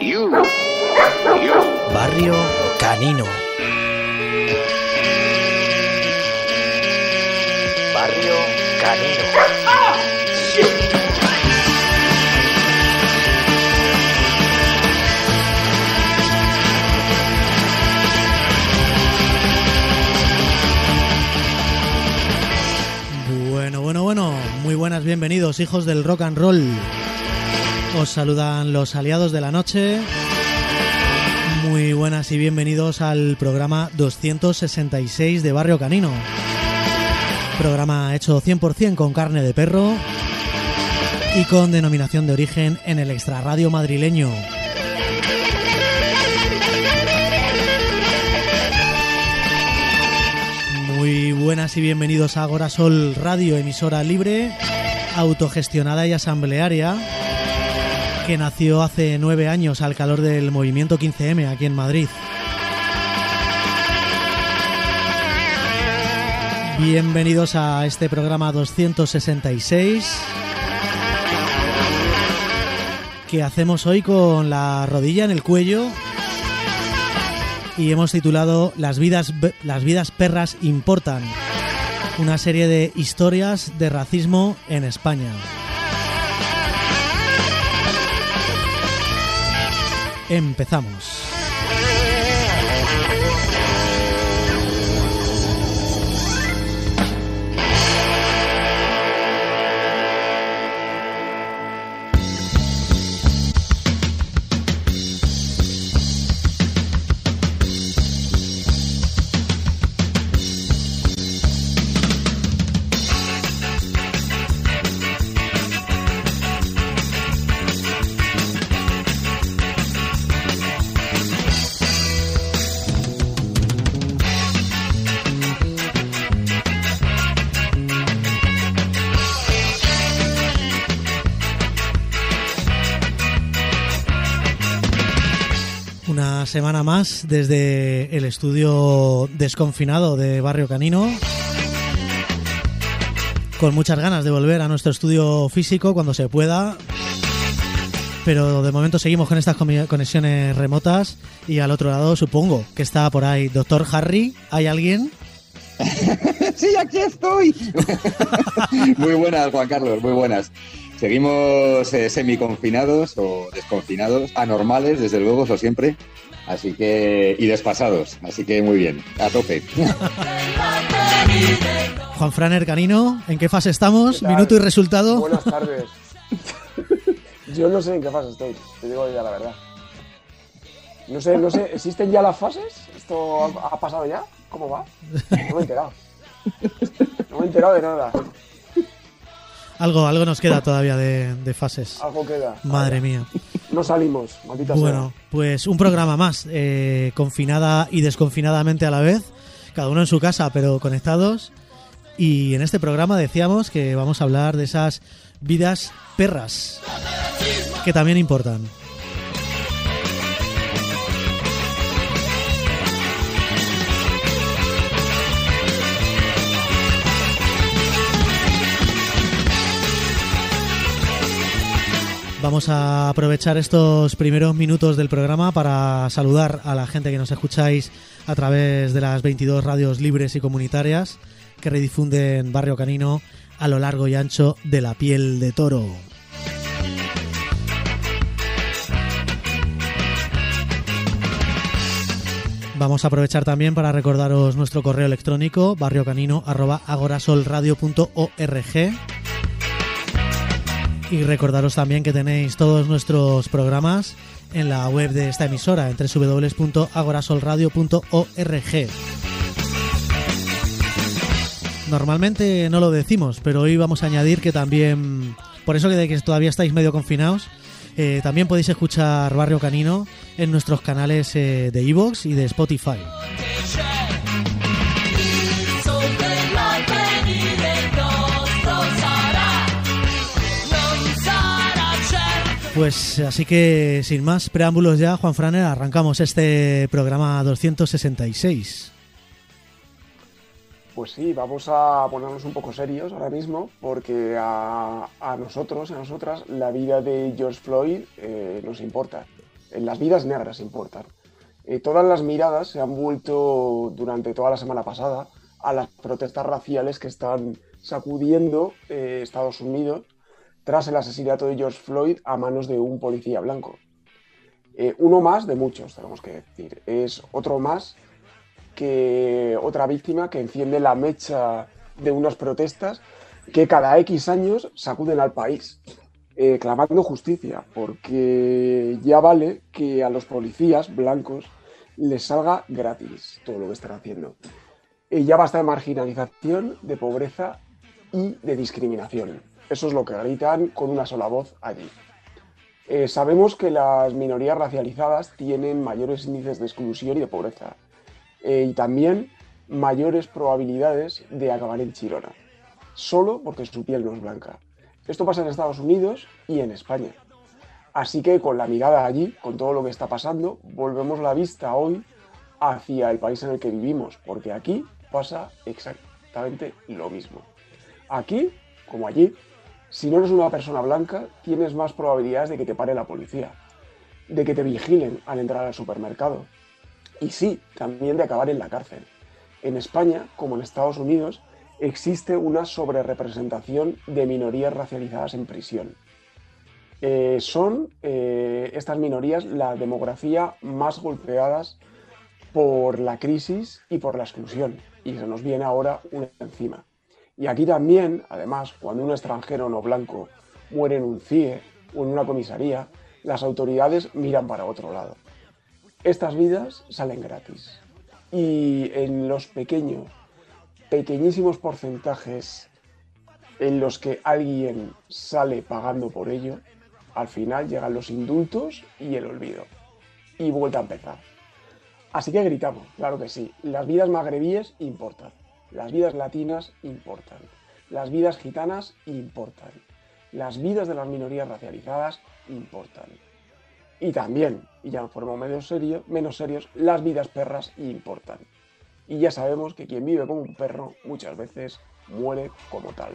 Barrio Canino. Barrio Canino. Bueno, muy buenas, bienvenidos, hijos del rock and roll. Os saludan los aliados de la noche. Muy buenas y bienvenidos al programa 266 de Barrio Canino. Programa hecho 100% con carne de perro y con denominación de origen en el extrarradio madrileño. Muy buenas y bienvenidos a Agorasol Radio, emisora libre, autogestionada y asamblearia, que nació hace 9 años al calor del movimiento 15M aquí en Madrid. Bienvenidos a este programa 266 que hacemos hoy con la rodilla en el cuello y hemos titulado Las vidas perras importan, una serie de historias de racismo en España. Empezamos. Una semana más desde el estudio desconfinado de Barrio Canino, con muchas ganas de volver a nuestro estudio físico cuando se pueda, pero de momento seguimos con estas conexiones remotas. Y al otro lado supongo que está por ahí Doctor Harry. ¿Hay alguien? Sí, aquí estoy. Muy buenas, Juan Carlos, muy buenas. Seguimos semiconfinados o desconfinados, anormales, desde luego, eso siempre, así que, y desfasados, así que muy bien, a tope. Juan Franer Canino, ¿en qué fase estamos? Minuto y resultado. Buenas tardes. Yo no sé en qué fase estoy, te digo ya la verdad. No sé, ¿existen ya las fases? ¿Esto ha pasado ya? ¿Cómo va? No me he enterado. No me he enterado de nada. Algo nos queda todavía de fases. Algo queda. Madre mía. No salimos, maldita sea. Bueno, pues un programa más, confinada y desconfinadamente a la vez, cada uno en su casa, pero conectados. Y en este programa decíamos que vamos a hablar de esas vidas perras, que también importan. Vamos a aprovechar estos primeros minutos del programa para saludar a la gente que nos escucháis a través de las 22 radios libres y comunitarias que redifunden Barrio Canino a lo largo y ancho de la piel de toro. Vamos a aprovechar también para recordaros nuestro correo electrónico barriocanino@agorasolradio.org. Y recordaros también que tenéis todos nuestros programas en la web de esta emisora, en www.agorasolradio.org. Normalmente no lo decimos, pero hoy vamos a añadir que también, por eso que todavía estáis medio confinados, también podéis escuchar Barrio Canino en nuestros canales de iVoox y de Spotify. Pues así que sin más preámbulos ya, Juan Franer, arrancamos este programa 266. Pues sí, vamos a ponernos un poco serios ahora mismo, porque a nosotros, a nosotras, la vida de George Floyd nos importa. Las vidas negras importan. Todas las miradas se han vuelto durante toda la semana pasada a las protestas raciales que están sacudiendo Estados Unidos tras el asesinato de George Floyd a manos de un policía blanco. Uno más de muchos, tenemos que decir. Es otro más que otra víctima que enciende la mecha de unas protestas que cada X años sacuden al país, clamando justicia, porque ya vale que a los policías blancos les salga gratis todo lo que están haciendo. Ya basta de marginalización, de pobreza y de discriminación. Eso es lo que gritan con una sola voz allí. Sabemos que las minorías racializadas tienen mayores índices de exclusión y de pobreza, y también mayores probabilidades de acabar en Chirona, solo porque su piel no es blanca. Esto pasa en Estados Unidos y en España. Así que con la mirada allí, con todo lo que está pasando, volvemos la vista hoy hacia el país en el que vivimos, porque aquí pasa exactamente lo mismo. Aquí, como allí, si no eres una persona blanca, tienes más probabilidades de que te pare la policía, de que te vigilen al entrar al supermercado y sí, también de acabar en la cárcel. En España, como en Estados Unidos, existe una sobrerepresentación de minorías racializadas en prisión. Son estas minorías la demografía más golpeadas por la crisis y por la exclusión, y se nos viene ahora una encima. Y aquí también, además, cuando un extranjero no blanco muere en un CIE o en una comisaría, las autoridades miran para otro lado. Estas vidas salen gratis. Y en los pequeñísimos porcentajes en los que alguien sale pagando por ello, al final llegan los indultos y el olvido. Y vuelta a empezar. Así que gritamos, claro que sí, las vidas magrebíes importan. Las vidas latinas importan, las vidas gitanas importan, las vidas de las minorías racializadas importan. Y también, y ya nos ponemos menos serios, las vidas perras importan. Y ya sabemos que quien vive como un perro muchas veces muere como tal.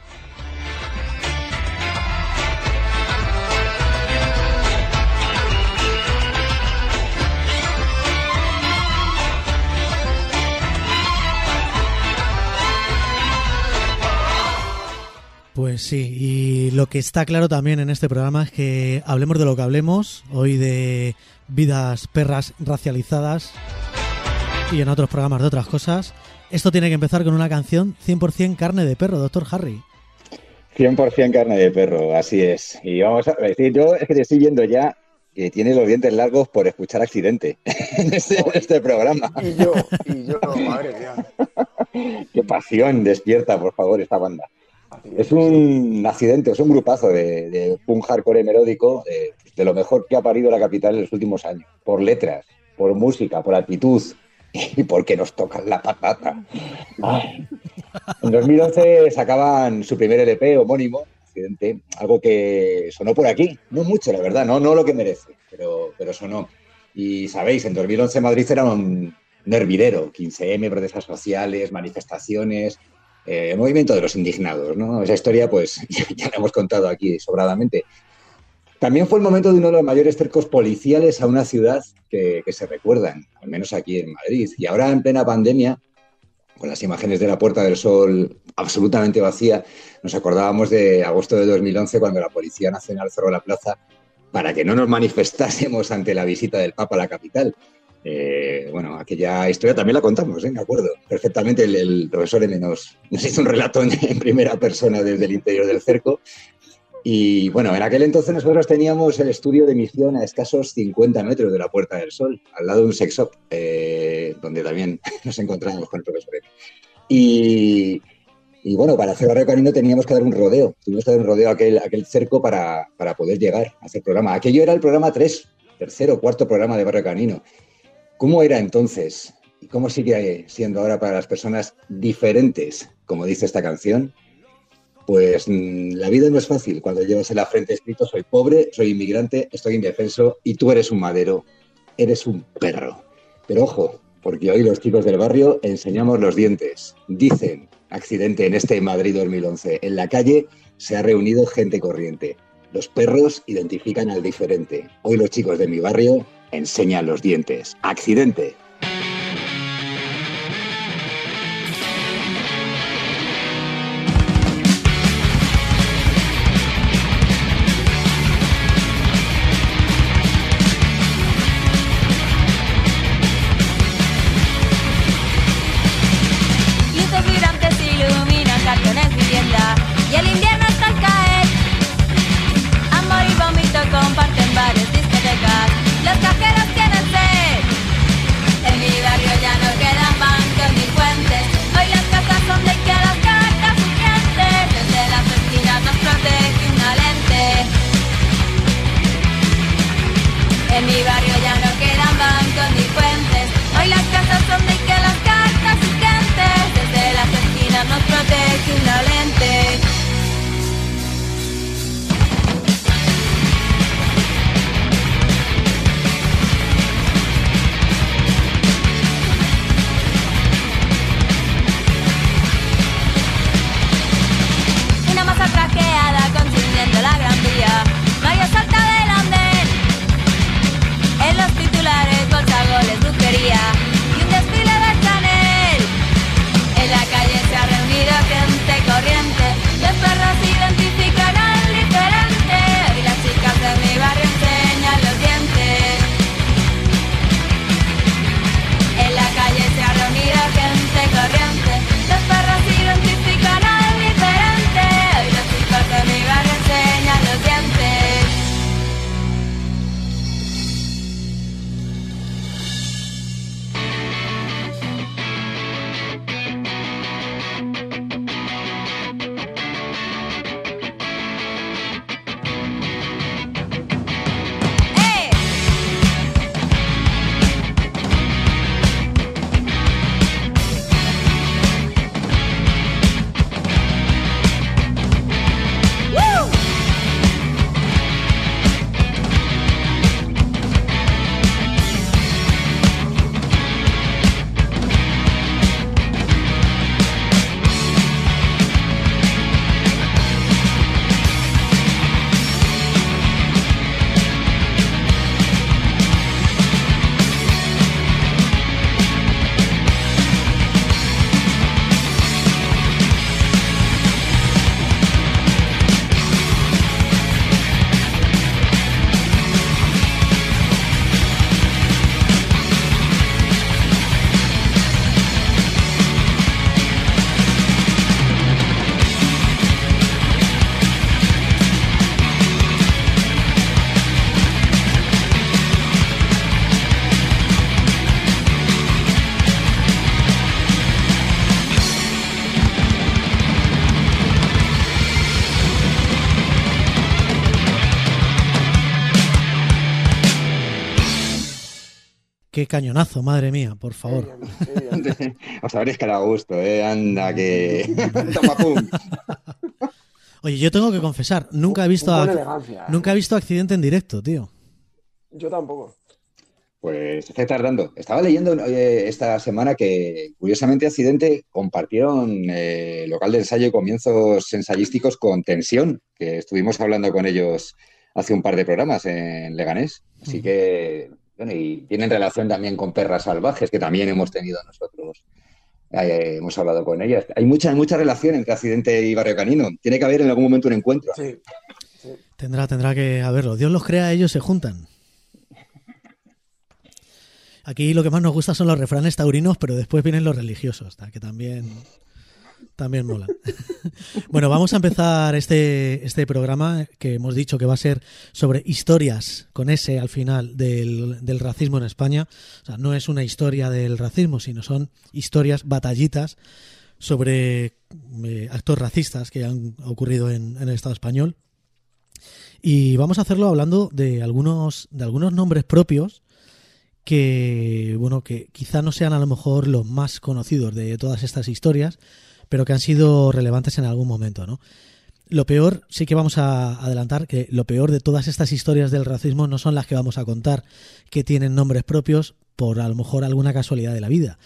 Pues sí, y lo que está claro también en este programa es que hablemos de lo que hablemos, hoy de vidas perras racializadas y en otros programas de otras cosas. Esto tiene que empezar con una canción 100% carne de perro, Dr. Harry. 100% carne de perro, así es. Y vamos a decir, yo es que te estoy viendo ya que tienes los dientes largos por escuchar Accidente en este programa. Y yo, madre mía. Qué pasión despierta, por favor, esta banda. Es un accidente, es un grupazo de punk hardcore melódico de lo mejor que ha parido la capital en los últimos años. Por letras, por música, por actitud y porque nos tocan la patata. Ay. En 2011 sacaban su primer LP homónimo, Accidente, algo que sonó por aquí. No mucho, la verdad, no lo que merece, pero sonó. Y sabéis, en 2011 Madrid era un hervidero, 15M, protestas sociales, manifestaciones... el movimiento de los indignados, ¿no? Esa historia, pues, ya la hemos contado aquí sobradamente. También fue el momento de uno de los mayores cercos policiales a una ciudad que se recuerdan, al menos aquí en Madrid. Y ahora, en plena pandemia, con las imágenes de la Puerta del Sol absolutamente vacía, nos acordábamos de agosto de 2011, cuando la Policía Nacional cerró la plaza para que no nos manifestásemos ante la visita del Papa a la capital. Bueno, aquella historia también la contamos, me acuerdo perfectamente. El profesor M nos hizo un relato en primera persona desde el interior del cerco. Y bueno, en aquel entonces nosotros teníamos el estudio de emisión a escasos 50 metros de la Puerta del Sol, al lado de un sex shop, donde también nos encontramos con el profesor M. Y bueno, para hacer Barrio Canino teníamos que dar un rodeo. Tuvimos que dar un rodeo a aquel cerco para poder llegar a hacer programa. Aquello era el programa 3, tercer o cuarto programa de Barrio Canino. ¿Cómo era entonces y cómo sigue siendo ahora para las personas diferentes, como dice esta canción? Pues la vida no es fácil cuando llevas en la frente escrito: soy pobre, soy inmigrante, estoy indefenso y tú eres un madero, eres un perro. Pero ojo, porque hoy los chicos del barrio enseñamos los dientes. Dicen, Accidente en este Madrid 2011, en la calle se ha reunido gente corriente. Los perros identifican al diferente. Hoy los chicos de mi barrio enseñan los dientes. ¡Accidente! Luces vibrantes iluminan cartones vivienda y el invierno está al caer. Amor y vómito comparten bares, discotecas. Los cajeros tienen sed. En mi barrio ya no quedan bancos ni puentes. Hoy las casas son de que las cartas urgentes. Desde las esquinas nos protege una lente. En mi barrio ya no quedan bancos ni puentes. Hoy las casas son de que las cartas urgentes. Desde las esquinas nos protege una lente. Una masa traqueada consiguiendo la gran vía. Mario salta del andén. En los titulares, bolsagoles, brujería y un desfile de Chanel. En la calle se ha reunido gente corriente. Los perros identifican al diferente. Y las chicas de mi barrio enseñan los dientes. En la calle se ha reunido gente corriente. Los perros identifican al diferente. Y los chicos de mi barrio enseñan los dientes. ¡Eh! ¡Woo! Qué cañonazo, madre mía, por favor. Os habréis quedado a gusto, ¿eh? Anda, que... Toma, pum. Oye, yo tengo que confesar, nunca he visto Con elegancia. nunca he visto Accidente en directo, tío. Yo tampoco. Pues estoy tardando. Estaba leyendo esta semana que, curiosamente, Accidente compartieron local de ensayo y comienzos ensayísticos con Tensión, que estuvimos hablando con ellos hace un par de programas en Leganés. Así que, bueno, y tienen relación también con Perras Salvajes, que también hemos tenido nosotros. Hemos hablado con ellas. Hay mucha relación entre Accidente y Barrio Canino. Tiene que haber en algún momento un encuentro. Sí. Tendrá que haberlo. Dios los crea, ellos se juntan. Aquí lo que más nos gusta son los refranes taurinos, pero después vienen los religiosos, que también molan. Bueno, vamos a empezar este programa que hemos dicho que va a ser sobre historias con S al final del racismo en España. O sea, no es una historia del racismo, sino son historias, batallitas sobre actos racistas que han ocurrido en el Estado español. Y vamos a hacerlo hablando de algunos nombres propios que, bueno, que quizá no sean a lo mejor los más conocidos de todas estas historias, pero que han sido relevantes en algún momento, ¿no? Lo peor, sí que vamos a adelantar que lo peor de todas estas historias del racismo no son las que vamos a contar, que tienen nombres propios por a lo mejor alguna casualidad de la vida.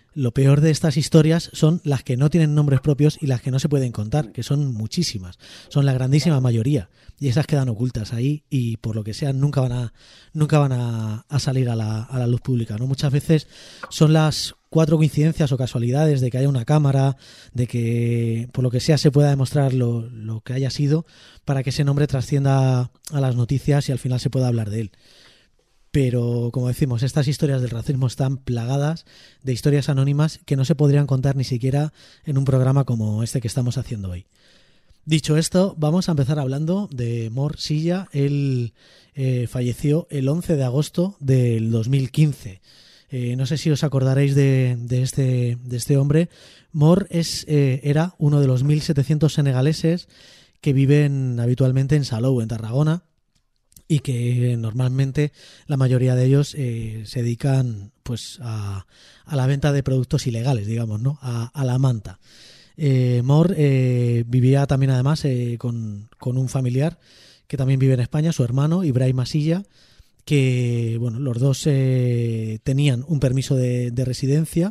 Lo peor de estas historias son las que no tienen nombres propios y las que no se pueden contar, que son muchísimas, son la grandísima mayoría, y esas quedan ocultas ahí y por lo que sea nunca van a salir a la luz pública, ¿no? Muchas veces son las 4 coincidencias o casualidades de que haya una cámara, de que por lo que sea se pueda demostrar lo que haya sido para que ese nombre trascienda a las noticias y al final se pueda hablar de él. Pero, como decimos, estas historias del racismo están plagadas de historias anónimas que no se podrían contar ni siquiera en un programa como este que estamos haciendo hoy. Dicho esto, vamos a empezar hablando de Mor Silla. Él falleció el 11 de agosto del 2015. No sé si os acordaréis de este hombre. Mor era uno de los 1.700 senegaleses que viven habitualmente en Salou, en Tarragona, y que normalmente la mayoría de ellos se dedican pues a la venta de productos ilegales, digamos, ¿no? A la manta. Mor vivía también además con un familiar que también vive en España, su hermano Ibrahim Silla, que bueno, los dos tenían un permiso de residencia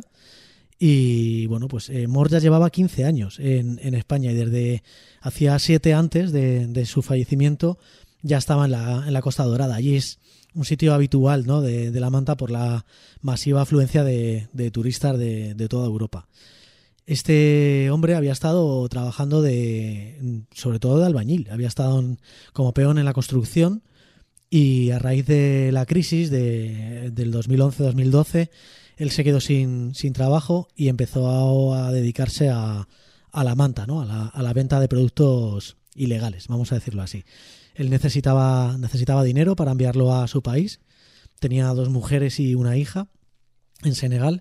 y bueno, pues Mor ya llevaba 15 años en España y desde hacía 7 antes de su fallecimiento ya estaba en la Costa Dorada. Allí es un sitio habitual, ¿no? de la manta por la masiva afluencia de turistas de toda Europa. Este hombre había estado trabajando sobre todo de albañil, había estado como peón en la construcción y a raíz de la crisis del 2011-2012 él se quedó sin trabajo y empezó a dedicarse a la manta, ¿no? a la venta de productos ilegales, vamos a decirlo así. Él necesitaba dinero para enviarlo a su país. Tenía 2 mujeres y una hija en Senegal.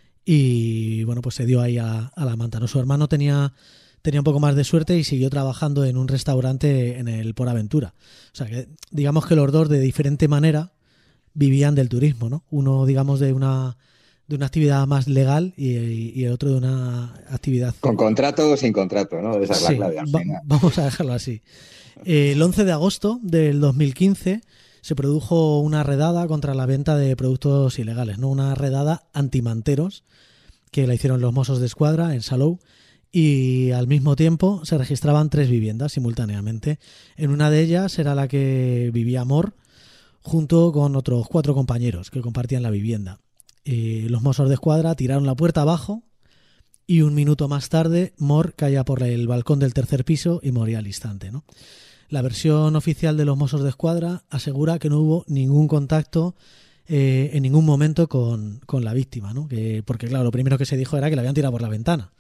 Y bueno, pues se dio ahí a la manta, ¿no? Su hermano tenía un poco más de suerte y siguió trabajando en un restaurante en el Port Aventura. O sea que digamos que los dos de diferente manera vivían del turismo, ¿no? Uno, digamos, de una actividad más legal y el otro de una actividad... Con contrato o sin contrato, ¿no? Esa es la clave al final. Vamos a dejarlo así. El 11 de agosto del 2015 se produjo una redada contra la venta de productos ilegales, ¿no? Una redada antimanteros que la hicieron los Mossos d'Esquadra en Salou y al mismo tiempo se registraban 3 viviendas simultáneamente. En una de ellas era la que vivía Mor junto con otros 4 compañeros que compartían la vivienda. Los Mossos d'Esquadra tiraron la puerta abajo y un minuto más tarde Mor caía por el balcón del 3er piso y moría al instante, ¿no? La versión oficial de los Mossos d'Esquadra asegura que no hubo ningún contacto en ningún momento con la víctima, ¿no? Porque claro, lo primero que se dijo era que la habían tirado por la ventana.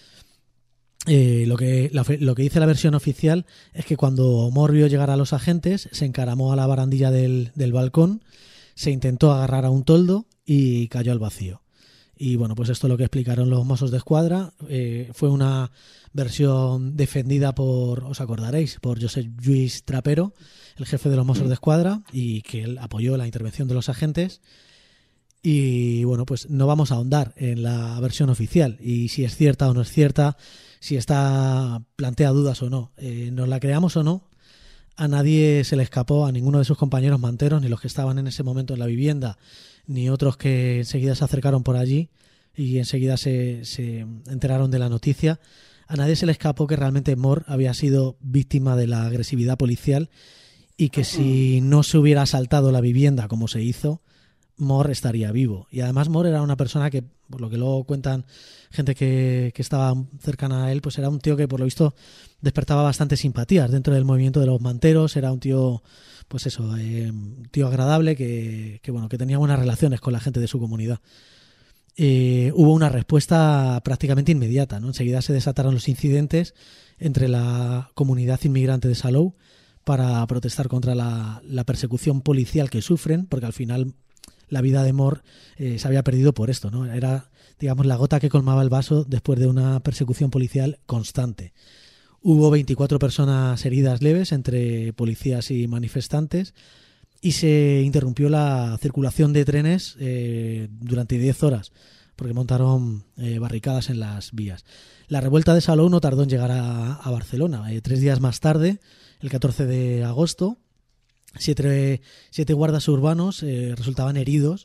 Lo que dice la versión oficial es que cuando Mor vio llegar a los agentes, se encaramó a la barandilla del balcón, se intentó agarrar a un toldo y cayó al vacío. Y bueno, pues esto es lo que explicaron los Mossos d'Esquadra. Fue una versión defendida os acordaréis, por Josep Lluís Trapero, el jefe de los Mossos d'Esquadra, y que él apoyó la intervención de los agentes. Y bueno, pues no vamos a ahondar en la versión oficial y si es cierta o no es cierta, si plantea dudas o no. Nos la creamos o no, a nadie se le escapó, a ninguno de sus compañeros manteros, ni los que estaban en ese momento en la vivienda, ni otros que enseguida se acercaron por allí y enseguida se enteraron de la noticia. A nadie se le escapó que realmente Mor había sido víctima de la agresividad policial y que si no se hubiera asaltado la vivienda como se hizo, Mor estaría vivo. Y además Mor era una persona que, por lo que luego cuentan gente que estaba cercana a él, pues era un tío que por lo visto despertaba bastantes simpatías dentro del movimiento de los manteros. Era un tío, pues eso, un tío agradable que tenía buenas relaciones con la gente de su comunidad. Hubo una respuesta prácticamente inmediata, ¿no? Enseguida se desataron los incidentes entre la comunidad inmigrante de Salou para protestar contra la persecución policial que sufren, porque al final la vida de Mor se había perdido por esto, ¿no? Era, digamos, la gota que colmaba el vaso después de una persecución policial constante. Hubo 24 personas heridas leves entre policías y manifestantes y se interrumpió la circulación de trenes durante 10 horas porque montaron barricadas en las vías. La revuelta de Salou no tardó en llegar a Barcelona. 3 días más tarde, el 14 de agosto, 7 guardas urbanos resultaban heridos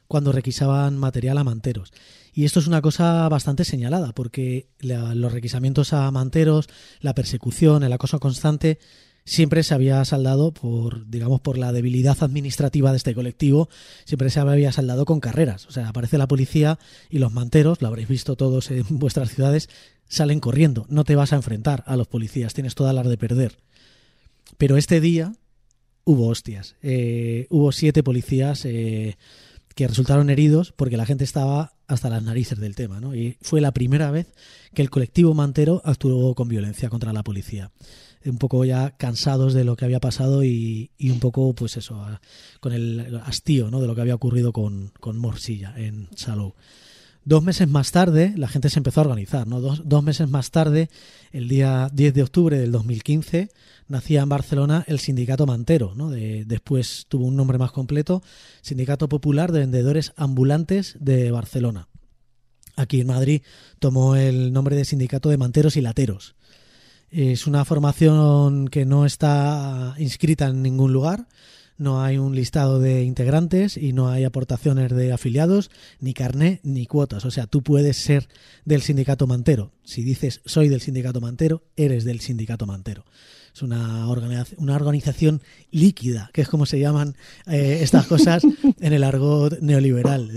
cuando requisaban material a manteros. Y esto es una cosa bastante señalada, porque los requisamientos a manteros, la persecución, el acoso constante, siempre se había saldado por la debilidad administrativa de este colectivo, siempre se había saldado con carreras. O sea, aparece la policía y los manteros, lo habréis visto todos en vuestras ciudades, salen corriendo. No te vas a enfrentar a los policías, tienes todas las de perder. Pero este día hubo hostias. Hubo 7 policías que resultaron heridos porque la gente estaba hasta las narices del tema, ¿no? Y fue la primera vez que el colectivo mantero actuó con violencia contra la policía. Un poco ya cansados de lo que había pasado y un poco, pues eso, con el hastío, ¿no?, de lo que había ocurrido con Morsilla en Salou. 2 meses más tarde, la gente se empezó a organizar, ¿no? Dos meses más tarde, el día 10 de octubre del 2015, nacía en Barcelona el Sindicato Mantero, ¿no? Después tuvo un nombre más completo, Sindicato Popular de Vendedores Ambulantes de Barcelona. Aquí en Madrid tomó el nombre de Sindicato de Manteros y Lateros. Es una formación que no está inscrita en ningún lugar, no hay un listado de integrantes y no hay aportaciones de afiliados, ni carné, ni cuotas. O sea, tú puedes ser del sindicato mantero. Si dices soy del sindicato mantero, eres del sindicato mantero. Es una organización líquida, que es como se llaman estas cosas en el argot neoliberal.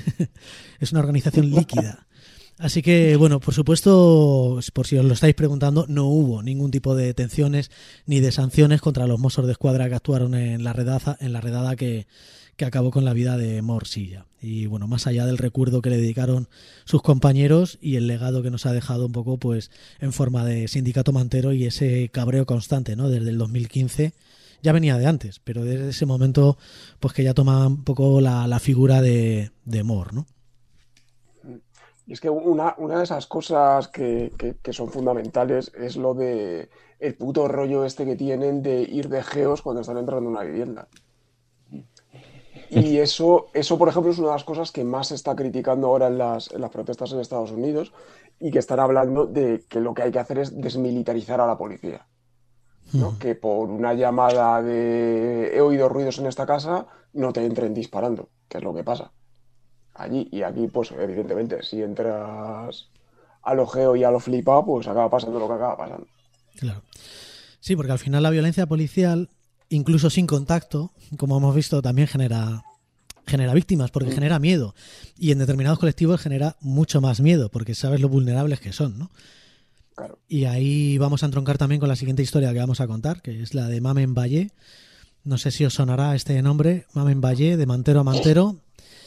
Es una organización líquida. Así que, bueno, por supuesto, por si os lo estáis preguntando, no hubo ningún tipo de detenciones ni de sanciones contra los Mossos de Escuadra que actuaron en la redada que acabó con la vida de Morsilla. Y bueno, más allá del recuerdo que le dedicaron sus compañeros y el legado que nos ha dejado un poco, pues, en forma de sindicato mantero y ese cabreo constante, ¿no? Desde el 2015, ya venía de antes, pero desde ese momento, pues que ya toma un poco la figura de Mor, ¿no? Y es que una de esas cosas que son fundamentales es lo de el puto rollo este que tienen de ir de geos cuando están entrando en una vivienda. Y eso, por ejemplo, es una de las cosas que más se está criticando ahora en las protestas en Estados Unidos y que están hablando de que lo que hay que hacer es desmilitarizar a la policía, ¿no? Que por una llamada de he oído ruidos en esta casa, no te entren disparando, que es lo que pasa allí. Y aquí, pues, evidentemente, si entras a lo geo y a lo flipado, pues acaba pasando lo que acaba pasando. Claro. Sí, porque al final la violencia policial, incluso sin contacto, como hemos visto, también genera víctimas, porque genera miedo. Y en determinados colectivos genera mucho más miedo, porque sabes lo vulnerables que son, ¿no? Claro. Y ahí vamos a entroncar también con la siguiente historia que vamos a contar, que es la de Mamen Vallé. No sé si os sonará este nombre, Mamen Vallé, de mantero a mantero.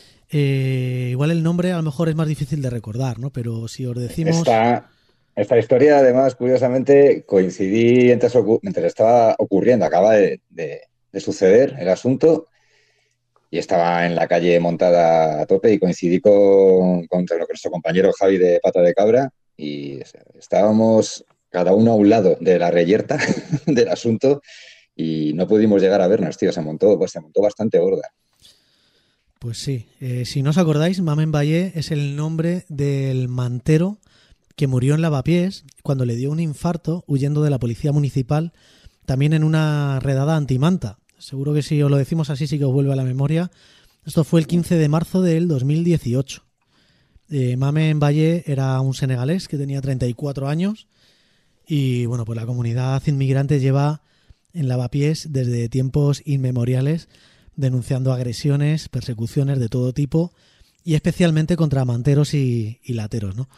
Igual el nombre a lo mejor es más difícil de recordar, ¿no? Pero si os decimos... Esta historia, además, curiosamente, coincidí mientras estaba ocurriendo, acaba de suceder el asunto, y estaba en la calle montada a tope y coincidí con nuestro compañero Javi de Pata de Cabra y estábamos cada uno a un lado de la reyerta del asunto y no pudimos llegar a vernos, tío, se montó bastante gorda. Pues sí, si no os acordáis, Mamen Vallé es el nombre del mantero que murió en Lavapiés cuando le dio un infarto huyendo de la policía municipal, también en una redada antimanta. Seguro que si os lo decimos así sí que os vuelve a la memoria. Esto fue el 15 de marzo del 2018. Mamen Vallé era un senegalés que tenía 34 años y bueno, pues la comunidad inmigrante lleva en Lavapiés desde tiempos inmemoriales denunciando agresiones, persecuciones de todo tipo y especialmente contra manteros y lateros, ¿no?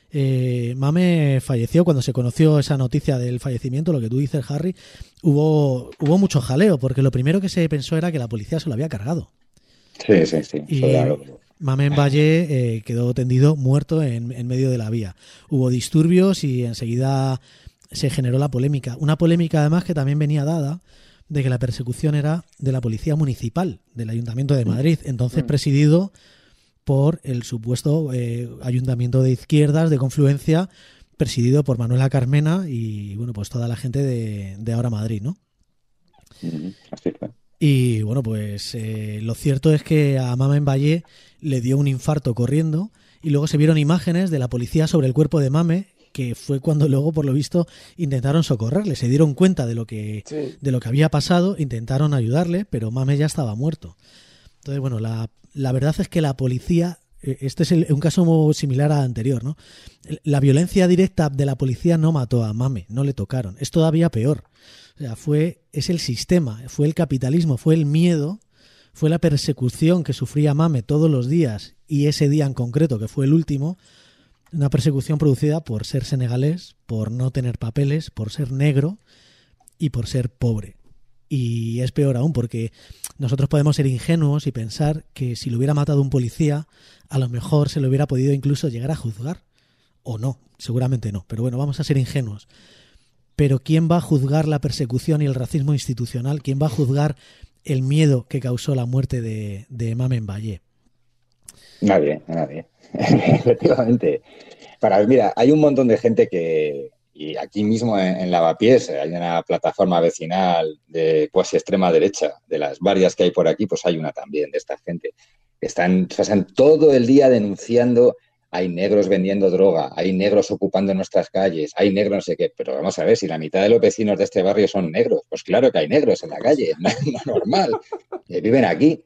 Mame falleció cuando se conoció esa noticia del fallecimiento, lo que tú dices, Harry. Hubo mucho jaleo, porque lo primero que se pensó era que la policía se lo había cargado. Sí. Y Mamen Vallé quedó tendido muerto en medio de la vía. Hubo disturbios y enseguida se generó la polémica. Una polémica además que también venía dada de que la persecución era de la policía municipal, del Ayuntamiento de Madrid, entonces presidido por el supuesto ayuntamiento de izquierdas de confluencia, presidido por Manuela Carmena y bueno, pues toda la gente de Ahora Madrid, ¿no? Así fue. Y bueno, pues lo cierto es que a Mamen Vallé le dio un infarto corriendo y luego se vieron imágenes de la policía sobre el cuerpo de Mame, que fue cuando luego, por lo visto, intentaron socorrerle. Se dieron cuenta de lo que había pasado, intentaron ayudarle, pero Mame ya estaba muerto. Entonces, bueno, la verdad es que la policía, este es un caso similar al anterior, ¿no? La violencia directa de la policía no mató a Mame, no le tocaron. Es todavía peor. O sea, es el sistema, fue el capitalismo, fue el miedo, fue la persecución que sufría Mame todos los días, y ese día en concreto, que fue el último, una persecución producida por ser senegalés, por no tener papeles, por ser negro y por ser pobre. Y es peor aún, porque nosotros podemos ser ingenuos y pensar que si lo hubiera matado un policía, a lo mejor se lo hubiera podido incluso llegar a juzgar. O no, seguramente no. Pero bueno, vamos a ser ingenuos. Pero ¿quién va a juzgar la persecución y el racismo institucional? ¿Quién va a juzgar el miedo que causó la muerte de Mame Mbaye? Nadie. Efectivamente. Mira, hay un montón de gente y aquí mismo en Lavapiés hay una plataforma vecinal de cuasi extrema derecha, de las varias que hay por aquí, pues hay una también de esta gente, que pasan todo el día denunciando: hay negros vendiendo droga, hay negros ocupando nuestras calles, hay negros no sé qué. Pero vamos a ver, si la mitad de los vecinos de este barrio son negros, pues claro que hay negros en la calle, no normal, viven aquí.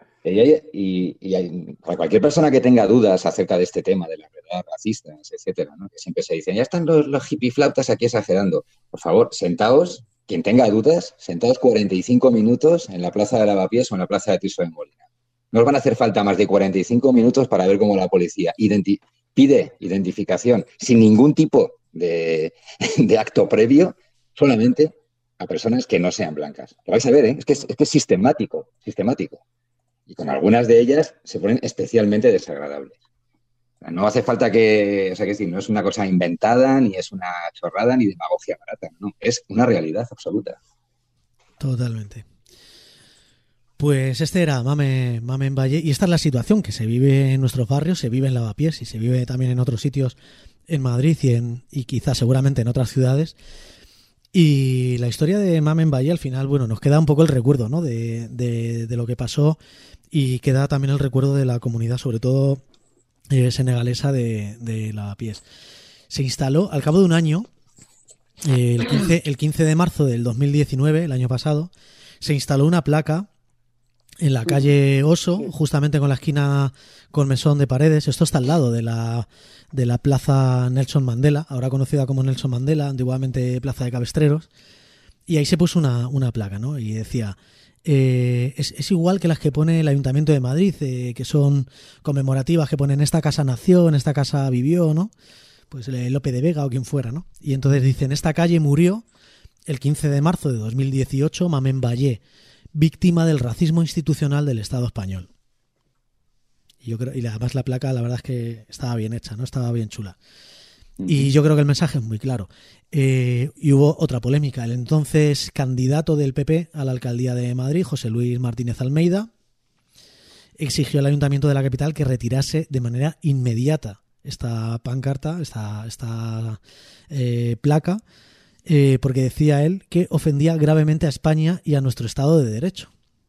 Y cualquier persona que tenga dudas acerca de este tema, de las verdades racistas, etcétera, ¿no? Que siempre se dicen, ya están los hippieflautas aquí exagerando. Por favor, sentaos, quien tenga dudas, sentaos 45 minutos en la Plaza de Lavapiés o en la Plaza de Tirso de Molina. No os van a hacer falta más de 45 minutos para ver cómo la policía pide identificación sin ningún tipo de acto previo, solamente a personas que no sean blancas. Lo vais a ver, ¿eh? Es que es sistemático. Y con algunas de ellas se ponen especialmente desagradables. O sea, no hace falta no es una cosa inventada, ni es una chorrada, ni demagogia barata. No, es una realidad absoluta. Totalmente. Pues este era Mame Mbaye, y esta es la situación que se vive en nuestros barrios, se vive en Lavapiés y se vive también en otros sitios en Madrid y quizás seguramente en otras ciudades. Y la historia de Mame Mbaye, al final, bueno, nos queda un poco el recuerdo, ¿no? de lo que pasó, y queda también el recuerdo de la comunidad, sobre todo senegalesa de Lavapiés. Se instaló al cabo de un año, el 15 de marzo del 2019, el año pasado, se instaló una placa en la calle Oso, justamente con la esquina con Mesón de Paredes. Esto está al lado de la plaza Nelson Mandela, ahora conocida como Nelson Mandela, antiguamente Plaza de Cabestreros, y ahí se puso una placa, ¿no? Y decía, es igual que las que pone el Ayuntamiento de Madrid, que son conmemorativas, que ponen esta casa nació, en esta casa vivió, ¿no? Pues Lope de Vega o quien fuera, ¿no? Y entonces dice, en esta calle murió el 15 de marzo de 2018 Mame Mbaye, víctima del racismo institucional del Estado español. Y yo creo, y además la placa, la verdad es que estaba bien hecha, ¿no? Estaba bien chula. Y yo creo que el mensaje es muy claro. Y hubo otra polémica. El entonces candidato del PP a la alcaldía de Madrid, José Luis Martínez Almeida, exigió al ayuntamiento de la capital que retirase de manera inmediata esta pancarta, esta placa, porque decía él que ofendía gravemente a España y a nuestro Estado de Derecho.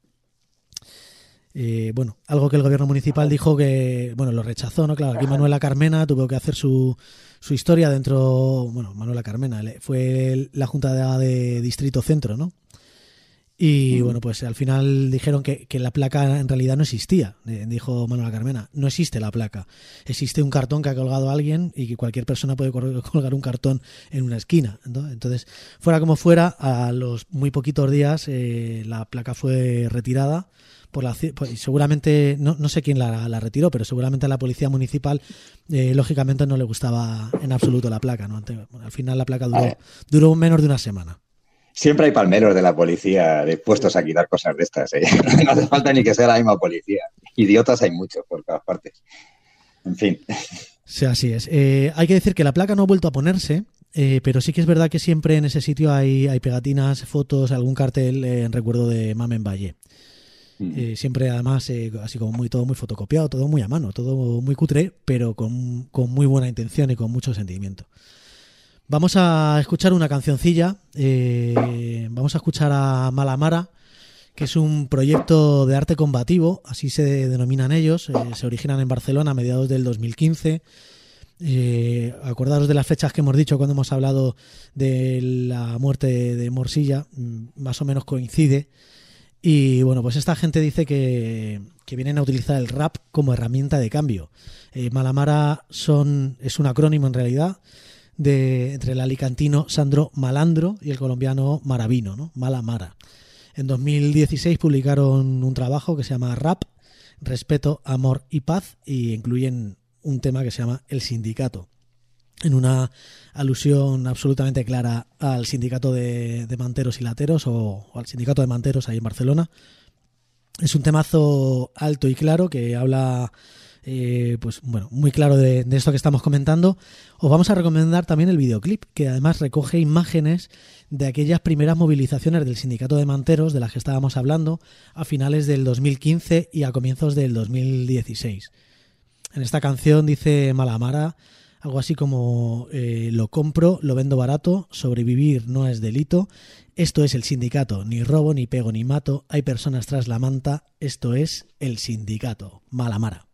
Bueno, algo que el gobierno municipal dijo que, bueno, lo rechazó, ¿no? Claro, aquí Manuela Carmena tuvo que hacer su historia dentro, bueno, Manuela Carmena fue la Junta de Distrito Centro, ¿no? Y bueno, pues al final dijeron que la placa en realidad no existía. Dijo Manuela Carmena, no existe la placa. Existe un cartón que ha colgado alguien y que cualquier persona puede colgar un cartón en una esquina. Entonces, fuera como fuera, a los muy poquitos días la placa fue retirada. Seguramente, no sé quién la retiró, pero seguramente a la policía municipal lógicamente no le gustaba en absoluto la placa, ¿no? Al final la placa duró menos de una semana. Siempre hay palmeros de la policía dispuestos a quitar cosas de estas, ¿eh? No hace falta ni que sea la misma policía. Idiotas hay muchos por todas partes. En fin. Sí, así es. Hay que decir que la placa no ha vuelto a ponerse, pero sí que es verdad que siempre en ese sitio hay pegatinas, fotos, algún cartel en recuerdo de Mame Mbaye. Siempre además así como todo muy fotocopiado, todo muy a mano, todo muy cutre, pero con muy buena intención y con mucho sentimiento. Vamos a escuchar una cancioncilla, vamos a escuchar a Malamara, que es un proyecto de arte combativo, así se denominan ellos, se originan en Barcelona a mediados del 2015. Acordaros de las fechas que hemos dicho cuando hemos hablado de la muerte de Morsilla, más o menos coincide. Y bueno, pues esta gente dice que vienen a utilizar el rap como herramienta de cambio. Malamara es un acrónimo en realidad entre el alicantino Sandro Malandro y el colombiano Maravino, ¿no? Malamara. En 2016 publicaron un trabajo que se llama Rap, Respeto, Amor y Paz, y incluyen un tema que se llama El Sindicato, en una alusión absolutamente clara al sindicato de manteros y lateros, o al sindicato de manteros ahí en Barcelona. Es un temazo alto y claro que habla pues bueno, muy claro de esto que estamos comentando. Os vamos a recomendar también el videoclip, que además recoge imágenes de aquellas primeras movilizaciones del sindicato de manteros de las que estábamos hablando a finales del 2015 y a comienzos del 2016. En esta canción dice Malamara algo así como lo compro, lo vendo barato, sobrevivir no es delito, esto es el sindicato, ni robo, ni pego, ni mato, hay personas tras la manta, esto es el sindicato. Malamara.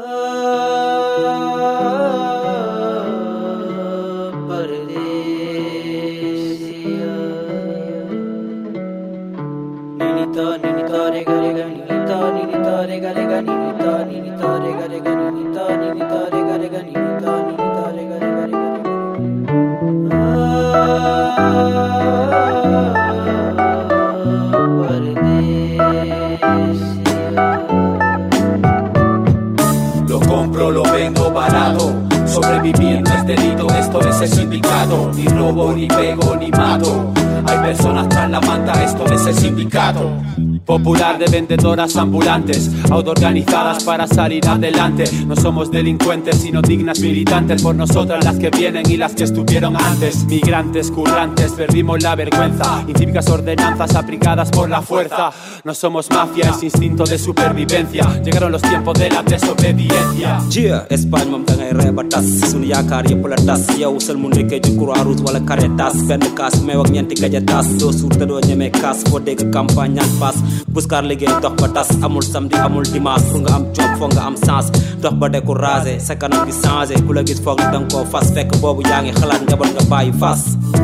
Lo compro, lo vendo barato. Sobrevivir no es delito, esto es el sindicato. Ni robo, ni pego, ni mato. Hay personas tras la manta, esto es el sindicato. Popular de vendedoras ambulantes, autoorganizadas para salir adelante. No somos delincuentes, sino dignas militantes. Por nosotras las que vienen y las que estuvieron antes. Migrantes, currantes, perdimos la vergüenza. Incívicas ordenanzas aplicadas por la fuerza. No somos mafia, es instinto de supervivencia. Llegaron los tiempos de la desobediencia. Jia, Espagne mam dangay rebatas. Sunu yaakaar yëpp la tas. Yow sel mu nekkee ci Croix-Rouge wala Caritas. Benn kaas meew ak ñeenti gajatas. Doo suur te doo ñemee kaas. Foo dégg campagne ñaan paas. Buscar liggéey dox ba tas. Amul samedi amul dimanche. Pour nga am job foog nga am sens. Dox ba découragé sa kanam di changé. Ku la gis foog ni danga koo fas. Fekk boobu yaa ngi xalaat njaboot nga bàyyi fas.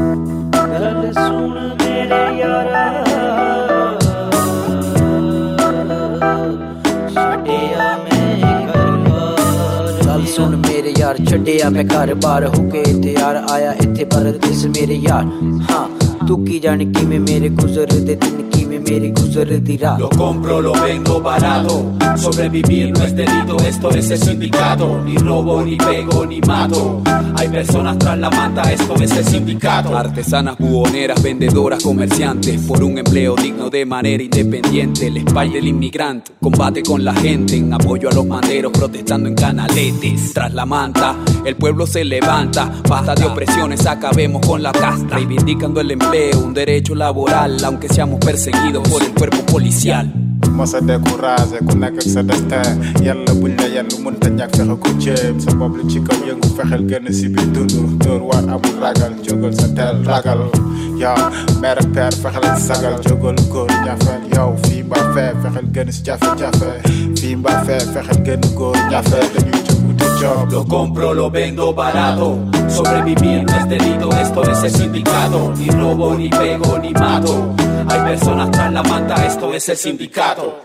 सुन मेरे यार छड़िया मैं घर बार होके तैयार आया इत्थे परदेस मेरे यार हाँ तू की जाने कि मैं मेरे गुजर दे दिन की मैं मेरी गुजर दी रात. Lo compro, lo vendo barato. Sobrevivir no es delito, esto es el sindicato. Ni robo, ni pego, ni mato. Hay personas tras la manta, esto es el sindicato. Artesanas, buhoneras, vendedoras, comerciantes, por un empleo digno de manera independiente. El spy del inmigrante, combate con la gente, en apoyo a los manderos, protestando en canaletes. Tras la manta, el pueblo se levanta, basta de opresiones, acabemos con la casta. Reivindicando el empleo, un derecho laboral, aunque seamos perseguidos por el cuerpo policial. Masa découragé ku nekk ak sa destin yàlla buñ la yàlla mënta ñàkk fexe ko jéem sa bopp li ci kaw yëngu fexeel génn si biir dund dóor waar amul ragal jógal sa teel ragal yow mère ak père fexeel sagal jógal góor ñafeel yow fii mbaa fee fexeel génn si jafe-jafe fii mbaa fee fexeel génn góor ñafeel dañuy jóg wuti job. Lo compro, lo vendo barato. Sobrevivir no es delito, esto es el sindicato. Ni robo, ni pego, ni mato. Hay personas tras la manta, esto es el sindicato.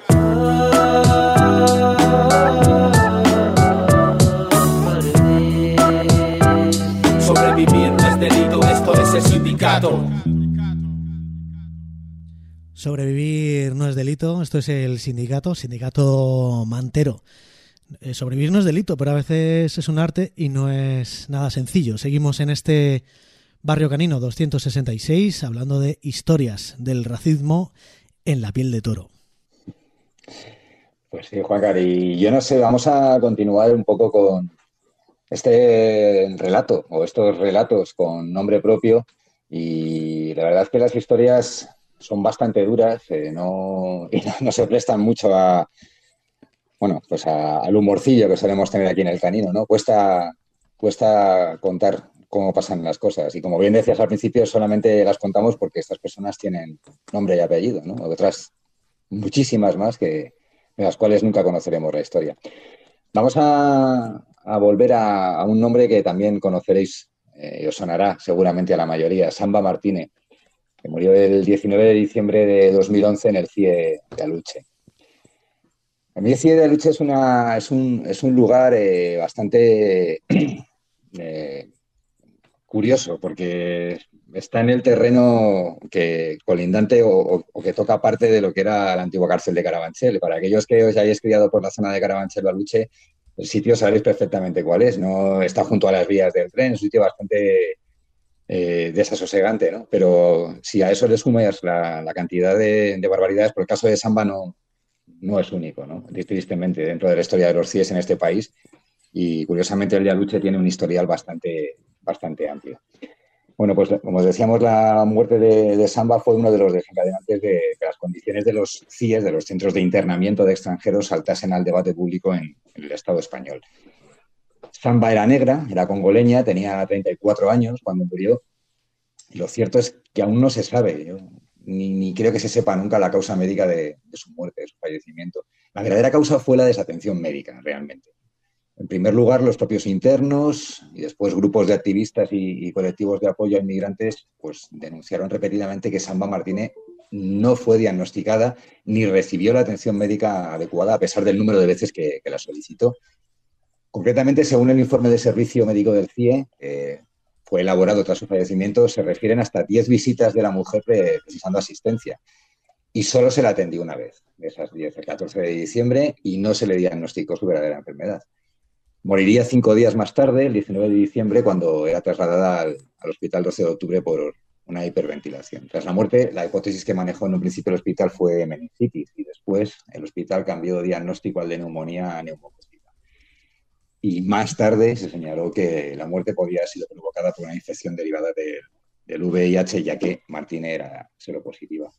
Sobrevivir no es delito, esto es el sindicato. Sobrevivir no es delito, esto es el sindicato mantero. Sobrevivir no es delito, pero a veces es un arte y no es nada sencillo. Seguimos en este Barrio Canino 266 hablando de historias del racismo en la piel de toro. Pues sí, Juancar, y yo no sé, vamos a continuar un poco con este relato o estos relatos con nombre propio, y la verdad es que las historias son bastante duras, no se prestan mucho a, bueno, pues al humorcillo que solemos tener aquí en el Canino, ¿no? Cuesta contar cómo pasan las cosas, y como bien decías al principio, solamente las contamos porque estas personas tienen nombre y apellido, ¿no? Otras muchísimas más de las cuales nunca conoceremos la historia. Vamos a volver a un nombre que también conoceréis y os sonará seguramente a la mayoría, Samba Martínez, que murió el 19 de diciembre de 2011 en el CIE de Aluche. A mí el CIE de Aluche es un lugar bastante curioso, porque está en el terreno que colindante o que toca parte de lo que era la antigua cárcel de Carabanchel. Para aquellos que os hayáis criado por la zona de Carabanchel o Aluche, el sitio sabéis perfectamente cuál es, ¿no? Está junto a las vías del tren, es un sitio bastante desasosegante, ¿no? Pero si a eso le sumas la cantidad de barbaridades, por el caso de Samba no es único, ¿no? Tristemente, dentro de la historia de los CIEs en este país. Y curiosamente el de Aluche tiene un historial bastante amplio. Bueno, pues como os decíamos, la muerte de Samba fue uno de los desencadenantes de que las condiciones de los CIEs, de los centros de internamiento de extranjeros, saltasen al debate público en el Estado español. Samba era negra, era congoleña, tenía 34 años cuando murió. Y lo cierto es que aún no se sabe, ni creo que se sepa nunca la causa médica de su muerte, de su fallecimiento. La verdadera causa fue la desatención médica, realmente. En primer lugar, los propios internos y después grupos de activistas y colectivos de apoyo a inmigrantes pues denunciaron repetidamente que Samba Martínez no fue diagnosticada ni recibió la atención médica adecuada a pesar del número de veces que la solicitó. Concretamente, según el informe de servicio médico del CIE, fue elaborado tras su fallecimiento, se refieren hasta 10 visitas de la mujer precisando asistencia. Y solo se la atendió una vez, de esas 10, el 14 de diciembre, y no se le diagnosticó su verdadera enfermedad. Moriría 5 días más tarde, el 19 de diciembre, cuando era trasladada al Hospital 12 de Octubre por una hiperventilación. Tras la muerte, la hipótesis que manejó en un principio el hospital fue meningitis y después el hospital cambió de diagnóstico al de neumonía a neumocócica. Y más tarde se señaló que la muerte podía haber sido provocada por una infección derivada del VIH, ya que Martínez era seropositiva.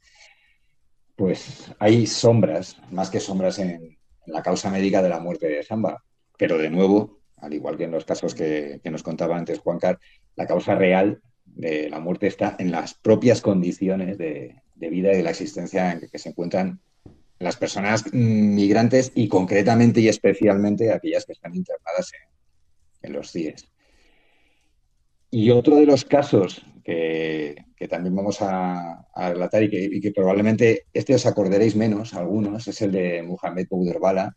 Pues hay sombras, más que sombras en la causa médica de la muerte de Samba. Pero de nuevo, al igual que en los casos que nos contaba antes Juancar, la causa real de la muerte está en las propias condiciones de vida y de la existencia en que se encuentran las personas migrantes y concretamente y especialmente aquellas que están internadas en los CIEs. Y otro de los casos que también vamos a relatar y que probablemente os acordaréis menos, algunos, es el de Mohamed Bouderbala.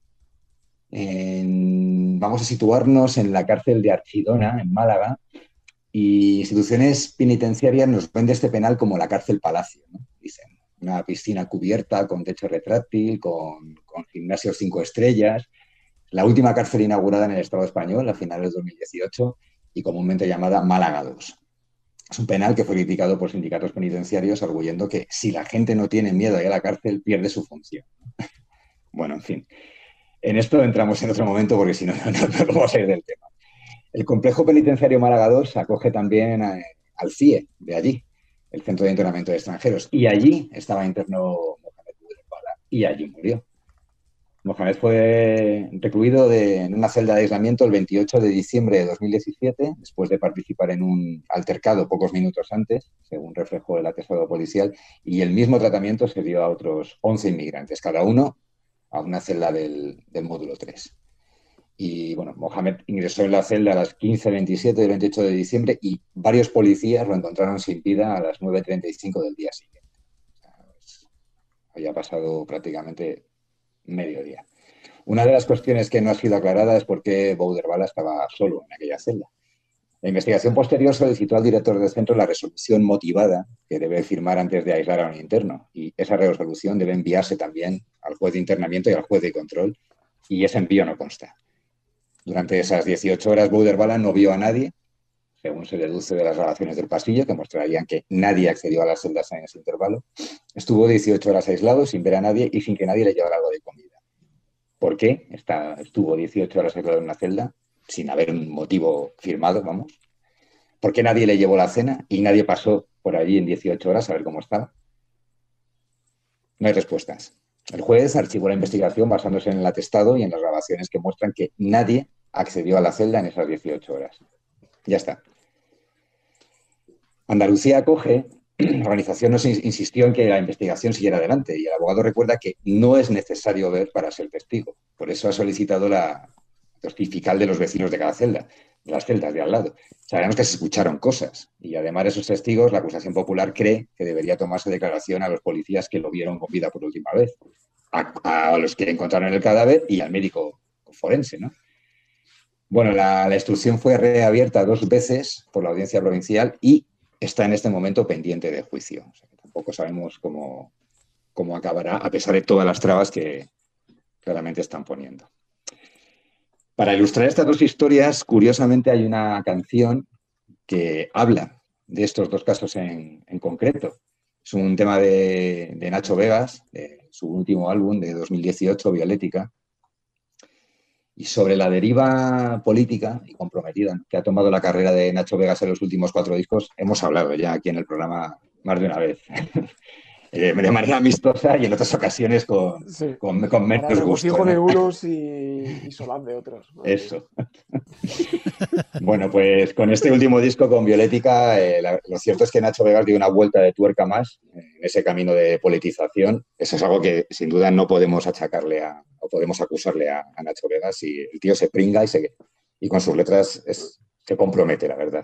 Vamos a situarnos en la cárcel de Archidona, en Málaga, y instituciones penitenciarias nos ven de este penal como la cárcel palacio, ¿no? Dicen, una piscina cubierta con techo retráctil, con gimnasios 5 estrellas, la última cárcel inaugurada en el Estado español a finales de 2018 y comúnmente llamada Málaga II. Es un penal que fue criticado por sindicatos penitenciarios arguyendo que si la gente no tiene miedo a ir a la cárcel, pierde su función. Bueno, en fin. En esto entramos en otro momento porque si no vamos a ir del tema. El complejo penitenciario Málaga II acoge también al CIE de allí, el Centro de Internamiento de Extranjeros, y allí estaba interno Mohamed Bouderbala y allí murió. Mohamed fue recluido en una celda de aislamiento el 28 de diciembre de 2017, después de participar en un altercado pocos minutos antes, según reflejó el atestado policial, y el mismo tratamiento se dio a otros 11 inmigrantes, cada uno a una celda del módulo 3. Y bueno, Mohamed ingresó en la celda a las 15:27 del 28 de diciembre y varios policías lo encontraron sin vida a las 9:35 del día siguiente. O sea, había pasado prácticamente mediodía. Una de las cuestiones que no ha sido aclarada es por qué Bouderbala estaba solo en aquella celda. La investigación posterior solicitó al director del centro la resolución motivada que debe firmar antes de aislar a un interno, y esa resolución debe enviarse también al juez de internamiento y al juez de control, y ese envío no consta. Durante esas 18 horas Bouderbala no vio a nadie, según se deduce de las grabaciones del pasillo, que mostrarían que nadie accedió a las celdas en ese intervalo. Estuvo 18 horas aislado sin ver a nadie y sin que nadie le llevara algo de comida. ¿Por qué estuvo 18 horas aislado en una celda sin haber un motivo firmado, vamos? ¿Por qué nadie le llevó la cena y nadie pasó por allí en 18 horas a ver cómo estaba? No hay respuestas. El juez archivó la investigación basándose en el atestado y en las grabaciones que muestran que nadie accedió a la celda en esas 18 horas. Ya está. Andalucía acoge, la organización nos insistió en que la investigación siguiera adelante y el abogado recuerda que no es necesario ver para ser testigo. Por eso ha solicitado la y fiscal de los vecinos de cada celda, de las celdas de al lado. Sabemos que se escucharon cosas y además de esos testigos, la acusación popular cree que debería tomarse declaración a los policías que lo vieron con vida por última vez, a los que encontraron el cadáver y al médico forense, ¿no? Bueno, la instrucción fue reabierta 2 veces por la Audiencia Provincial y está en este momento pendiente de juicio. O sea, que tampoco sabemos cómo acabará, a pesar de todas las trabas que claramente están poniendo. Para ilustrar estas 2 historias, curiosamente hay una canción que habla de estos 2 casos en concreto. Es un tema de Nacho Vegas, de su último álbum de 2018, Violética, y sobre la deriva política y comprometida que ha tomado la carrera de Nacho Vegas en los últimos 4 discos, hemos hablado ya aquí en el programa más de una vez. De manera amistosa y en otras ocasiones con menos gusto, ¿no? de unos y solaz de otros, ¿no? Eso. Bueno, pues con este último disco, con Violética, lo cierto es que Nacho Vegas dio una vuelta de tuerca más en ese camino de politización. Eso es algo que sin duda no podemos achacarle o podemos acusarle a Nacho Vegas, y el tío se pringa y con sus letras se compromete, la verdad.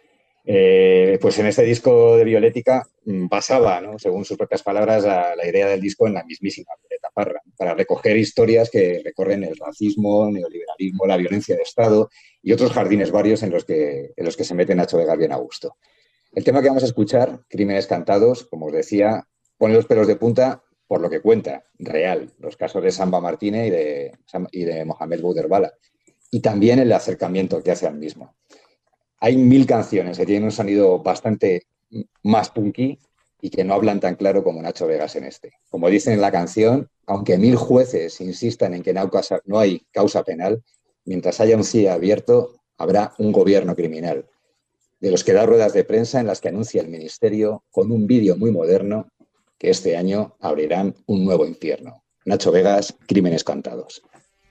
Pues en este disco de Violética basaba, ¿no?, según sus propias palabras, la idea del disco en la mismísima Violeta Parra, para recoger historias que recorren el racismo, el neoliberalismo, la violencia de Estado y otros jardines varios en los que se mete Nacho Vegas bien a gusto. El tema que vamos a escuchar, Crímenes Cantados, como os decía, pone los pelos de punta por lo que cuenta, real, los casos de Samba Martínez y de Mohamed Bouderbala, y también el acercamiento que hace al mismo. Hay 1000 canciones que tienen un sonido bastante más punky y que no hablan tan claro como Nacho Vegas en este. Como dicen en la canción, aunque 1000 jueces insistan en que no hay causa penal, mientras haya un CIE abierto, habrá un gobierno criminal, de los que da ruedas de prensa en las que anuncia el ministerio con un vídeo muy moderno que este año abrirán un nuevo infierno. Nacho Vegas, Crímenes Cantados.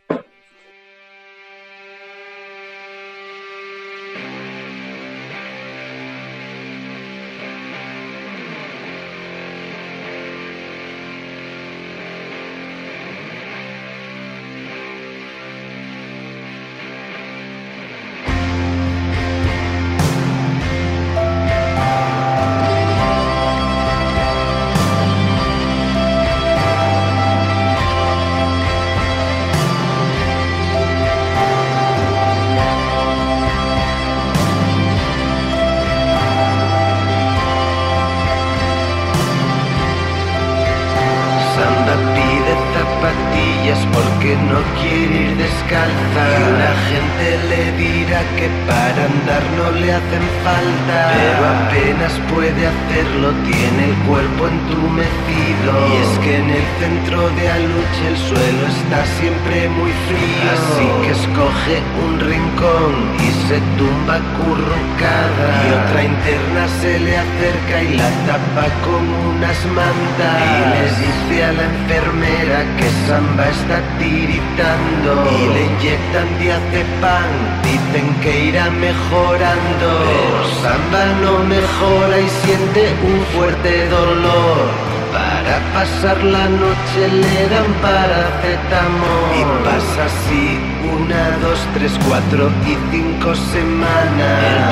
Porque no quiere ir descalza y la gente le dirá que para andar no le hacen falta, pero apenas puede hacerlo, tiene el cuerpo entumecido. Y es que en el centro de Aluche el suelo está siempre muy frío, así que escoge un rincón y se tumba acurrucada. Y otra interna se le acerca y la tapa con unas mantas y le dice a la enfermera que Samba está tiritando y le inyectan diazepam, dicen que irá mejorando, pero Samba no mejora y siente un fuerte dolor. Para pasar la noche le dan paracetamol y pasa así 1, 2, 3, 4 y 5 semanas. El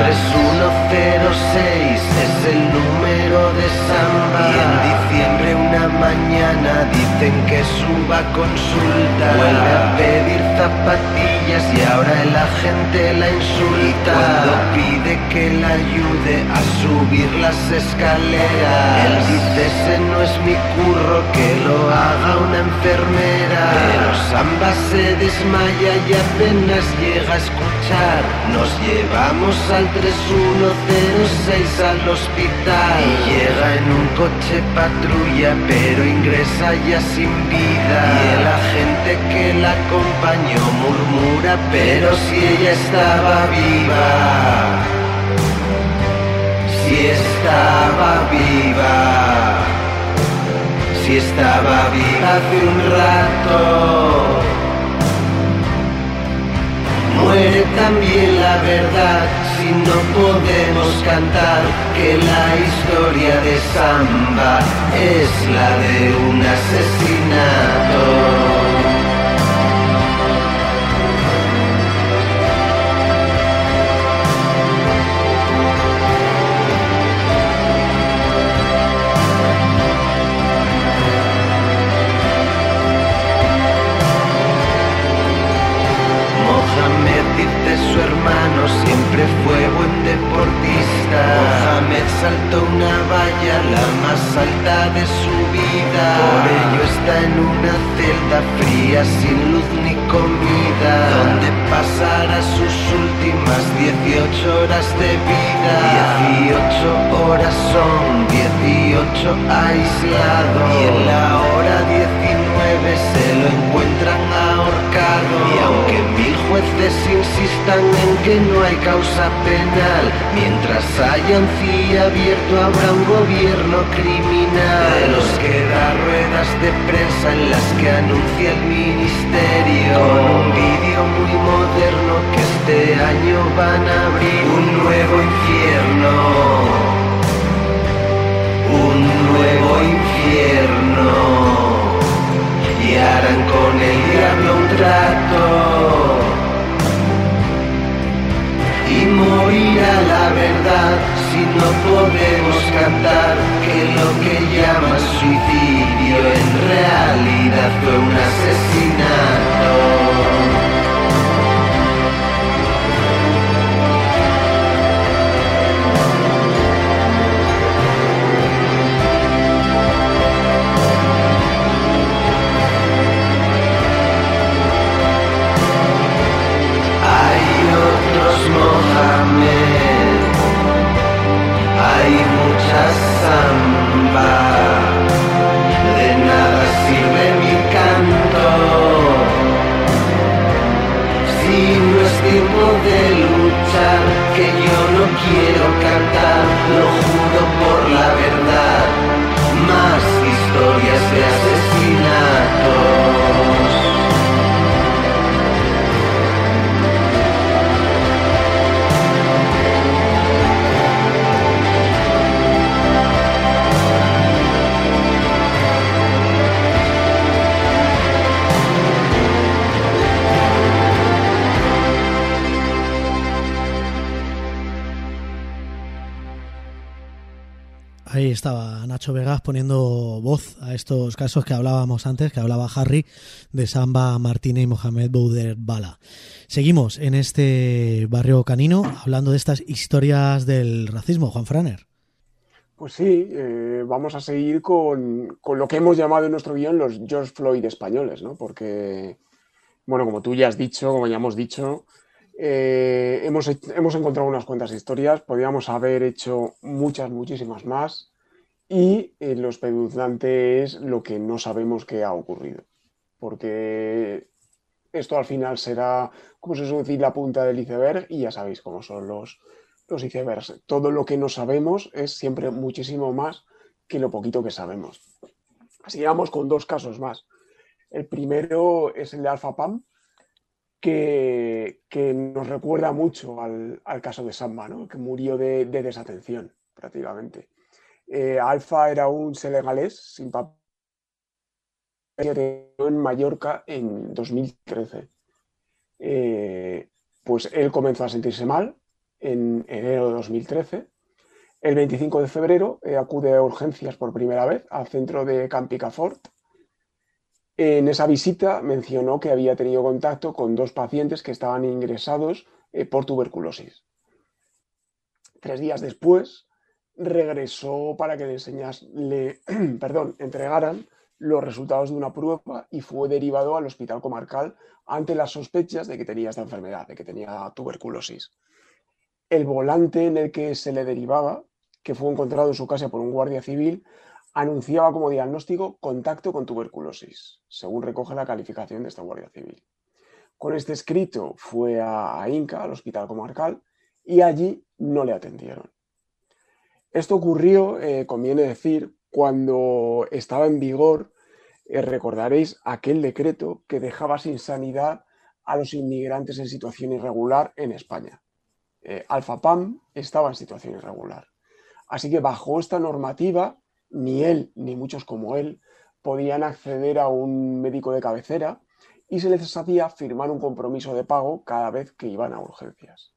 3106 es el número de Samba y en diciembre una mañana dicen que suba consulta. Vuelve a pedir zapatillas y ahora el agente la insulta. Y cuando pide que la ayude a subir las escaleras, él dice: ese no es mi curro, que lo haga una enfermera. Pero Samba se desmaya y apenas llega a escuchar. Nos llevamos al 3106 al hospital y llega en un coche patrulla, pero ingresa ya sin vida. Y el agente que la acompañó murmura: pero si ella estaba viva, si estaba viva, si estaba viva hace un rato. Muere también la verdad si no podemos cantar que la historia de Samba es la de un asesinato. sin luz ni comida, donde pasará sus últimas 18 horas de vida. 18 horas son 18 aislados, y en la hora 19 se lo encuentran ahorcado. Y aunque 1000 jueces insistan en que no hay causa penal, mientras haya un CIE abierto habrá un gobierno criminal, de los que da ruedas de prensa en las que anuncia el ministerio, con un vídeo muy moderno que este año van a abrir un nuevo infierno, un nuevo infierno, y harán con el diablo un trato, y morirá la verdad si no podemos cantar que lo que llaman suicidio en realidad fue un asesinato. Mohamed, hay mucha samba, de nada sirve mi canto, si no es tiempo de luchar, que yo no quiero cantar, lo juro por la verdad, más historias de asesinatos. Ahí estaba Nacho Vegas poniendo voz a estos casos que hablábamos antes, que hablaba Harry, de Samba Martínez y Mohamed Bouder Bala. Seguimos en este barrio canino hablando de estas historias del racismo, Juan Franer. Pues sí, vamos a seguir con lo que hemos llamado en nuestro guión los George Floyd españoles, ¿no? Porque, bueno, como tú ya has dicho, como ya hemos dicho, hemos encontrado unas cuantas historias, podríamos haber hecho muchísimas más, y lo espeluznante es lo que no sabemos que ha ocurrido, porque esto al final será, como se suele decir, la punta del iceberg, y ya sabéis cómo son los icebergs. Todo lo que no sabemos es siempre muchísimo más que lo poquito que sabemos. Así que vamos con dos casos más. El primero es el de Alpha Pam, que nos recuerda mucho al caso de Samba, ¿no? Que murió de desatención, prácticamente. Alpha era un senegalés sin papel en Mallorca en 2013. Pues él comenzó a sentirse mal en enero de 2013. El 25 de febrero acude a urgencias por primera vez al centro de Camp Picafort. En esa visita mencionó que había tenido contacto con 2 pacientes que estaban ingresados por tuberculosis. 3 días después regresó para que le entregaran los resultados de una prueba, y fue derivado al hospital comarcal ante las sospechas de que tenía esta enfermedad, de que tenía tuberculosis. El volante en el que se le derivaba, que fue encontrado en su casa por un guardia civil, anunciaba como diagnóstico contacto con tuberculosis, según recoge la calificación de esta guardia civil. Con este escrito fue a Inca, al hospital comarcal, y allí no le atendieron. Esto ocurrió, conviene decir, cuando estaba en vigor, recordaréis, aquel decreto que dejaba sin sanidad a los inmigrantes en situación irregular en España. Alpha Pam estaba en situación irregular. Así que bajo esta normativa, ni él ni muchos como él podían acceder a un médico de cabecera, y se les hacía firmar un compromiso de pago cada vez que iban a urgencias.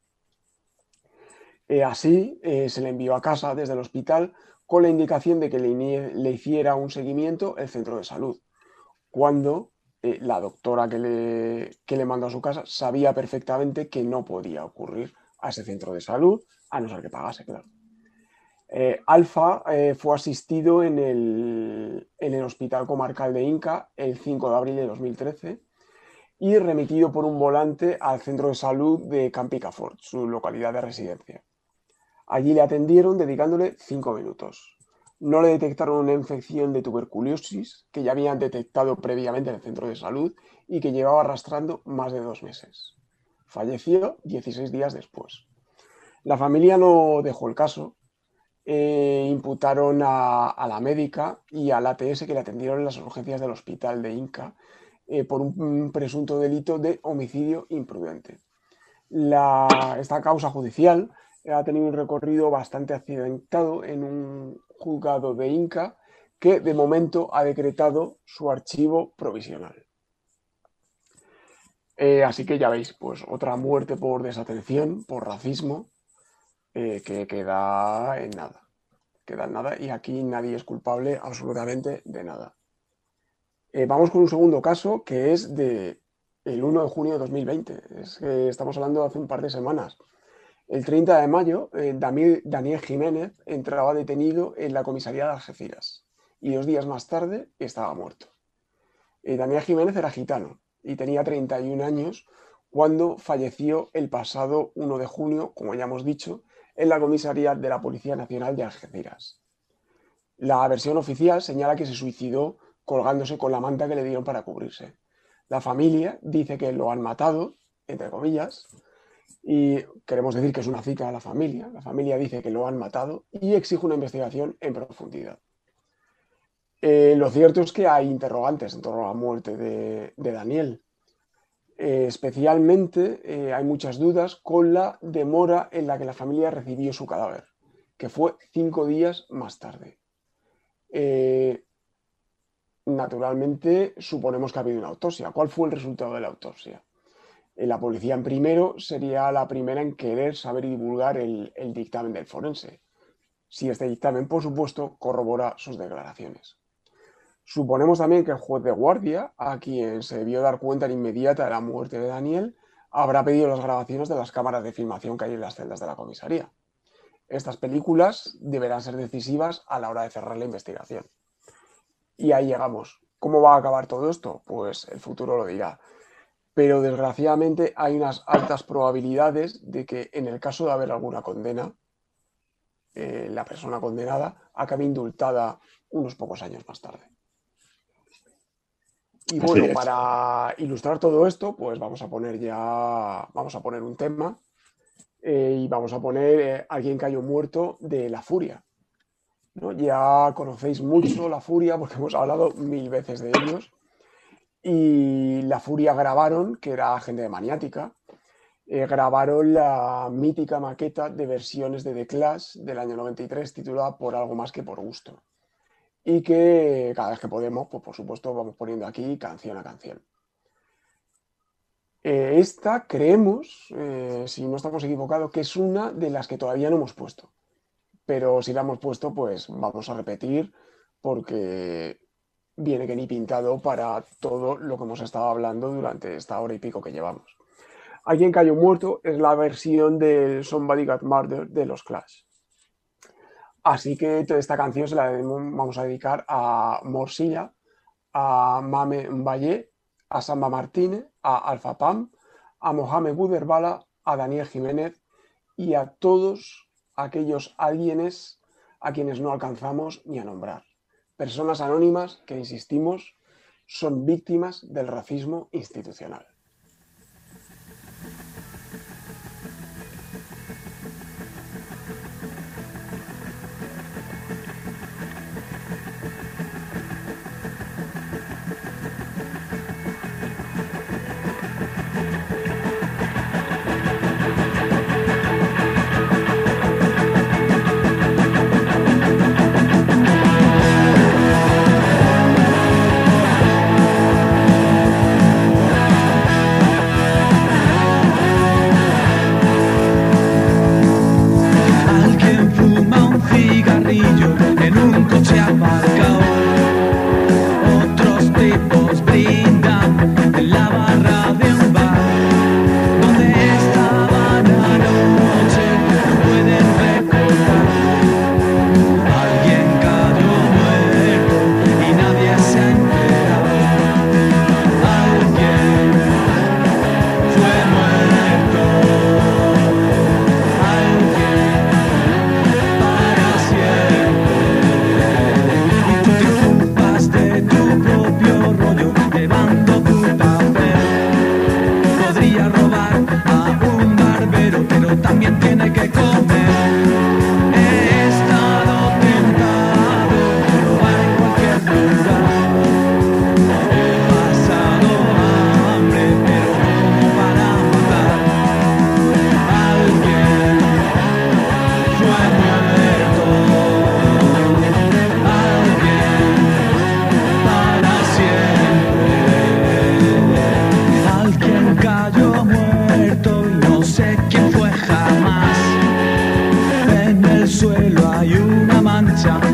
Así se le envió a casa desde el hospital con la indicación de que le hiciera un seguimiento el centro de salud, cuando la doctora que le mandó a su casa sabía perfectamente que no podía ocurrir a ese centro de salud, a no ser que pagase, claro. Alpha fue asistido en el hospital comarcal de Inca el 5 de abril de 2013, y remitido por un volante al centro de salud de Camp Picafort, su localidad de residencia. Allí le atendieron dedicándole 5 minutos. No le detectaron una infección de tuberculosis que ya habían detectado previamente en el centro de salud y que llevaba arrastrando más de 2 meses. Falleció 16 días después. La familia no dejó el caso. Imputaron a la médica y al ATS que le atendieron en las urgencias del hospital de Inca por un presunto delito de homicidio imprudente. Esta causa judicial ha tenido un recorrido bastante accidentado en un juzgado de Inca que de momento ha decretado su archivo provisional. Así que ya veis, pues otra muerte por desatención, por racismo, que queda en nada. Queda en nada y aquí nadie es culpable absolutamente de nada. Vamos con un segundo caso que es del 1 de junio de 2020. Es que estamos hablando de hace un par de semanas. El 30 de mayo, Daniel Jiménez entraba detenido en la comisaría de Algeciras y 2 días más tarde estaba muerto. Daniel Jiménez era gitano y tenía 31 años cuando falleció el pasado 1 de junio, como ya hemos dicho, en la comisaría de la Policía Nacional de Algeciras. La versión oficial señala que se suicidó colgándose con la manta que le dieron para cubrirse. La familia dice que lo han matado, entre comillas, y queremos decir que es una cita a la familia. La familia dice que lo han matado y exige una investigación en profundidad. Lo cierto es que hay interrogantes en torno a la muerte de Daniel. Especialmente hay muchas dudas con la demora en la que la familia recibió su cadáver, que fue 5 días más tarde. Naturalmente, suponemos que ha habido una autopsia. ¿Cuál fue el resultado de la autopsia? La policía en primero sería la primera en querer saber y divulgar el dictamen del forense, si este dictamen, por supuesto, corrobora sus declaraciones. Suponemos también que el juez de guardia, a quien se debió dar cuenta inmediata de la muerte de Daniel, habrá pedido las grabaciones de las cámaras de filmación que hay en las celdas de la comisaría. Estas películas deberán ser decisivas a la hora de cerrar la investigación. Y ahí llegamos. ¿Cómo va a acabar todo esto? Pues el futuro lo dirá. Pero desgraciadamente hay unas altas probabilidades de que en el caso de haber alguna condena, la persona condenada acabe indultada unos pocos años más tarde. Y bueno, para ilustrar todo esto, pues vamos a poner un tema y vamos a poner Alguien cayó muerto de La Furia, ¿no? Ya conocéis mucho La Furia porque hemos hablado 1000 veces de ellos. Y La Furia grabaron, que era gente de Maniática, grabaron la mítica maqueta de versiones de The Clash del año 93 titulada Por algo más que por gusto. Y que cada vez que podemos, pues por supuesto vamos poniendo aquí canción a canción. Esta creemos, si no estamos equivocados, que es una de las que todavía no hemos puesto. Pero si la hemos puesto, pues vamos a repetir porque viene que ni pintado para todo lo que hemos estado hablando durante esta hora y pico que llevamos. Alguien cayó muerto es la versión del Somebody Got Murdered de los Clash. Así que toda esta canción se la vamos a dedicar a Morsilla, a Mame Mbaye, a Samba Martínez, a Alfa Pam, a Mohamed Buderbala, a Daniel Jiménez y a todos aquellos alguienes a quienes no alcanzamos ni a nombrar. Personas anónimas que, insistimos, son víctimas del racismo institucional.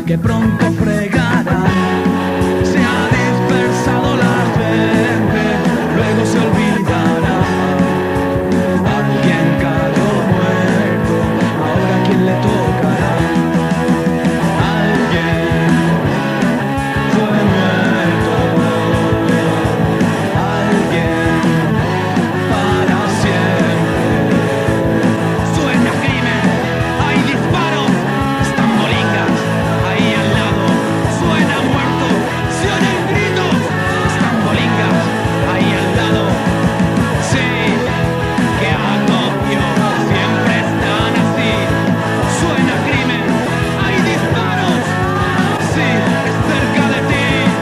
que pronto fregará. Se ha dispersado la gente, luego se olvidará. Alguien cayó muerto, ahora ¿quién le tocará? Alguien fue muerto, alguien para siempre. Suena crimen, hay disparos, están bolingas ahí al lado. Suena muerto, se oyen gritos, están bolingas ahí al lado. Sí, que agobio, siempre están así. Suena crimen, hay disparos, sí, es cerca de ti.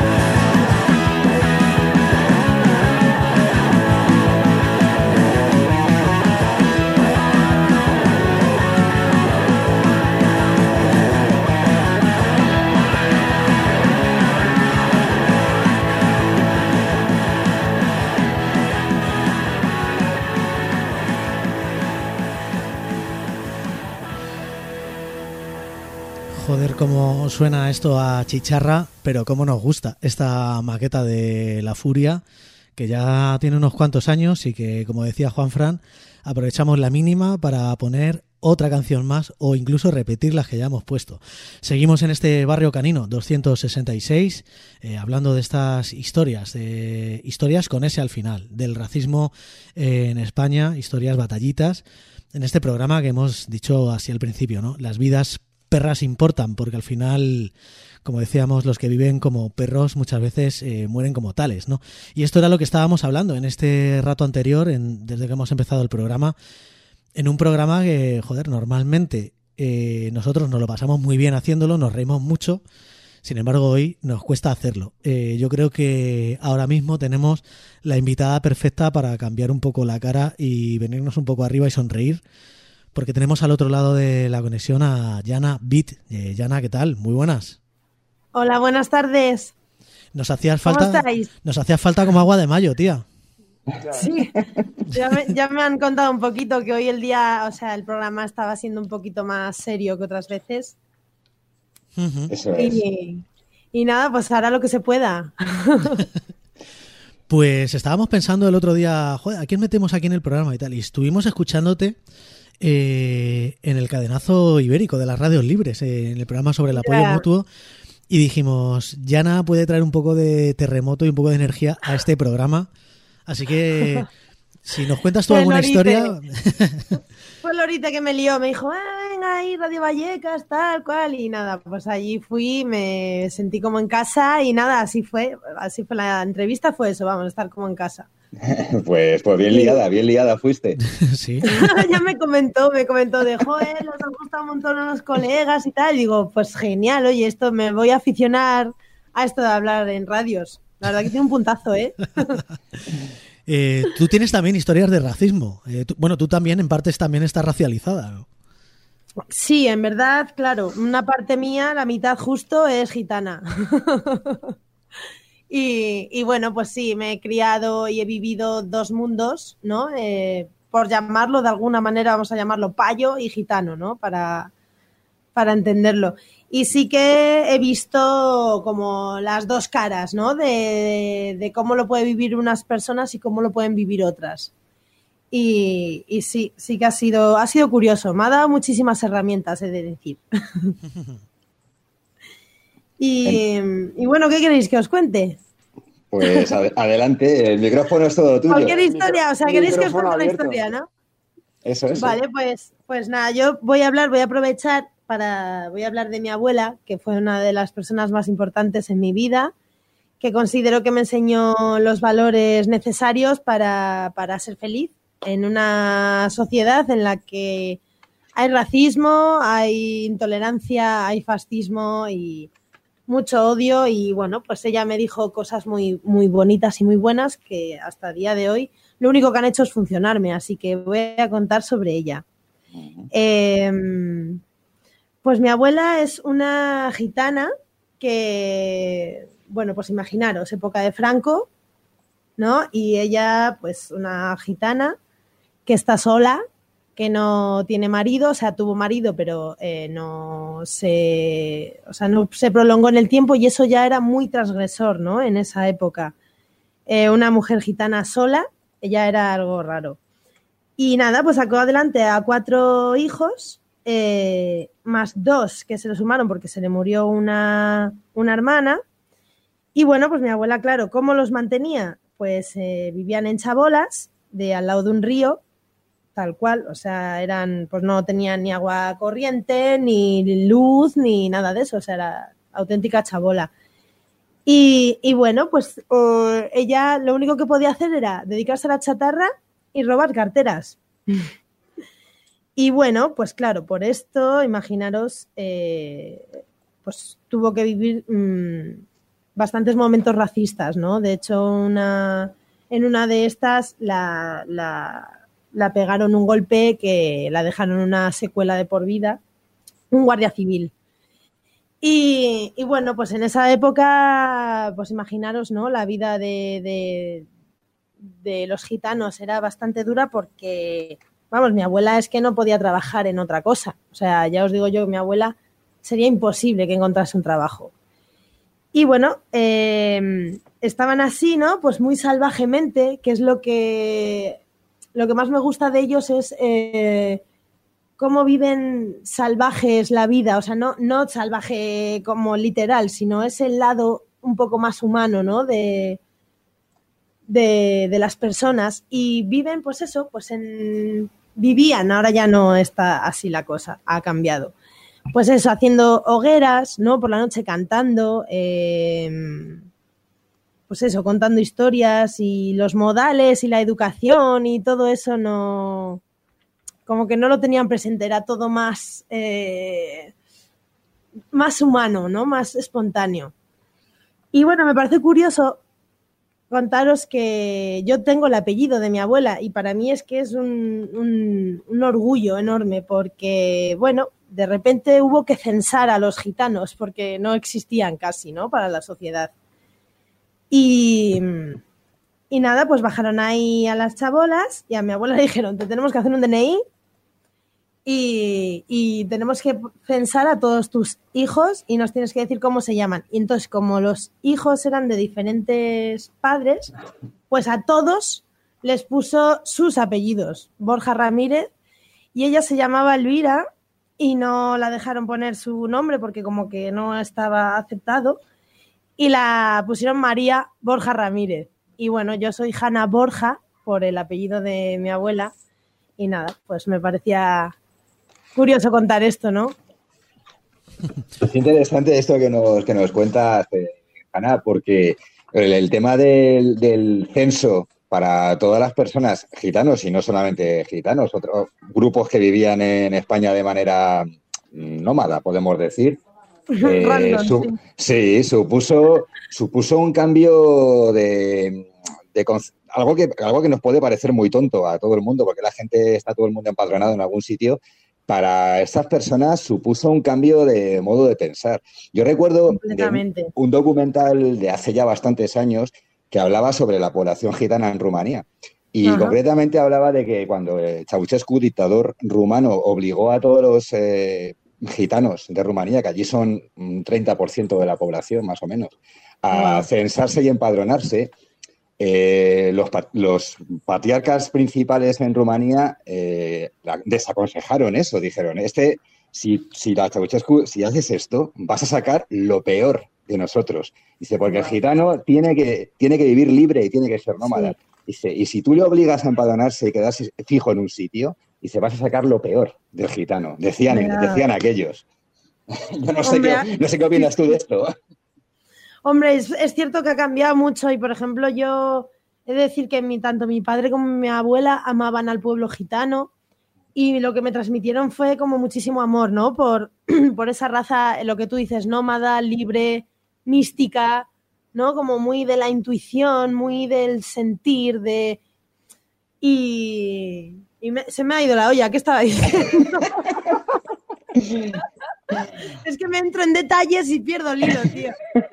Joder, cómo suena esto a chicharra, pero cómo nos gusta esta maqueta de La Furia, que ya tiene unos cuantos años y que, como decía Juanfran, aprovechamos la mínima para poner otra canción más o incluso repetir las que ya hemos puesto. Seguimos en este Barrio Canino 266, hablando de estas historias, historias con ese al final, del racismo en España, historias batallitas, en este programa que hemos dicho así al principio, ¿no? Las vidas perras importan, porque al final, como decíamos, los que viven como perros muchas veces mueren como tales, ¿no? Y esto era lo que estábamos hablando en este rato anterior, desde que hemos empezado el programa, en un programa que, joder, normalmente nosotros nos lo pasamos muy bien haciéndolo, nos reímos mucho, sin embargo hoy nos cuesta hacerlo. Yo creo que ahora mismo tenemos la invitada perfecta para cambiar un poco la cara y venirnos un poco arriba y sonreír, porque tenemos al otro lado de la conexión a Yana Beat. Yana, ¿qué tal? Muy buenas. Hola, buenas tardes. Nos hacías falta, ¿Cómo estáis? Nos hacía falta como agua de mayo, tía. Sí, ya me han contado un poquito que hoy el día, o sea, el programa estaba siendo un poquito más serio que otras veces. Eso es. Y nada, pues hará lo que se pueda. Pues estábamos pensando el otro día, joder, ¿a quién metemos aquí en el programa y tal? Y estuvimos escuchándote en el cadenazo ibérico de las radios libres, en el programa sobre el apoyo mutuo, y dijimos, Yana puede traer un poco de terremoto y un poco de energía a este programa, así que si nos cuentas tú alguna historia... Fue Lorita que me lió, me dijo, venga ahí, Radio Vallecas, tal cual, y nada, pues allí fui, me sentí como en casa y nada, así fue la entrevista, fue eso, vamos, estar como en casa. Pues bien liada fuiste. Sí. Ya me comentó de, joder, nos han gustado un montón a los colegas y tal, y digo, pues genial, oye, esto me voy a aficionar a esto de hablar en radios, la verdad que tiene un puntazo, Tú tienes también historias de racismo. Tú también en partes también estás racializada, ¿no? Sí, en verdad, claro, una parte mía, la mitad justo, es gitana. y bueno, pues sí, me he criado y he vivido dos mundos, ¿no? Por llamarlo de alguna manera, vamos a llamarlo payo y gitano, ¿no? Para entenderlo. Y sí que he visto como las dos caras, ¿no? De cómo lo pueden vivir unas personas y cómo lo pueden vivir otras. Y sí que ha sido curioso. Me ha dado muchísimas herramientas, he de decir. Y bueno, ¿qué queréis que os cuente? Pues adelante, el micrófono es todo tuyo. Cualquier historia, o sea, queréis que os cuente una historia, ¿no? Eso. Vale, pues nada, yo voy a aprovechar voy a hablar de mi abuela, que fue una de las personas más importantes en mi vida, que considero que me enseñó los valores necesarios para ser feliz en una sociedad en la que hay racismo, hay intolerancia, hay fascismo y mucho odio. Y bueno, pues ella me dijo cosas muy, muy bonitas y muy buenas que hasta el día de hoy lo único que han hecho es funcionarme, así que voy a contar sobre ella. Pues mi abuela es una gitana que, bueno, pues imaginaros, época de Franco, ¿no? Y ella, pues una gitana que está sola que no tiene marido, o sea, tuvo marido, pero no se prolongó en el tiempo, y eso ya era muy transgresor, ¿no? En esa época. Una mujer gitana sola, ya era algo raro. Y nada, pues sacó adelante a 4 hijos, más 2 que se le sumaron porque se le murió una hermana. Y bueno, pues mi abuela, claro, ¿cómo los mantenía? Pues vivían en chabolas, al lado de un río, tal cual, o sea, pues no tenían ni agua corriente, ni luz, ni nada de eso, o sea, era auténtica chabola. Y bueno, pues ella lo único que podía hacer era dedicarse a la chatarra y robar carteras. Y bueno, pues claro, por esto, imaginaros, pues tuvo que vivir bastantes momentos racistas, ¿no? De hecho, en una de estas la pegaron un golpe que la dejaron una secuela de por vida, un guardia civil. Y bueno, pues en esa época, pues imaginaros, ¿no? La vida de los gitanos era bastante dura porque, vamos, mi abuela es que no podía trabajar en otra cosa. O sea, ya os digo yo que mi abuela sería imposible que encontrase un trabajo. Y bueno, estaban así, ¿no? Pues muy salvajemente, que es lo que más me gusta de ellos es cómo viven salvajes la vida. O sea, no salvaje como literal, sino es el lado un poco más humano, ¿no? De las personas. Y viven, pues eso, pues vivían, ahora ya no está así la cosa, ha cambiado. Pues eso, haciendo hogueras, ¿no? Por la noche cantando, pues eso, contando historias, y los modales y la educación y todo eso no, como que no lo tenían presente, era todo más humano, ¿no? Más espontáneo. Y bueno, me parece curioso contaros que yo tengo el apellido de mi abuela, y para mí es que es un orgullo enorme, porque, bueno, de repente hubo que censar a los gitanos porque no existían casi, ¿no? Para la sociedad. Y nada, pues bajaron ahí a las chabolas y a mi abuela le dijeron: te tenemos que hacer un DNI y tenemos que censar a todos tus hijos y nos tienes que decir cómo se llaman. Y entonces, como los hijos eran de diferentes padres, pues a todos les puso sus apellidos. Borja Ramírez, y ella se llamaba Elvira y no la dejaron poner su nombre porque como que no estaba aceptado, y la pusieron María Borja Ramírez. Y bueno, yo soy Hanna Borja por el apellido de mi abuela, y nada, pues me parecía curioso contar esto, ¿no? Es interesante esto que nos cuentas, Hanna, porque el tema del censo para todas las personas gitanos, y no solamente gitanos, otros grupos que vivían en España de manera nómada, podemos decir, Random, sí, supuso un cambio de algo que nos puede parecer muy tonto a todo el mundo, porque está todo el mundo empadronado en algún sitio. Para estas personas supuso un cambio de modo de pensar. Yo recuerdo un documental de hace ya bastantes años que hablaba sobre la población gitana en Rumanía. Y concretamente hablaba de que cuando Ceausescu, dictador rumano, obligó a todos los gitanos de Rumanía, que allí son un 30% de la población más o menos, a censarse y empadronarse, los patriarcas principales en Rumanía desaconsejaron eso. Dijeron: si haces esto, vas a sacar lo peor de nosotros. Dice, porque el gitano tiene que vivir libre y tiene que ser nómada. Sí. Dice, y si tú le obligas a empadronarse y quedarse fijo en un sitio, dice, vas a sacar lo peor del gitano. Decían aquellos. Yo no sé qué opinas tú de esto. Hombre, es cierto que ha cambiado mucho, y por ejemplo yo he de decir que tanto mi padre como mi abuela amaban al pueblo gitano, y lo que me transmitieron fue como muchísimo amor, ¿no? Por esa raza, lo que tú dices, nómada, libre, mística, ¿no? Como muy de la intuición, muy del sentir, se me ha ido la olla, ¿qué estaba diciendo? Es que me entro en detalles y pierdo el hilo, tío.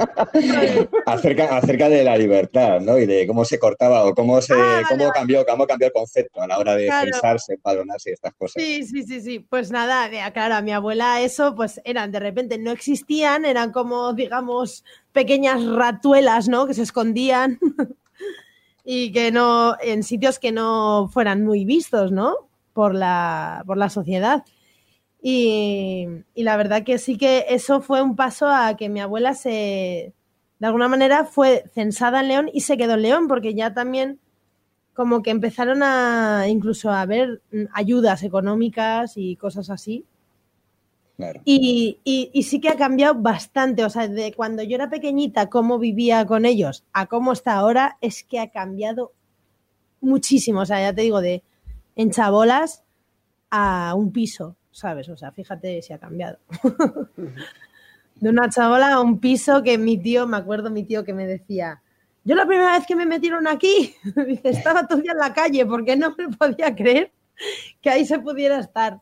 acerca de la libertad, ¿no? Y de cómo se cortaba o cómo cambió el concepto a la hora de censarse, empadronarse y estas cosas. Sí. Pues nada, claro, a mi abuela eso, pues eran, de repente no existían, eran como, digamos, pequeñas ratuelas, ¿no? Que se escondían y que no, en sitios que no fueran muy vistos, ¿no? Por la sociedad. Y la verdad que sí que eso fue un paso a que mi abuela de alguna manera fue censada en León y se quedó en León, porque ya también como que empezaron incluso a haber ayudas económicas y cosas así. Claro. Y sí que ha cambiado bastante, o sea, de cuando yo era pequeñita, cómo vivía con ellos, a cómo está ahora, es que ha cambiado muchísimo, o sea, ya te digo, en chabolas a un piso, ¿sabes? O sea, fíjate si ha cambiado. De una chabola a un piso que me acuerdo mi tío que me decía, yo la primera vez que me metieron aquí, dice, estaba todo el día en la calle porque no me podía creer que ahí se pudiera estar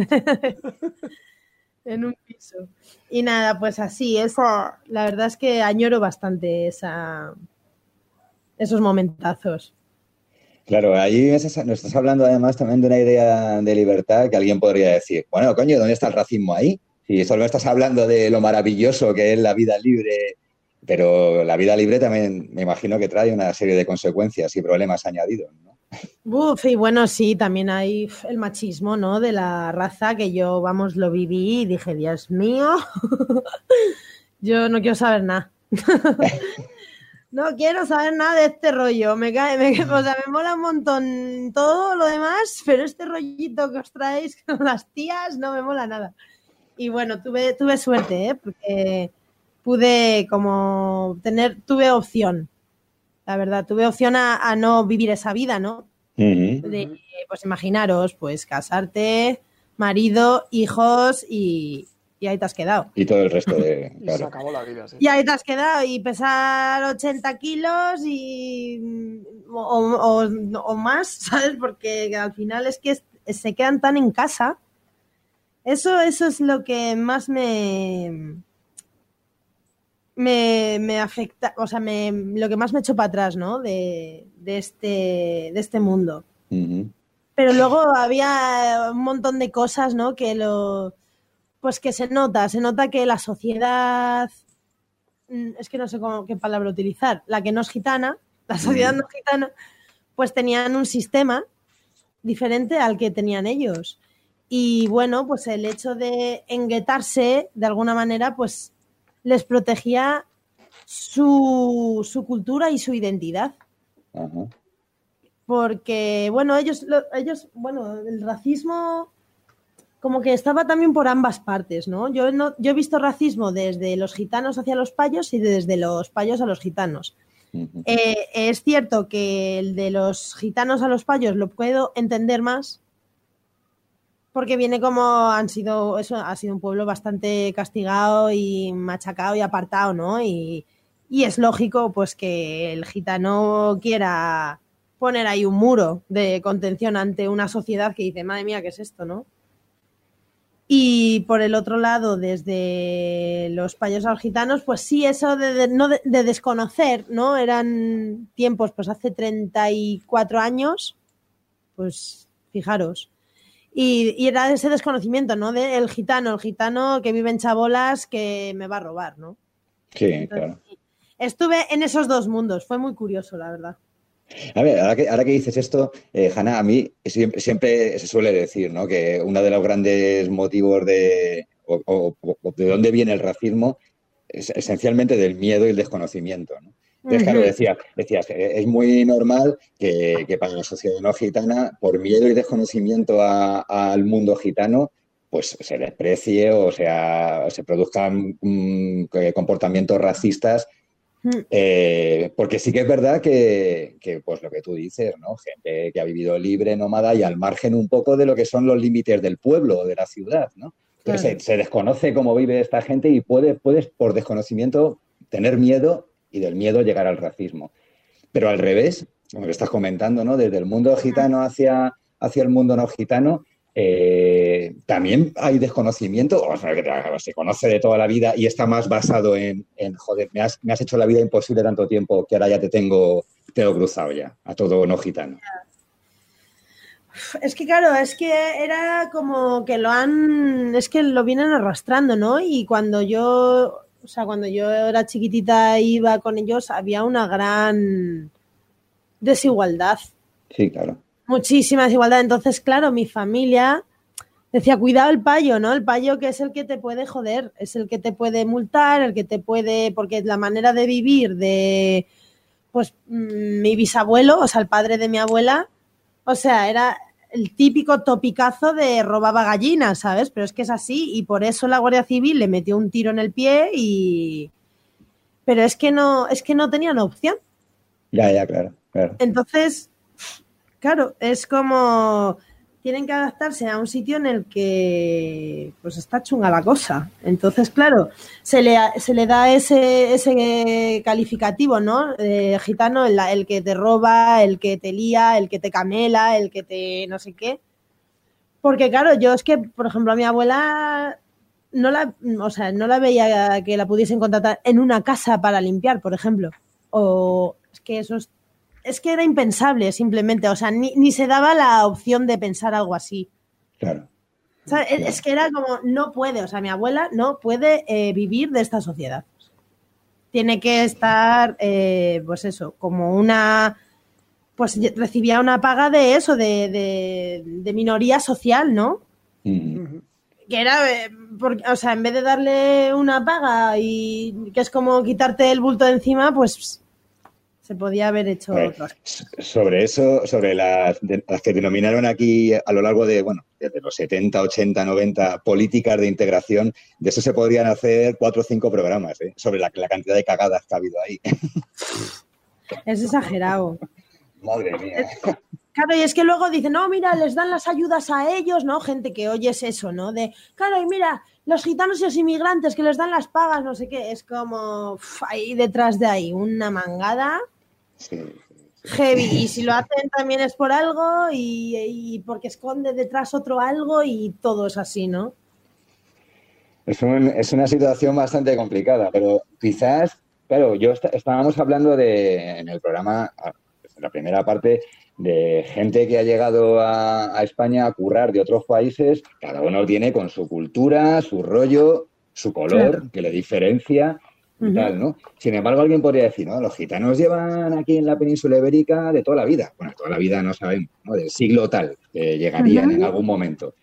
en un piso. Y nada, pues así, la verdad es que añoro bastante esos momentazos. Claro, ahí nos estás hablando además también de una idea de libertad que alguien podría decir, bueno, coño, ¿dónde está el racismo ahí? Si solo estás hablando de lo maravilloso que es la vida libre, pero la vida libre también me imagino que trae una serie de consecuencias y problemas añadidos, ¿no? Y bueno, sí, también hay el machismo, ¿no? De la raza que yo, vamos, lo viví y dije, Dios mío, yo no quiero saber nada. No quiero saber nada de este rollo. O sea, me mola un montón todo lo demás, pero este rollito que os traéis con las tías no me mola nada. Y bueno, tuve suerte, porque tuve opción. La verdad, tuve opción a no vivir esa vida, ¿no? Uh-huh. Pues imaginaros, pues casarte, marido, hijos y ahí te has quedado. Y todo el resto de... Claro. Y se acabó la vida, sí. Y ahí te has quedado y pesar 80 kilos o más, ¿sabes? Porque al final es que se quedan tan en casa. Eso es lo que más me afecta, o sea, lo que más me echó para atrás, ¿no? De este mundo. Uh-huh. Pero luego había un montón de cosas, ¿no? Pues que se nota que la sociedad, es que no sé qué palabra utilizar, la que no es gitana, la sociedad no gitana, pues tenían un sistema diferente al que tenían ellos. Y bueno, pues el hecho de enguetarse, de alguna manera, pues les protegía su cultura y su identidad. Uh-huh. Porque, bueno, ellos, el racismo como que estaba también por ambas partes, ¿no? Yo he visto racismo desde los gitanos hacia los payos y desde los payos a los gitanos. Uh-huh. Es cierto que el de los gitanos a los payos lo puedo entender más, porque viene como ha sido un pueblo bastante castigado y machacado y apartado, ¿no? Y es lógico, pues, que el gitano quiera poner ahí un muro de contención ante una sociedad que dice, madre mía, ¿qué es esto, no? Y por el otro lado, desde los payos a los gitanos, pues sí, eso de desconocer, ¿no? Eran tiempos, pues hace 34 años, pues fijaros. Y era ese desconocimiento, ¿no? El gitano que vive en chabolas que me va a robar, ¿no? Sí, entonces, claro. Estuve en esos dos mundos, fue muy curioso, la verdad. A ver, ahora que dices esto, Hanna, a mí siempre se suele decir, ¿no? Que uno de los grandes motivos de dónde viene el racismo es esencialmente del miedo y el desconocimiento, ¿no? Entonces, claro, decías, es muy normal que para la sociedad no gitana, por miedo y desconocimiento al mundo gitano, pues se desprecie o sea, se produzcan comportamientos racistas. Porque sí que es verdad que pues lo que tú dices, ¿no? Gente que ha vivido libre, nómada y al margen un poco de lo que son los límites del pueblo o de la ciudad, ¿no? Entonces claro. se desconoce cómo vive esta gente y puedes por desconocimiento tener miedo y del miedo llegar al racismo. Pero al revés, como lo estás comentando, ¿no? Desde el mundo gitano hacia el mundo no gitano, también hay desconocimiento, o sea, que se conoce de toda la vida y está más basado en joder, me has hecho la vida imposible tanto tiempo que ahora ya te tengo cruzado ya, a todo no gitano. Es que claro, es que era como que es que lo vienen arrastrando, ¿no? Y cuando yo era chiquitita e iba con ellos, había una gran desigualdad. Sí, claro. Muchísima desigualdad. Entonces, claro, mi familia decía, cuidado el payo, ¿no? El payo que es el que te puede joder, es el que te puede multar, el que te puede... Porque la manera de vivir de, pues, mi bisabuelo, o sea, el padre de mi abuela, o sea, era el típico topicazo de robaba gallinas, ¿sabes? Pero es que es así y por eso la Guardia Civil le metió un tiro en el pie y... Pero es que no tenían opción. Ya, claro. Entonces, claro, es como... Tienen que adaptarse a un sitio en el que pues está chunga la cosa. Entonces, claro, se le da ese calificativo, ¿no? Gitano, el que te roba, el que te lía, el que te camela, el que te no sé qué. Porque, claro, yo es que, por ejemplo, a mi abuela no la veía que la pudiesen contratar en una casa para limpiar, por ejemplo. O es que eso es que era impensable, simplemente. O sea, ni se daba la opción de pensar algo así. Claro. O sea, es que era como, no puede, o sea, mi abuela no puede vivir de esta sociedad. Tiene que estar, pues eso, como una... Pues recibía una paga de eso, de minoría social, ¿no? Que era, o sea, en vez de darle una paga y que es como quitarte el bulto de encima, pues... Se podía haber hecho otras cosas. Sobre eso, sobre las que denominaron aquí a lo largo de, bueno, desde los 70, 80, 90, políticas de integración, de eso se podrían hacer 4 o 5 programas, sobre la cantidad de cagadas que ha habido ahí. Es exagerado. Madre mía. Claro, y es que luego dicen, no, mira, les dan las ayudas a ellos, ¿no? Gente que oyes eso, ¿no? De, claro, y mira, los gitanos y los inmigrantes que les dan las pagas, no sé qué, es como ahí detrás de ahí, una mangada heavy. Y si lo hacen también es por algo y porque esconde detrás otro algo y todo es así, ¿no? Es una situación bastante complicada, pero quizás, claro, estábamos hablando en el programa, en la primera parte, de gente que ha llegado a España a currar de otros países, cada uno tiene con su cultura, su rollo, su color, claro, que le diferencia y tal, ¿no? Sin embargo, alguien podría decir, ¿no? Los gitanos llevan aquí en la península ibérica de toda la vida. Bueno, toda la vida no sabemos, ¿no? Del siglo tal, que llegarían en algún momento.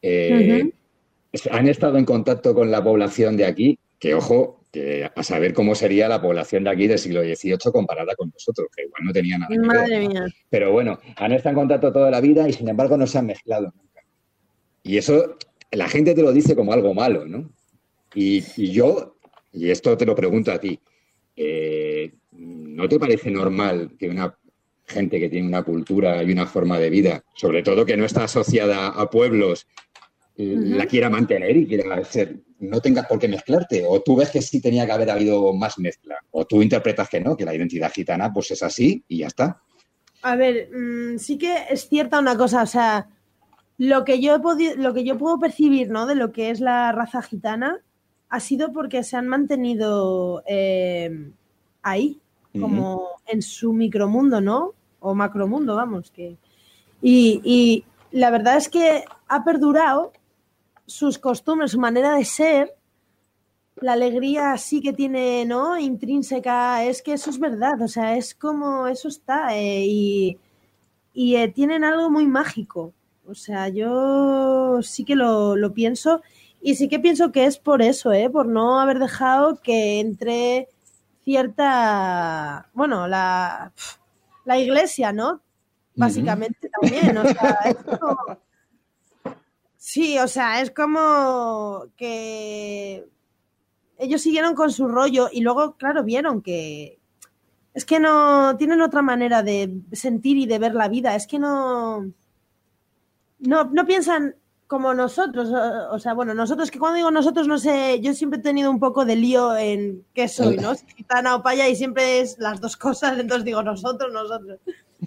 Han estado en contacto con la población de aquí, que ojo, que a saber cómo sería la población de aquí del siglo XVIII comparada con nosotros, que igual no tenía nada que ver, ¿no? Madre mía. Pero bueno, han estado en contacto toda la vida y sin embargo no se han mezclado nunca. Y eso, la gente te lo dice como algo malo, ¿no? Y esto te lo pregunto a ti, ¿no te parece normal que una gente que tiene una cultura y una forma de vida, sobre todo que no está asociada a pueblos, la quiera mantener y quiera ser, no tengas por qué mezclarte? ¿O tú ves que sí tenía que haber habido más mezcla? ¿O tú interpretas que no, que la identidad gitana pues es así y ya está? A ver, sí que es cierta una cosa, o sea, lo que yo puedo percibir, ¿no?, de lo que es la raza gitana ha sido porque se han mantenido ahí, como en su micromundo, ¿no? O macromundo, vamos. Y la verdad es que ha perdurado sus costumbres, su manera de ser, la alegría sí que tiene, ¿no?, intrínseca, es que eso es verdad, o sea, es como, eso está, y tienen algo muy mágico, o sea, yo sí que lo pienso, y sí que pienso que es por eso, por no haber dejado que entre cierta, bueno, la iglesia, ¿no?, básicamente también, o sea, es como... Sí, o sea, es como que ellos siguieron con su rollo y luego, claro, vieron que es que no tienen otra manera de sentir y de ver la vida. Es que no piensan como nosotros. O sea, bueno, nosotros, que cuando digo nosotros, no sé, yo siempre he tenido un poco de lío en qué soy, ¿no? Si gitana o paya y siempre es las dos cosas, entonces digo nosotros.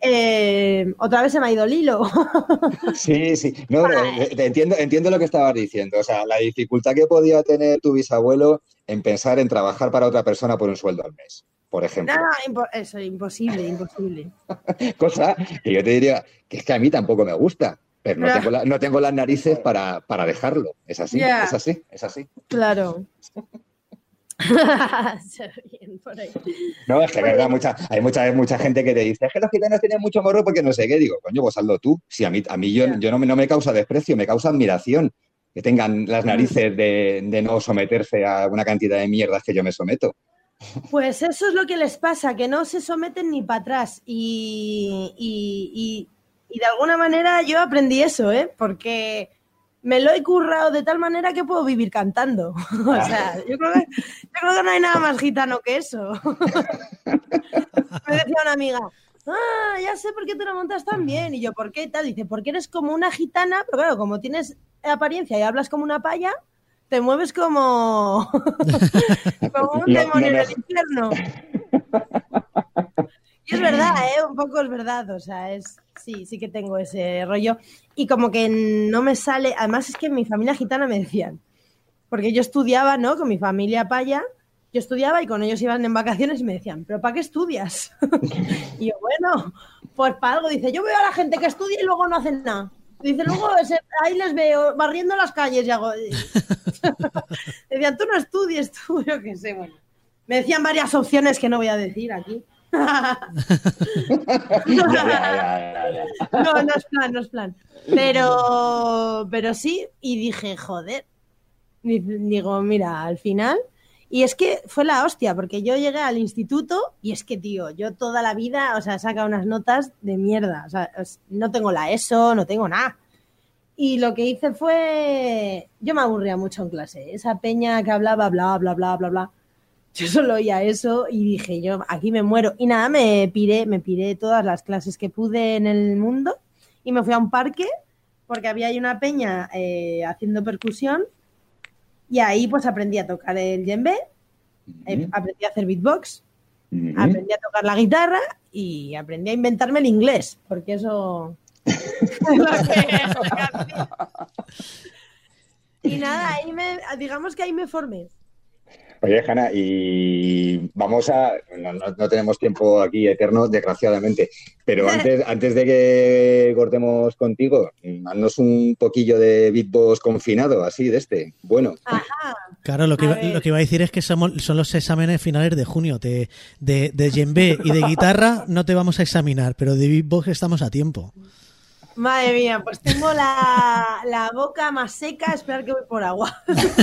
Otra vez se me ha ido el hilo. Sí. No, entiendo lo que estabas diciendo. O sea, la dificultad que podía tener tu bisabuelo en pensar en trabajar para otra persona por un sueldo al mes, por ejemplo. No, eso es imposible. Cosa que yo te diría que es que a mí tampoco me gusta, pero no tengo las narices para dejarlo. Es así, Yeah. es así. Claro. Se ríen por ahí. No, es que es verdad, hay mucha gente que te dice, es que los gitanos tienen mucho morro porque no sé qué. Digo, coño, pues hazlo tú. Si a mí yo no me causa desprecio, me causa admiración que tengan las narices de no someterse a una cantidad de mierdas que yo me someto. Pues eso es lo que les pasa, que no se someten ni para atrás. Y de alguna manera yo aprendí eso, porque me lo he currado de tal manera que puedo vivir cantando. O sea, yo creo que no hay nada más gitano que eso. Me decía una amiga, ya sé por qué te lo montas tan bien. Y yo, ¿por qué tal? Dice, porque eres como una gitana, pero claro, como tienes apariencia y hablas como una paya, te mueves como un demonio en el infierno. Y es verdad, un poco es verdad, o sea, sí que tengo ese rollo. Y como que no me sale, además es que en mi familia gitana me decían, porque yo estudiaba, ¿no? Con mi familia paya, yo estudiaba y con ellos iban en vacaciones y me decían, ¿pero para qué estudias? Y yo, bueno, pues para algo. Dice, yo veo a la gente que estudia y luego no hacen nada. Dice, luego ahí les veo barriendo las calles y hago... Decían, tú no estudies, tú, yo qué sé, bueno. Me decían varias opciones que no voy a decir aquí. No es plan. Pero sí, y dije, joder. Digo, mira, al final... Y es que fue la hostia, porque yo llegué al instituto y es que, tío, yo toda la vida, o sea, he sacado unas notas de mierda. O sea, no tengo la ESO, no tengo nada. Y lo que hice fue... Yo me aburría mucho en clase. Esa peña que hablaba bla, bla, bla, bla, bla. Yo solo oía eso y dije, yo aquí me muero. Y nada, me piré todas las clases que pude en el mundo y me fui a un parque porque había ahí una peña haciendo percusión. Y ahí pues aprendí a tocar el djembe, aprendí a hacer beatbox, aprendí a tocar la guitarra y aprendí a inventarme el inglés, porque eso... Y nada, digamos que ahí me formé. Oye, Hanna, y vamos a... No tenemos tiempo aquí eterno, desgraciadamente, pero antes de que cortemos contigo, haznos un poquillo de beatbox confinado, así, de este. Bueno. Ajá. Claro, lo que iba a decir es que son los exámenes finales de junio. De djembe y de guitarra no te vamos a examinar, pero de beatbox estamos a tiempo. Madre mía, pues tengo la boca más seca, esperar que voy por agua.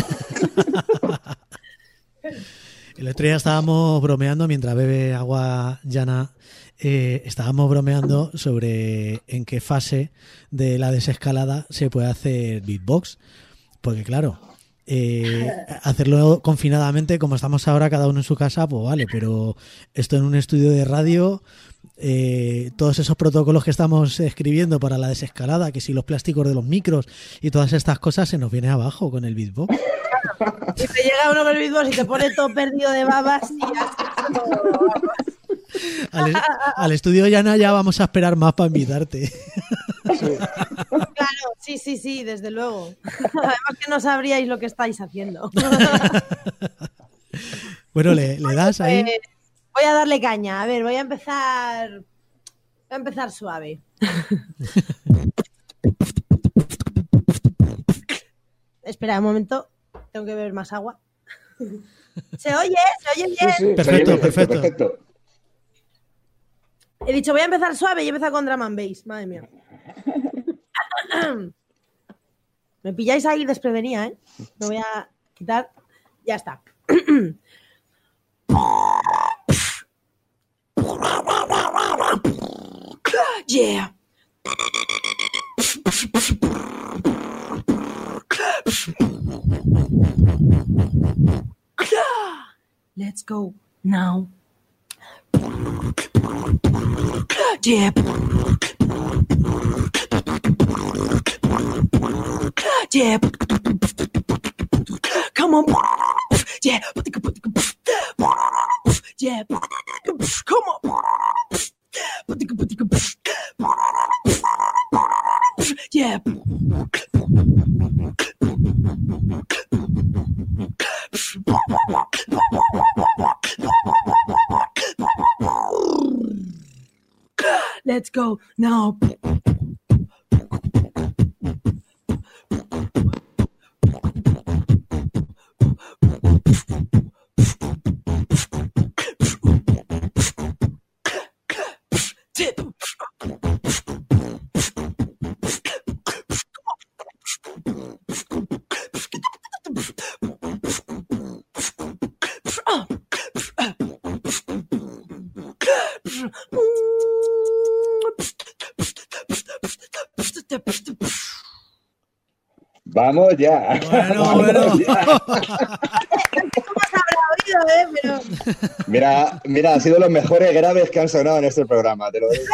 El otro día estábamos bromeando mientras bebe agua Yana. Estábamos bromeando sobre en qué fase de la desescalada se puede hacer beatbox. Porque claro, hacerlo confinadamente como estamos ahora cada uno en su casa, pues vale, pero esto en un estudio de radio, todos esos protocolos que estamos escribiendo para la desescalada, que si los plásticos de los micros y todas estas cosas, se nos viene abajo con el beatbox. Y te llega uno con el beatbox y te pone todo perdido de babas y al estudio Yana ya vamos a esperar más para invitarte. Sí. Claro, sí, desde luego. Además que no sabríais lo que estáis haciendo. Bueno, ¿le das ahí? Voy a darle caña. A ver, voy a empezar suave. Espera un momento. Tengo que beber más agua. ¿Se oye bien? Sí. Perfecto. He dicho, voy a empezar suave y he empezado con drum and bass. Madre mía. Me pilláis ahí desprevenida, ¿eh? Me voy a quitar. Ya está. Yeah. Let's go now. Yeah. Yeah. Come on. Yeah. Yeah. Come on. Let's go now. Vamos ya. Bueno, Vamos bueno. ya. Pero... Mira, ha sido los mejores graves que han sonado en este programa, te lo digo.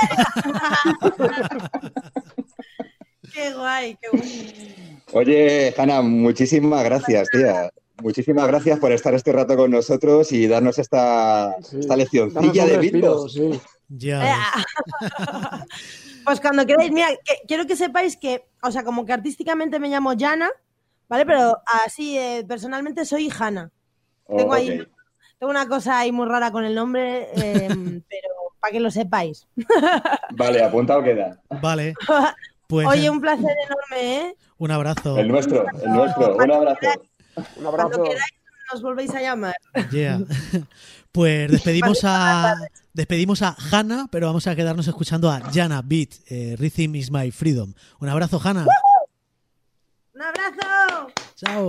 Qué guay, qué guay. Oye, Hanna, muchísimas gracias, tía. Muchísimas gracias por estar este rato con nosotros y darnos esta leccioncilla de beatbox. Sí. Ya. Pues cuando queráis, mira, quiero que sepáis que, o sea, como que artísticamente me llamo Jana, ¿vale? Pero así, personalmente soy Hanna. Tengo ahí, tengo una cosa ahí muy rara con el nombre, pero para que lo sepáis. Vale, apuntado queda. Vale. Pues, Oye, un placer enorme, ¿eh? Un abrazo. El nuestro, un abrazo. Un abrazo. Cuando queráis, nos volvéis a llamar. Yeah. Pues despedimos a Hanna, pero vamos a quedarnos escuchando a Jana Beat, Rhythm is my freedom. Un abrazo, Hanna. ¡Un abrazo! Chao.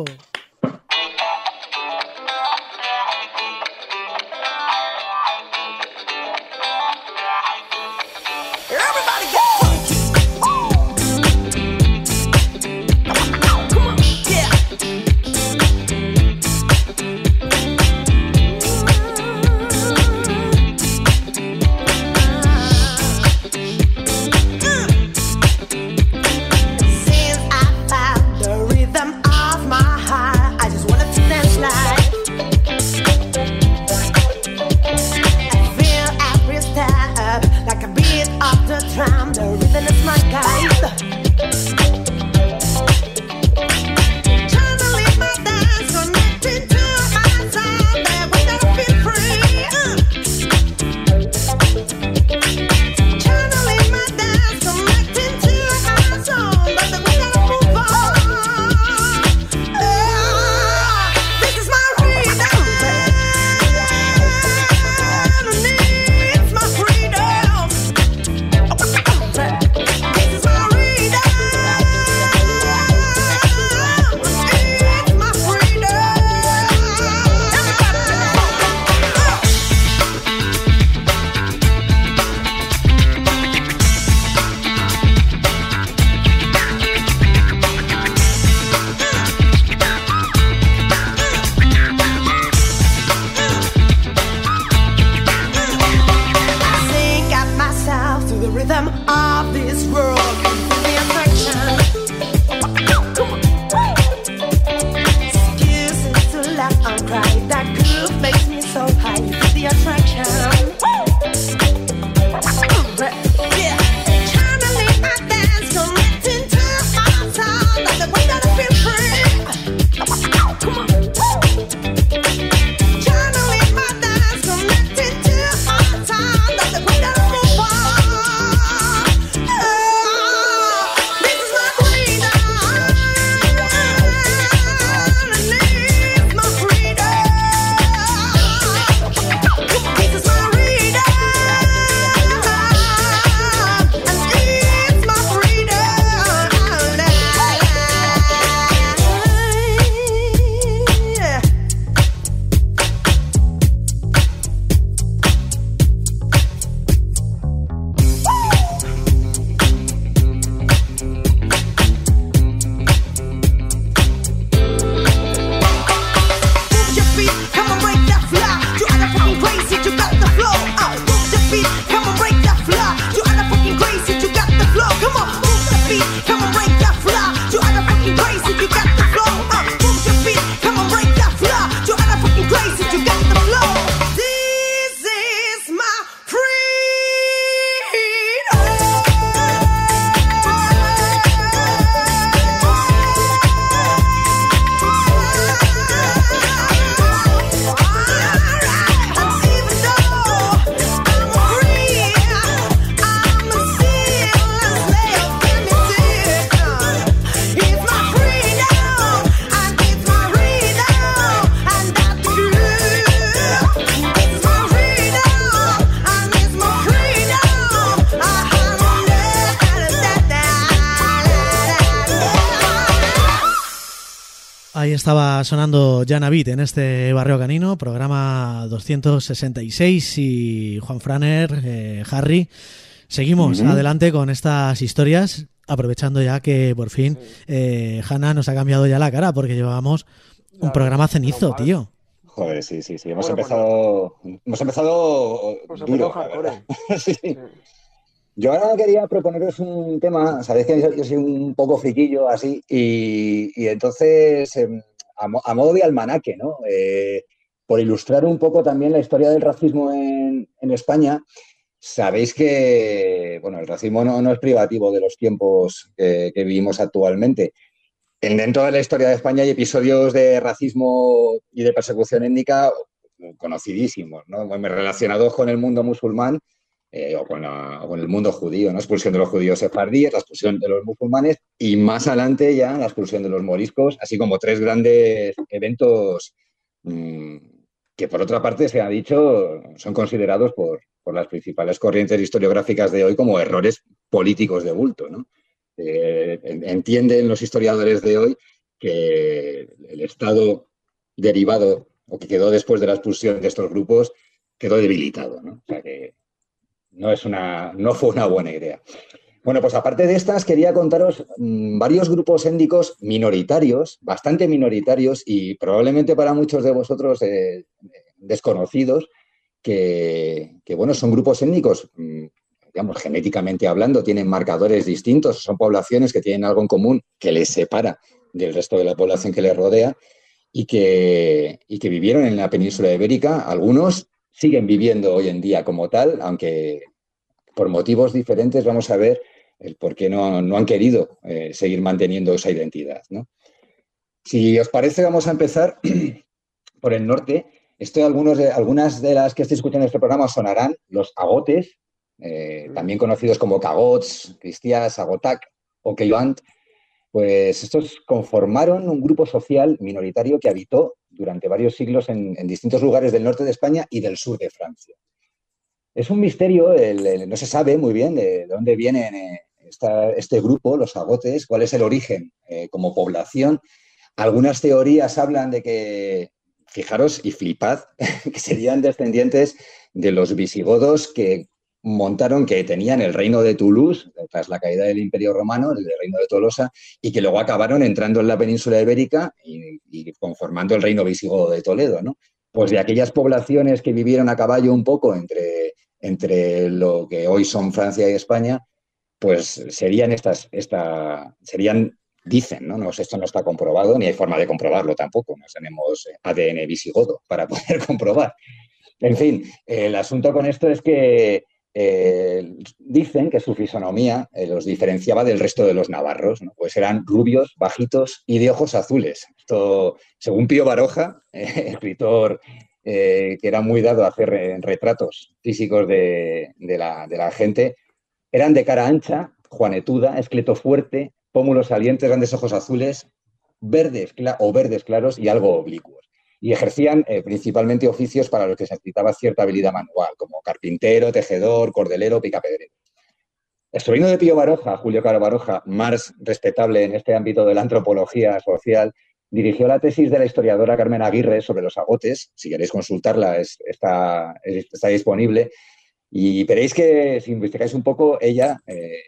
Since I found the rhythm of my heart, Ahí estaba sonando Jana Beat en este Barrio Canino, programa 266 y Juan Franer, Harry. Seguimos adelante con estas historias, aprovechando ya que por fin Hanna nos ha cambiado ya la cara porque llevábamos un programa cenizo, tío. Joder, sí. Hemos empezado duro, hardcore. Sí. Yo ahora quería proponeros un tema, sabéis que yo soy un poco friquillo así, y entonces, a modo de almanaque, ¿no? Por ilustrar un poco también la historia del racismo en España, sabéis que, bueno, el racismo no es privativo de los tiempos que vivimos actualmente. Dentro de la historia de España hay episodios de racismo y de persecución étnica conocidísimos, ¿no? Relacionados con el mundo musulmán, o con el mundo judío, ¿no? Expulsión de los judíos sefardíes, la expulsión de los musulmanes y más adelante ya la expulsión de los moriscos, así como 3 grandes eventos que por otra parte se ha dicho son considerados por las principales corrientes historiográficas de hoy como errores políticos de bulto, ¿no? Entienden los historiadores de hoy que el Estado derivado o que quedó después de la expulsión de estos grupos quedó debilitado, ¿no? O sea que no fue una buena idea. Bueno, pues aparte de estas, quería contaros varios grupos étnicos minoritarios, bastante minoritarios y probablemente para muchos de vosotros desconocidos, que bueno, son grupos étnicos, digamos, genéticamente hablando, tienen marcadores distintos, son poblaciones que tienen algo en común que les separa del resto de la población que les rodea y que vivieron en la península ibérica. Algunos siguen viviendo hoy en día como tal, aunque por motivos diferentes vamos a ver el por qué no han querido seguir manteniendo esa identidad, ¿no? Si os parece, vamos a empezar por el norte. Algunas de las que estoy escuchando en este programa sonarán los agotes, también conocidos como cagots, cristiás, agotac o queyuant. Pues estos conformaron un grupo social minoritario que habitó durante varios siglos en distintos lugares del norte de España y del sur de Francia. Es un misterio, no se sabe muy bien de dónde viene este grupo, los agotes, cuál es el origen como población. Algunas teorías hablan de que, fijaros y flipad, que serían descendientes de los visigodos que tenían el reino de Toulouse tras la caída del Imperio Romano, el reino de Tolosa, y que luego acabaron entrando en la península ibérica y conformando el reino visigodo de Toledo, ¿no? Pues de aquellas poblaciones que vivieron a caballo un poco entre lo que hoy son Francia y España, pues dicen, ¿no? Esto no está comprobado, ni hay forma de comprobarlo tampoco, no tenemos ADN visigodo para poder comprobar. En fin, el asunto con esto es que dicen que su fisonomía los diferenciaba del resto de los navarros, ¿no? Pues eran rubios, bajitos y de ojos azules. Esto, según Pío Baroja, escritor que era muy dado a hacer retratos físicos de la gente, eran de cara ancha, juanetuda, esqueleto fuerte, pómulos salientes, grandes ojos azules, verdes claros y algo oblicuos. Y ejercían principalmente oficios para los que se necesitaba cierta habilidad manual, como carpintero, tejedor, cordelero, picapedrero. El sobrino de Pío Baroja, Julio Caro Baroja, más respetable en este ámbito de la antropología social, dirigió la tesis de la historiadora Carmen Aguirre sobre los agotes. Si queréis consultarla, está disponible. Y veréis que, si investigáis un poco, ella,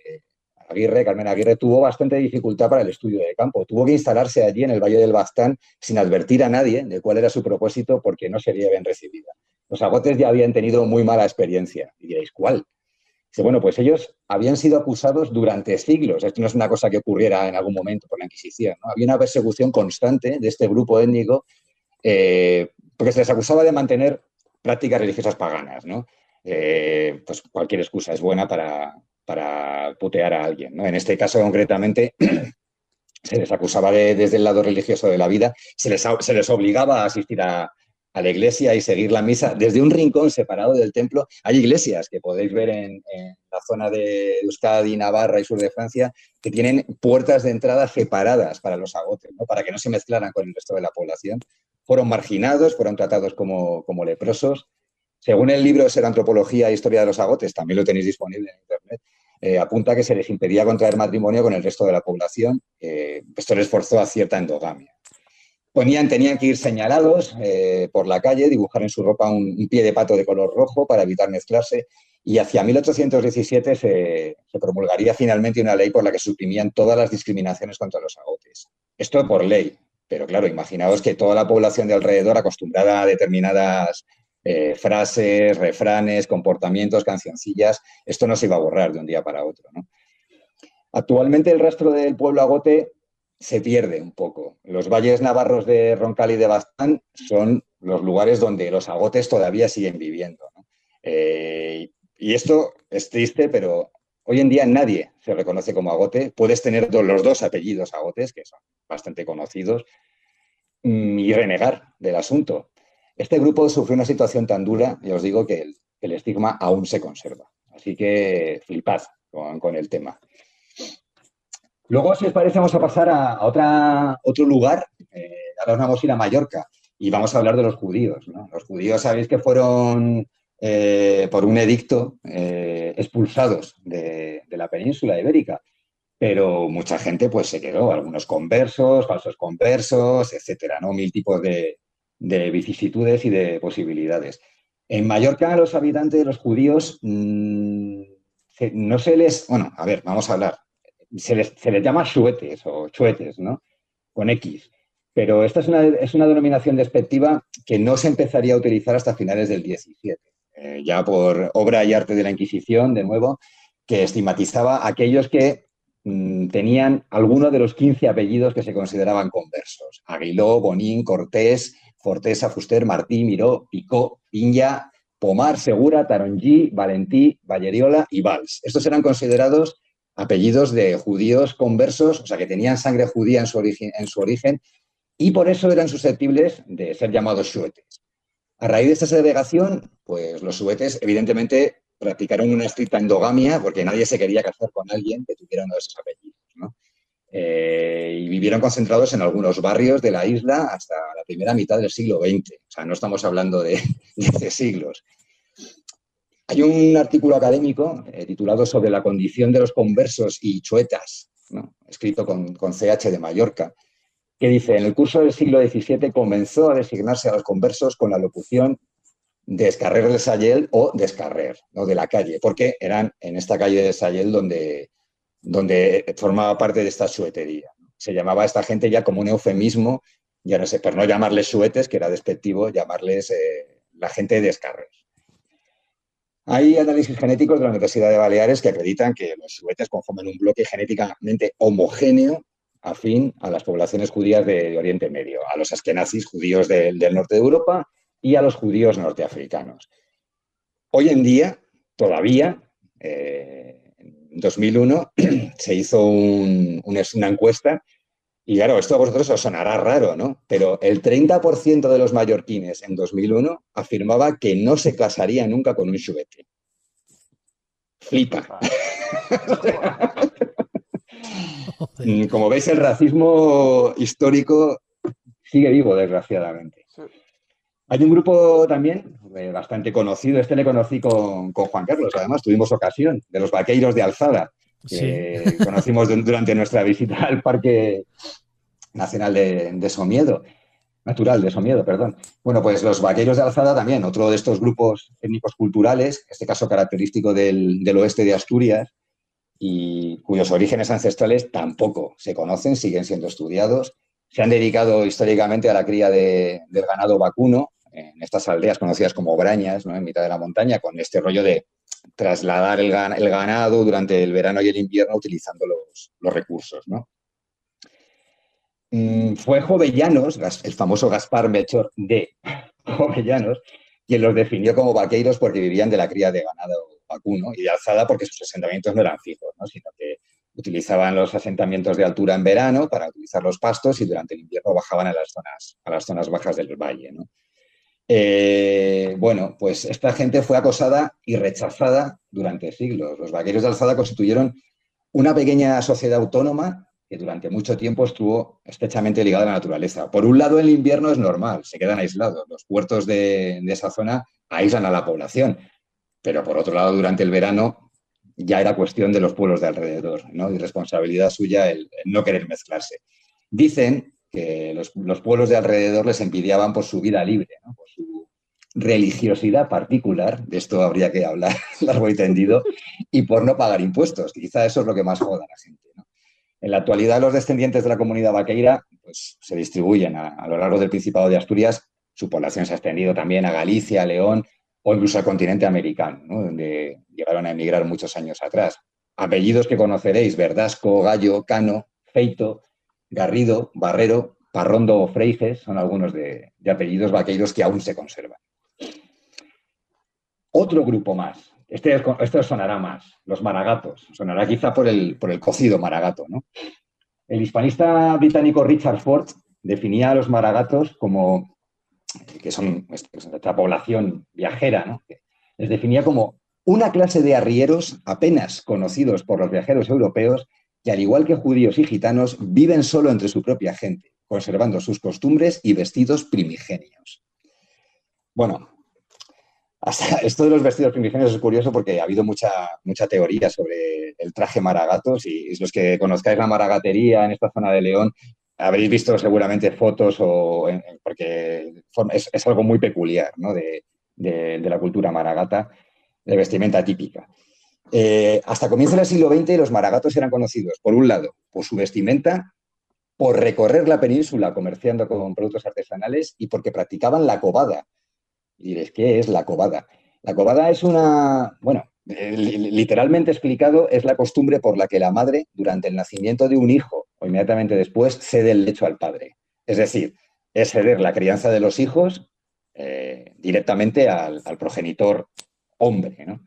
Carmen Aguirre, tuvo bastante dificultad para el estudio de campo. Tuvo que instalarse allí en el Valle del Baztán sin advertir a nadie de cuál era su propósito porque no sería bien recibida. Los agotes ya habían tenido muy mala experiencia. Y diréis, ¿cuál? Dice, bueno, pues ellos habían sido acusados durante siglos. Esto no es una cosa que ocurriera en algún momento por la Inquisición, ¿no? Había una persecución constante de este grupo étnico porque se les acusaba de mantener prácticas religiosas paganas, ¿no? Pues cualquier excusa es buena para putear a alguien, ¿no? En este caso, concretamente, se les acusaba desde el lado religioso de la vida, se les obligaba a asistir a la iglesia y seguir la misa desde un rincón separado del templo. Hay iglesias que podéis ver en la zona de Euskadi, Navarra y sur de Francia que tienen puertas de entrada separadas para los agotes, ¿no? Para que no se mezclaran con el resto de la población. Fueron marginados, fueron tratados como leprosos. Según el libro Ser Antropología e Historia de los Agotes, también lo tenéis disponible en Internet, apunta que se les impedía contraer matrimonio con el resto de la población. Esto les forzó a cierta endogamia. Tenían que ir señalados por la calle, dibujar en su ropa un pie de pato de color rojo para evitar mezclarse. Y hacia 1817 se promulgaría finalmente una ley por la que suprimían todas las discriminaciones contra los agotes. Esto por ley, pero claro, imaginaos que toda la población de alrededor, acostumbrada a determinadas frases, refranes, comportamientos, cancioncillas, esto no se iba a borrar de un día para otro, ¿no? Actualmente el rastro del pueblo agote se pierde un poco. Los valles navarros de Roncal y de Baztán son los lugares donde los agotes todavía siguen viviendo, ¿no? Y esto es triste, pero hoy en día nadie se reconoce como agote. Puedes tener los dos apellidos agotes, que son bastante conocidos, y renegar del asunto. Este grupo sufrió una situación tan dura, y os digo que el estigma aún se conserva. Así que flipad con el tema. Luego, si os parece, vamos a pasar a otro lugar. Ahora nos vamos a ir a Mallorca y vamos a hablar de los judíos, ¿no? Los judíos, sabéis que fueron, por un edicto, expulsados de la península ibérica, pero mucha gente pues se quedó, algunos conversos, falsos conversos, etcétera, ¿no? Mil tipos de vicisitudes y de posibilidades. En Mallorca, los habitantes, los judíos, no se les... Bueno, a ver, vamos a hablar. Se les llama xuetes o chuetes, ¿no? Con X. Pero esta es una denominación despectiva que no se empezaría a utilizar hasta finales del 17. Ya por obra y arte de la Inquisición, de nuevo, que estigmatizaba a aquellos que tenían alguno de los 15 apellidos que se consideraban conversos. Aguiló, Bonín, Cortés, Fortesa, Fuster, Martí, Miró, Picó, Piña, Pomar, Segura, Tarongí, Valentí, Valleriola y Valls. Estos eran considerados apellidos de judíos conversos, o sea, que tenían sangre judía en su origen, y por eso eran susceptibles de ser llamados xuetes. A raíz de esta segregación, pues los xuetes, evidentemente, practicaron una estricta endogamia, porque nadie se quería casar con alguien que tuviera uno de esos apellidos, ¿no? Y vivieron concentrados en algunos barrios de la isla hasta la primera mitad del siglo XX. O sea, no estamos hablando de siglos. Hay un artículo académico titulado Sobre la condición de los conversos y chuetas, ¿no? Escrito con CH de Mallorca, que dice: en el curso del siglo XVII comenzó a designarse a los conversos con la locución de Escarrer de Sallent o de Escarrer, ¿no? De la calle, porque eran en esta calle de Sallent donde formaba parte de esta xuetería, ¿no? Se llamaba a esta gente ya como un eufemismo, ya no sé, por no llamarles xuetes, que era despectivo, llamarles la gente de Escarrer. Hay análisis genéticos de la Universidad de Baleares que acreditan que los xuetes conforman un bloque genéticamente homogéneo afín a las poblaciones judías de Oriente Medio, a los askenazis judíos del norte de Europa y a los judíos norteafricanos. Hoy en día, todavía, en 2001, se hizo una encuesta. Y claro, esto a vosotros os sonará raro, ¿no? Pero el 30% de los mallorquines en 2001 afirmaba que no se casaría nunca con un xuete. Flipa. Como veis, el racismo histórico sigue vivo, desgraciadamente. Hay un grupo también bastante conocido, le conocí con Juan Carlos, además tuvimos ocasión, de los vaqueiros de Alzada, que conocimos durante nuestra visita al Parque Nacional de Somiedo, Natural de Somiedo, perdón. Bueno, pues los vaqueiros de Alzada también, otro de estos grupos étnicos culturales, en este caso característico del oeste de Asturias, y cuyos orígenes ancestrales tampoco se conocen, siguen siendo estudiados. Se han dedicado históricamente a la cría del ganado vacuno en estas aldeas conocidas como brañas, ¿no? En mitad de la montaña, con este rollo de trasladar el ganado durante el verano y el invierno utilizando los recursos, ¿no? Fue Jovellanos, el famoso Gaspar Melchor de Jovellanos, quien los definió como vaqueiros porque vivían de la cría de ganado vacuno, y de Alzada porque sus asentamientos no eran fijos, ¿no? Sino que utilizaban los asentamientos de altura en verano para utilizar los pastos y durante el invierno bajaban a las zonas bajas del valle, ¿no? Bueno, pues esta gente fue acosada y rechazada durante siglos. Los vaqueros de Alzada constituyeron una pequeña sociedad autónoma que durante mucho tiempo estuvo estrechamente ligada a la naturaleza. Por un lado, el invierno es normal, se quedan aislados. Los puertos de esa zona aíslan a la población. Pero por otro lado, durante el verano ya era cuestión de los pueblos de alrededor, ¿no? Y responsabilidad suya el no querer mezclarse. Dicen que los pueblos de alrededor les envidiaban por su vida libre, ¿no? Por su religiosidad particular, de esto habría que hablar largo y tendido, y por no pagar impuestos, que quizá eso es lo que más joda a la gente, ¿no? En la actualidad, los descendientes de la comunidad vaqueira pues, se distribuyen a lo largo del Principado de Asturias. Su población se ha extendido también a Galicia, a León o incluso al continente americano, ¿no? Donde llegaron a emigrar muchos años atrás. Apellidos que conoceréis: Verdasco, Gallo, Cano, Feito, Garrido, Barrero, Parrondo o Freijes son algunos de apellidos vaqueiros que aún se conservan. Otro grupo más. Este sonará más, los maragatos. Sonará quizá por el cocido maragato, ¿no? El hispanista británico Richard Ford definía a los maragatos como, que son esta población viajera, ¿no? Les definía como una clase de arrieros apenas conocidos por los viajeros europeos que, al igual que judíos y gitanos, viven solo entre su propia gente, conservando sus costumbres y vestidos primigenios. Bueno, hasta esto de los vestidos primigenios es curioso porque ha habido mucha teoría sobre el traje maragato. Si los que conozcáis la maragatería en esta zona de León, habréis visto seguramente fotos porque es algo muy peculiar, ¿no? de la cultura maragata, de vestimenta típica. Hasta comienzos del siglo XX los maragatos eran conocidos, por un lado, por su vestimenta, por recorrer la península comerciando con productos artesanales y porque practicaban la cobada. Y diréis, ¿qué es la cobada? La cobada es literalmente explicado, es la costumbre por la que la madre, durante el nacimiento de un hijo o inmediatamente después, cede el lecho al padre. Es decir, es ceder la crianza de los hijos directamente al progenitor hombre, ¿no?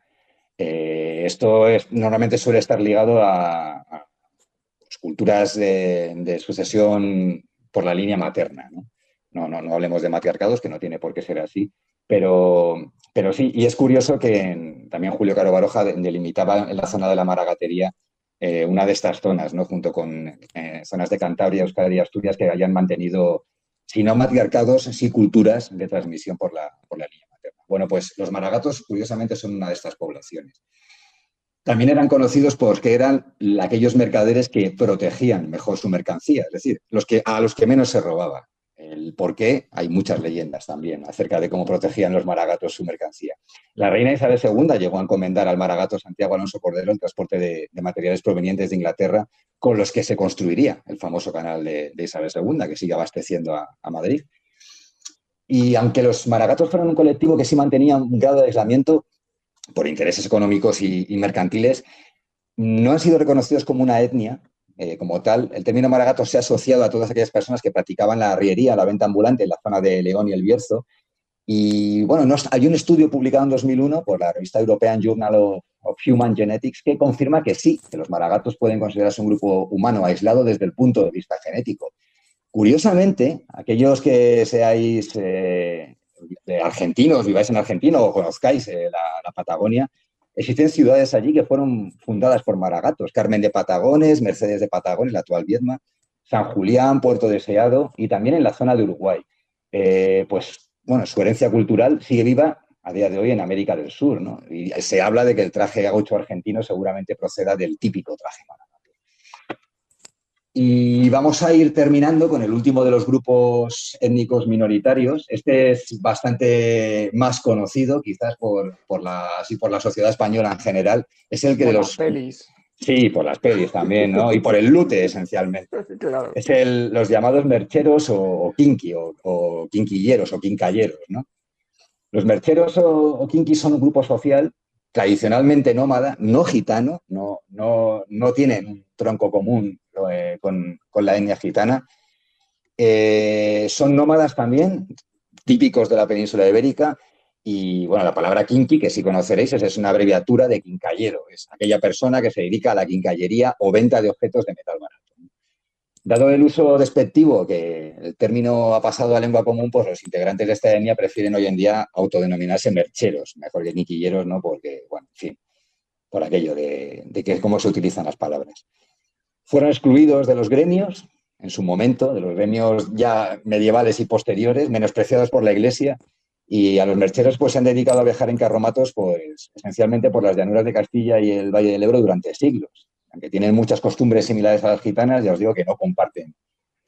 Esto normalmente suele estar ligado a culturas de sucesión por la línea materna, ¿no? No hablemos de matriarcados, que no tiene por qué ser así. Pero sí, y es curioso que también Julio Caro Baroja delimitaba en la zona de la maragatería una de estas zonas, ¿no? Junto con zonas de Cantabria, Euskadi y Asturias que hayan mantenido, si no matriarcados, sí culturas de transmisión por la línea materna. Bueno, pues los maragatos, curiosamente, son una de estas poblaciones. También eran conocidos porque eran aquellos mercaderes que protegían mejor su mercancía, es decir, a los que menos se robaba. El por qué, hay muchas leyendas también acerca de cómo protegían los maragatos su mercancía. La reina Isabel II llegó a encomendar al maragato Santiago Alonso Cordero el transporte de materiales provenientes de Inglaterra con los que se construiría el famoso canal de Isabel II, que sigue abasteciendo a Madrid. Y aunque los maragatos fueron un colectivo que sí mantenía un grado de aislamiento por intereses económicos y mercantiles, no han sido reconocidos como una etnia. Como tal, el término maragato se ha asociado a todas aquellas personas que practicaban la arriería, la venta ambulante en la zona de León y el Bierzo. Y bueno, hay un estudio publicado en 2001 por la revista European Journal of Human Genetics que confirma que sí, que los maragatos pueden considerarse un grupo humano aislado desde el punto de vista genético. Curiosamente, aquellos que seáis argentinos, viváis en Argentina o conozcáis la Patagonia, existen ciudades allí que fueron fundadas por maragatos: Carmen de Patagones, Mercedes de Patagones, la actual Viedma, San Julián, Puerto Deseado y también en la zona de Uruguay. Pues bueno, su herencia cultural sigue viva a día de hoy en América del Sur, ¿no? Y se habla de que el traje gaucho argentino seguramente proceda del típico traje maragato. Y vamos a ir terminando con el último de los grupos étnicos minoritarios. Este es bastante más conocido, quizás por la sociedad española en general. Es el que de los pelis. Sí, por las pelis también, ¿no? Y por el lute, esencialmente. Claro. Es los llamados mercheros o kinki, o quinquilleros o quincalleros, ¿no? Los mercheros o kinki son un grupo social tradicionalmente nómada, no gitano, no tienen un tronco común con la etnia gitana. Son nómadas también, típicos de la península ibérica. Y bueno, la palabra kinki, que sí conoceréis, es una abreviatura de quincallero. Es aquella persona que se dedica a la quincallería o venta de objetos de metal barato. Dado el uso despectivo que el término ha pasado a lengua común, pues los integrantes de esta etnia prefieren hoy en día autodenominarse mercheros, mejor que quinquilleros, ¿no? Porque, bueno, en fin, por aquello de que cómo se utilizan las palabras. Fueron excluidos de los gremios, en su momento, de los gremios ya medievales y posteriores, menospreciados por la Iglesia, y a los mercheros pues se han dedicado a viajar en carromatos, pues esencialmente por las llanuras de Castilla y el Valle del Ebro durante siglos. Aunque tienen muchas costumbres similares a las gitanas, ya os digo que no comparten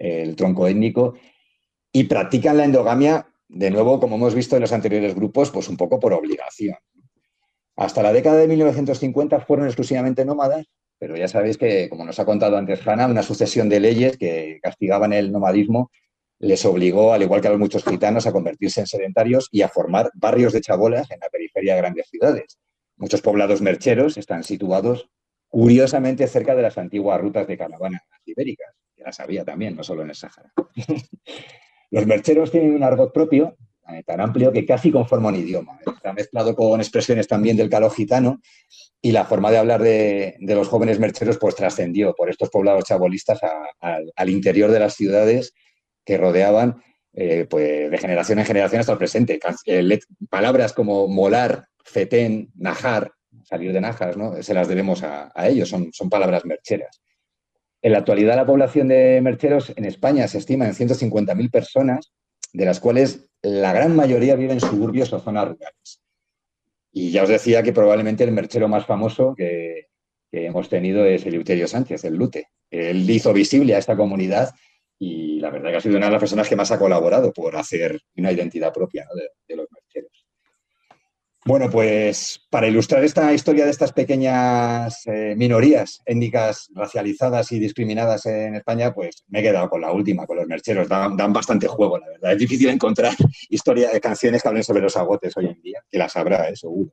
el tronco étnico, y practican la endogamia, de nuevo, como hemos visto en los anteriores grupos, pues un poco por obligación. Hasta la década de 1950 fueron exclusivamente nómadas, pero ya sabéis que, como nos ha contado antes Hanna, una sucesión de leyes que castigaban el nomadismo les obligó, al igual que a los muchos gitanos, a convertirse en sedentarios y a formar barrios de chabolas en la periferia de grandes ciudades. Muchos poblados mercheros están situados, curiosamente, cerca de las antiguas rutas de caravana ibéricas, que las había también, no solo en el Sáhara. Los mercheros tienen un argot propio, tan amplio que casi conforma un idioma. Está mezclado con expresiones también del caló gitano, y la forma de hablar de los jóvenes mercheros pues trascendió por estos poblados chabolistas al interior de las ciudades que rodeaban, pues de generación en generación hasta el presente. Palabras como molar, fetén, najar, salir de Najas, ¿no? Se las debemos a ellos, son palabras mercheras. En la actualidad, la población de mercheros en España se estima en 150.000 personas, de las cuales la gran mayoría vive en suburbios o zonas rurales. Y ya os decía que probablemente el merchero más famoso que hemos tenido es Eleuterio Sánchez, el Lute. Él hizo visible a esta comunidad y la verdad que ha sido una de las personas que más ha colaborado por hacer una identidad propia, ¿no?, de los mercheros. Bueno, pues para ilustrar esta historia de estas pequeñas minorías étnicas racializadas y discriminadas en España, pues me he quedado con la última, con los mercheros. Dan bastante juego, la verdad. Es difícil encontrar canciones que hablen sobre los agotes hoy en día, que las habrá, seguro.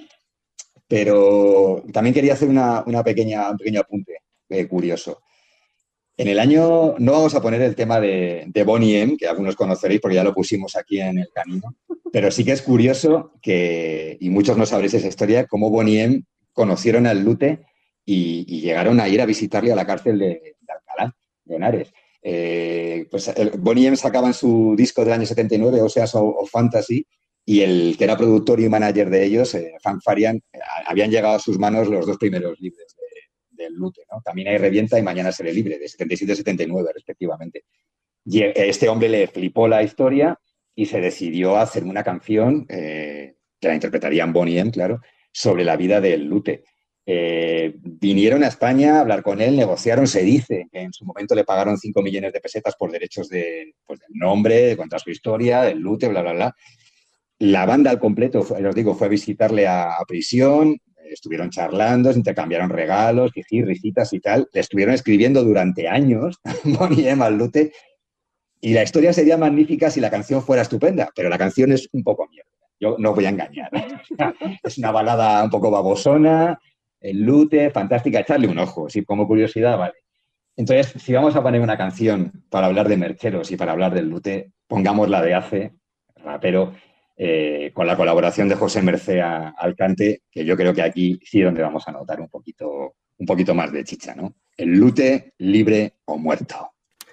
Pero también quería hacer un pequeño apunte curioso. En el año, no vamos a poner el tema de Boney M, que algunos conoceréis porque ya lo pusimos aquí en el Canino, pero sí que es curioso que, y muchos no sabréis esa historia, cómo Boney M conocieron al Lute y llegaron a ir a visitarle a la cárcel de Alcalá, de Henares. Pues Boney M sacaba en su disco del año 79, Oceans of Fantasy, y el que era productor y manager de ellos, Frank Farian, habían llegado a sus manos los 2 primeros libros del Lute, ¿no? También hay Revienta y Mañana seré libre, de 77 y 79, respectivamente. Y este hombre le flipó la historia y se decidió a hacer una canción, que la interpretarían Boney M, claro, sobre la vida del Lute. Vinieron a España a hablar con él, negociaron, se dice que en su momento le pagaron 5 millones de pesetas por derechos del nombre, de contar su historia, del Lute, bla, bla, bla. La banda al completo, os digo, fue a visitarle a prisión. Estuvieron charlando, se intercambiaron regalos, risitas y tal. Le estuvieron escribiendo durante años, Boney M al Lute, y la historia sería magnífica si la canción fuera estupenda, pero la canción es un poco mierda. Yo no os voy a engañar. Es una balada un poco babosona, el Lute, fantástica, echarle un ojo, sí, como curiosidad, vale. Entonces, si vamos a poner una canción para hablar de mercheros y para hablar del Lute, pongamos la de Ace, rapero, con la colaboración de José Mercé al cante, que yo creo que aquí sí es donde vamos a notar un poquito más de chicha, ¿no? El Lute, libre o muerto.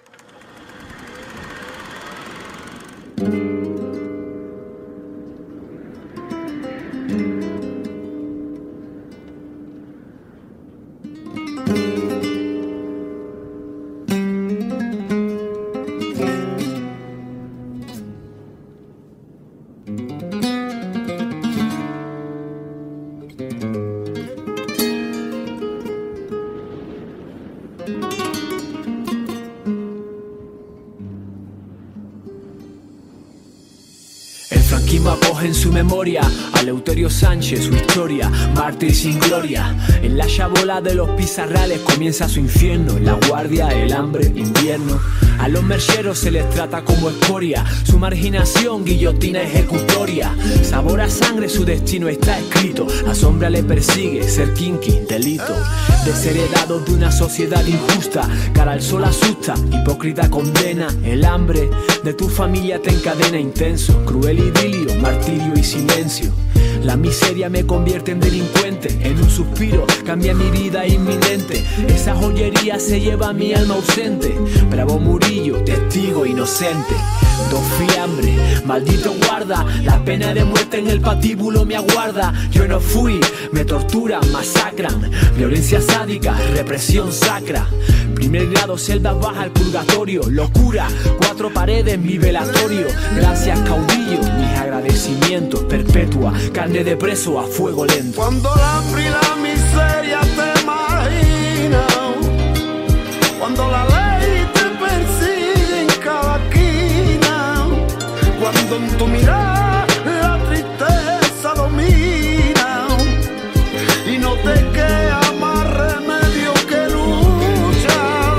En su memoria a Eleuterio Sánchez, su historia, mártir sin gloria. En la chabola de los pizarrales comienza su infierno. En la guardia, el hambre, invierno. A los mercheros se les trata como escoria. Su marginación, guillotina ejecutoria. Sabor a sangre, su destino está escrito. La sombra le persigue, ser kinky, delito. Desheredados de una sociedad injusta. Cara al sol asusta, hipócrita condena. El hambre de tu familia te encadena intenso. Cruel idilio, martirio y silencio. La miseria me convierte en delincuente. En un suspiro cambia mi vida inminente. Esa joyería se lleva mi alma ausente. Bravo Murillo, testigo inocente. 2 fiambres, maldito guarda. La pena de muerte en el patíbulo me aguarda. Yo no fui, me torturan, masacran. Violencia sádica, represión sacra. Primer grado, celda baja al purgatorio. Locura, 4 paredes, mi velatorio. Gracias caudillo, mis agradecimientos. Perpetua, carne de preso a fuego lento. Cuando la hambre y la miseria te marginan, cuando la ley te persigue, cuando en tu mirada la tristeza domina y no te queda más remedio que luchar.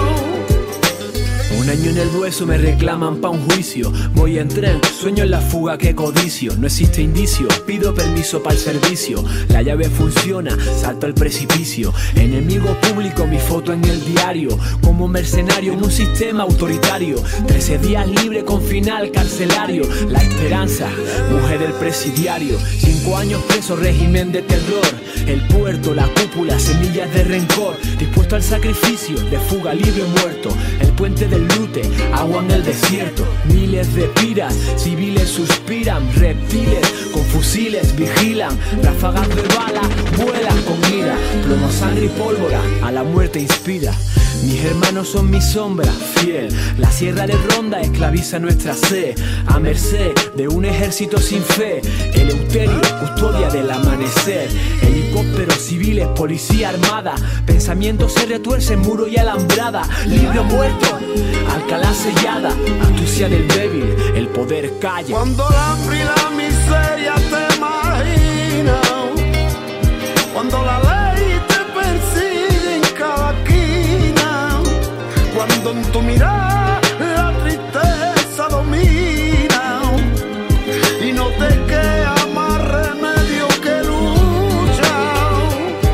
Un año en el hueso me reclaman pa' un juicio. Voy en tren, sueño en la fuga que codicio. No existe indicio, pido permiso para el servicio. La llave funciona, salto al precipicio. Enemigo público, mi foto en el diario. Como mercenario en un sistema autoritario. 13 días libre con final carcelario. La esperanza, mujer del presidiario. 5 años preso, régimen de terror. El puerto, la cúpula, semillas de rencor. Dispuesto al sacrificio, de fuga libre o muerto. El puente del lute, agua en el desierto. Miles de piras, civiles suspiran. Reptiles con fusiles vigilan. Ráfagas de bala, vuelan con ira. Plomo, sangre y pólvora, a la muerte inspira. Mis hermanos son mi sombra, fiel. La sierra de Ronda esclaviza nuestra sed. A merced de un ejército sin fe. Eleuterio, custodia del amanecer. Helicópteros civiles, policía armada. Pensamientos se retuercen, muro y alambrada. Libre o muerto, Alcalá sellada. Astucia del débil, el poder calla. Cuando la hambre y la miseria te imaginan, cuando la ley te persigue en cada esquina, cuando en tu mirada la tristeza domina y no te queda más remedio que luchar.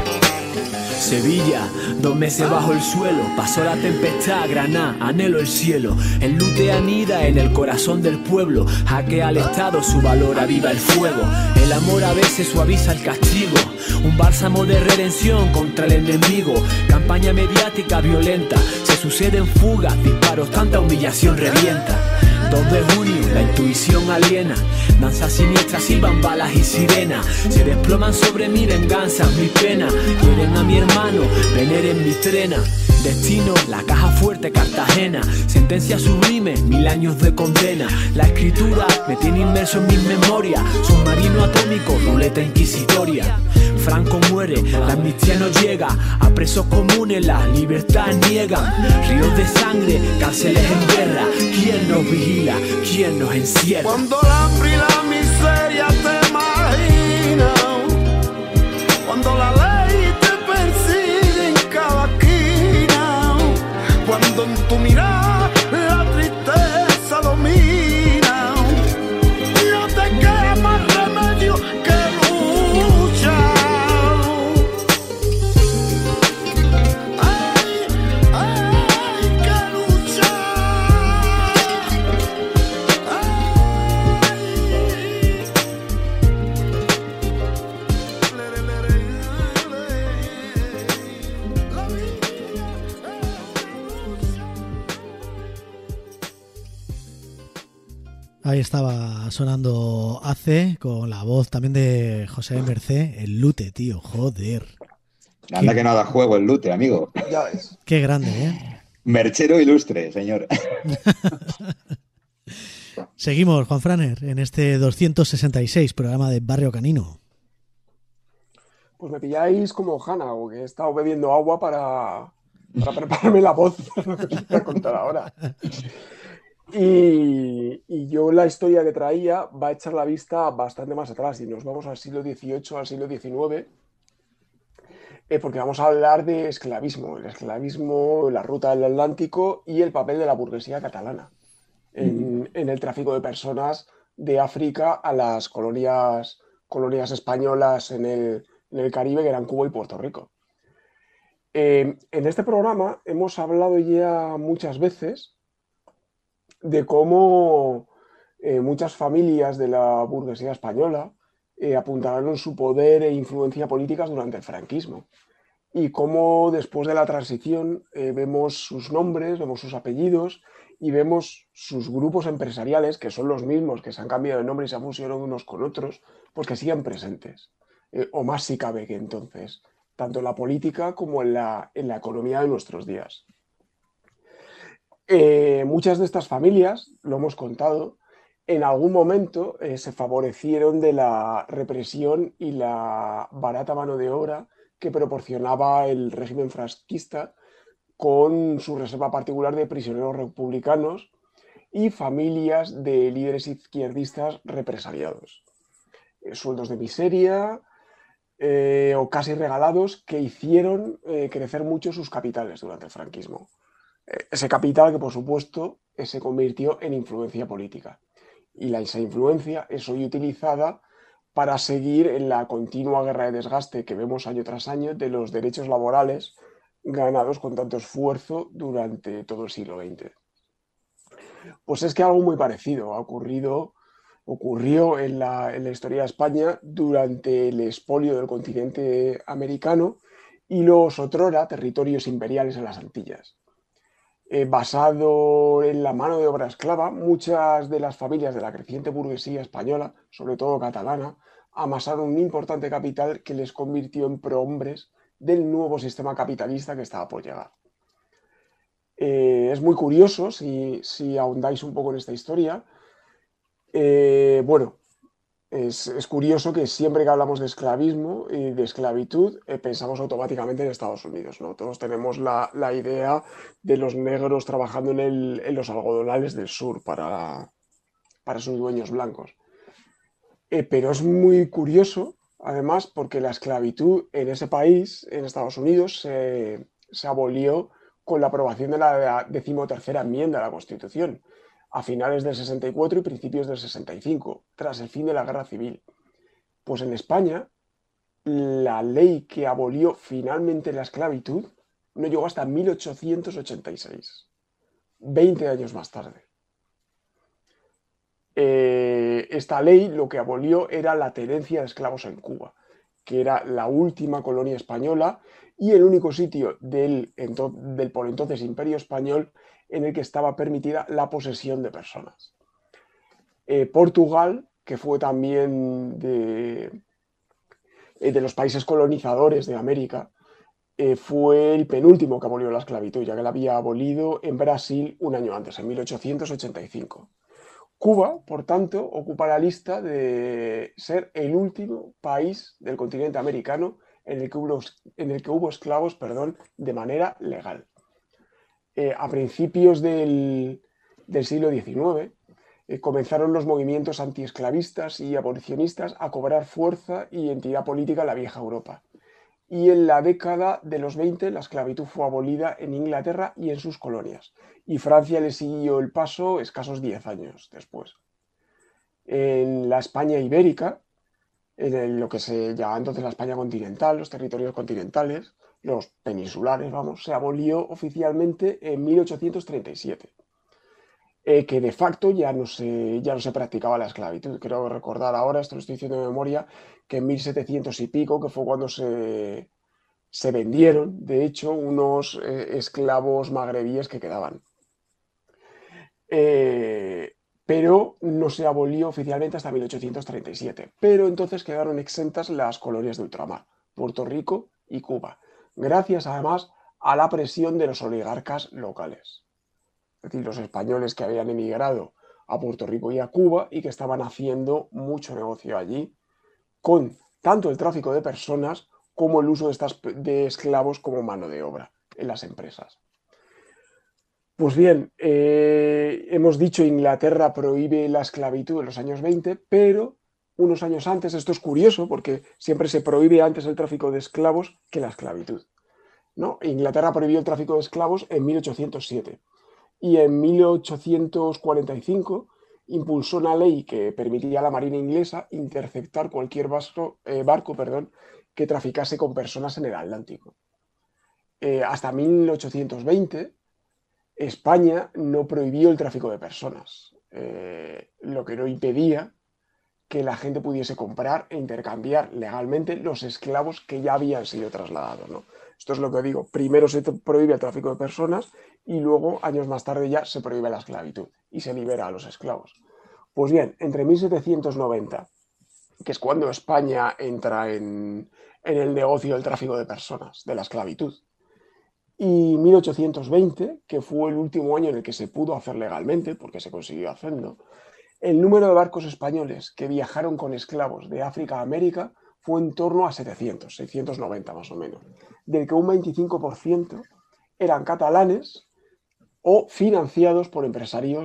Sevilla, 2 meses bajo el suelo. Pasó la tempestad, Granada, anhelo el cielo. El lute anida en el corazón del pueblo. Hackea al Estado, su valor aviva el fuego. El amor a veces suaviza el castigo. Un bálsamo de redención contra el enemigo. Campaña mediática violenta. Se suceden fugas, disparos, tanta humillación revienta. 2 de junio, la intuición aliena. Danza siniestra, silban balas y sirenas. Se desploman sobre mi venganza, mi pena. Quieren a mi hermano, veneren mi trena. Destino, la caja fuerte, Cartagena. Sentencia sublime, 1000 años de condena. La escritura me tiene inmerso en mis memorias. Submarino atómico, ruleta inquisitoria. Franco muere, la amnistía no llega. A presos comunes la libertad niegan. Ríos de sangre, cárceles en guerra. ¿Quién nos vigila? ¿Quién nos encierra? Cuando la hambre y la miseria te imaginan, cuando la ley te persigue en cada esquina, cuando en tu mirada la tristeza domina, no te queda más remedio que luchar. Ahí estaba sonando Ace con la voz también de José Mercé, el lute, tío, joder. Anda que no da juego el lute, amigo. Ya ves. Qué grande, ¿eh? Merchero ilustre, señor. Seguimos, Juan Franer, en este 266 programa de Barrio Canino. Pues me pilláis como Hanna, o que he estado bebiendo agua para prepararme la voz para lo que os voy a contar ahora. Y yo la historia que traía va a echar la vista bastante más atrás y nos vamos al siglo XVIII, al siglo XIX, porque vamos a hablar de esclavismo, el esclavismo, la ruta del Atlántico y el papel de la burguesía catalana en el tráfico de personas de África a las colonias españolas en el Caribe, que eran Cuba y Puerto Rico. En este programa hemos hablado ya muchas veces de cómo muchas familias de la burguesía española apuntalaron su poder e influencia políticas durante el franquismo y cómo después de la transición vemos sus nombres, vemos sus apellidos y vemos sus grupos empresariales, que son los mismos que se han cambiado de nombre y se han fusionado unos con otros, pues que siguen presentes, o más si cabe que entonces, tanto en la política como en la economía de nuestros días. Muchas de estas familias, lo hemos contado, en algún momento se favorecieron de la represión y la barata mano de obra que proporcionaba el régimen franquista con su reserva particular de prisioneros republicanos y familias de líderes izquierdistas represaliados. Sueldos de miseria o casi regalados que hicieron crecer mucho sus capitales durante el franquismo. Ese capital que, por supuesto, se convirtió en influencia política. Y esa influencia es hoy utilizada para seguir en la continua guerra de desgaste que vemos año tras año de los derechos laborales ganados con tanto esfuerzo durante todo el siglo XX. Pues es que algo muy parecido ocurrió en la historia de España durante el expolio del continente americano y los otrora territorios imperiales en las Antillas. Basado en la mano de obra esclava, muchas de las familias de la creciente burguesía española, sobre todo catalana, amasaron un importante capital que les convirtió en prohombres del nuevo sistema capitalista que estaba por llegar. Es muy curioso, si ahondáis un poco en esta historia, es curioso que siempre que hablamos de esclavismo y de esclavitud, pensamos automáticamente en Estados Unidos, ¿no? Todos tenemos la idea de los negros trabajando en los algodonales del sur para sus dueños blancos. Pero es muy curioso, además, porque la esclavitud en ese país, en Estados Unidos, se abolió con la aprobación de la 13ª enmienda de la Constitución, a finales del 64 y principios del 65, tras el fin de la Guerra Civil. Pues en España, la ley que abolió finalmente la esclavitud no llegó hasta 1886, 20 años más tarde. Esta ley lo que abolió era la tenencia de esclavos en Cuba, que era la última colonia española y el único sitio del por entonces Imperio Español en el que estaba permitida la posesión de personas. Portugal, que fue también de los países colonizadores de América, fue el penúltimo que abolió la esclavitud, ya que la había abolido en Brasil un año antes, en 1885. Cuba, por tanto, ocupa la lista de ser el último país del continente americano en el que hubo esclavos, de manera legal. A principios del siglo XIX comenzaron los movimientos antiesclavistas y abolicionistas a cobrar fuerza y entidad política en la vieja Europa. Y en la década de los 20 la esclavitud fue abolida en Inglaterra y en sus colonias. Y Francia le siguió el paso escasos 10 años después. En la España ibérica, en lo que se llamaba entonces la España continental, los territorios continentales, los peninsulares, se abolió oficialmente en 1837. Que de facto ya no se practicaba la esclavitud. Creo recordar ahora, esto lo estoy diciendo de memoria, que en 1700 y pico, que fue cuando se vendieron, de hecho, unos esclavos magrebíes que quedaban. Pero no se abolió oficialmente hasta 1837. Pero entonces quedaron exentas las colonias de ultramar, Puerto Rico y Cuba, gracias además a la presión de los oligarcas locales. Es decir, los españoles que habían emigrado a Puerto Rico y a Cuba y que estaban haciendo mucho negocio allí con tanto el tráfico de personas como el uso de esclavos como mano de obra en las empresas. Pues bien, hemos dicho Inglaterra prohíbe la esclavitud en los años 20, pero unos años antes, esto es curioso porque siempre se prohíbe antes el tráfico de esclavos que la esclavitud, ¿no? Inglaterra prohibió el tráfico de esclavos en 1807 y en 1845 impulsó una ley que permitía a la Marina inglesa interceptar cualquier barco que traficase con personas en el Atlántico. Hasta 1820 España no prohibió el tráfico de personas, lo que no impedía que la gente pudiese comprar e intercambiar legalmente los esclavos que ya habían sido trasladados, ¿no? Esto es lo que digo, primero se prohíbe el tráfico de personas y luego, años más tarde, ya se prohíbe la esclavitud y se libera a los esclavos. Pues bien, entre 1790, que es cuando España entra en el negocio del tráfico de personas, de la esclavitud, y 1820, que fue el último año en el que se pudo hacer legalmente, porque se consiguió haciendo, el número de barcos españoles que viajaron con esclavos de África a América fue en torno a 700, 690 más o menos, del que un 25% eran catalanes o financiados por empresarios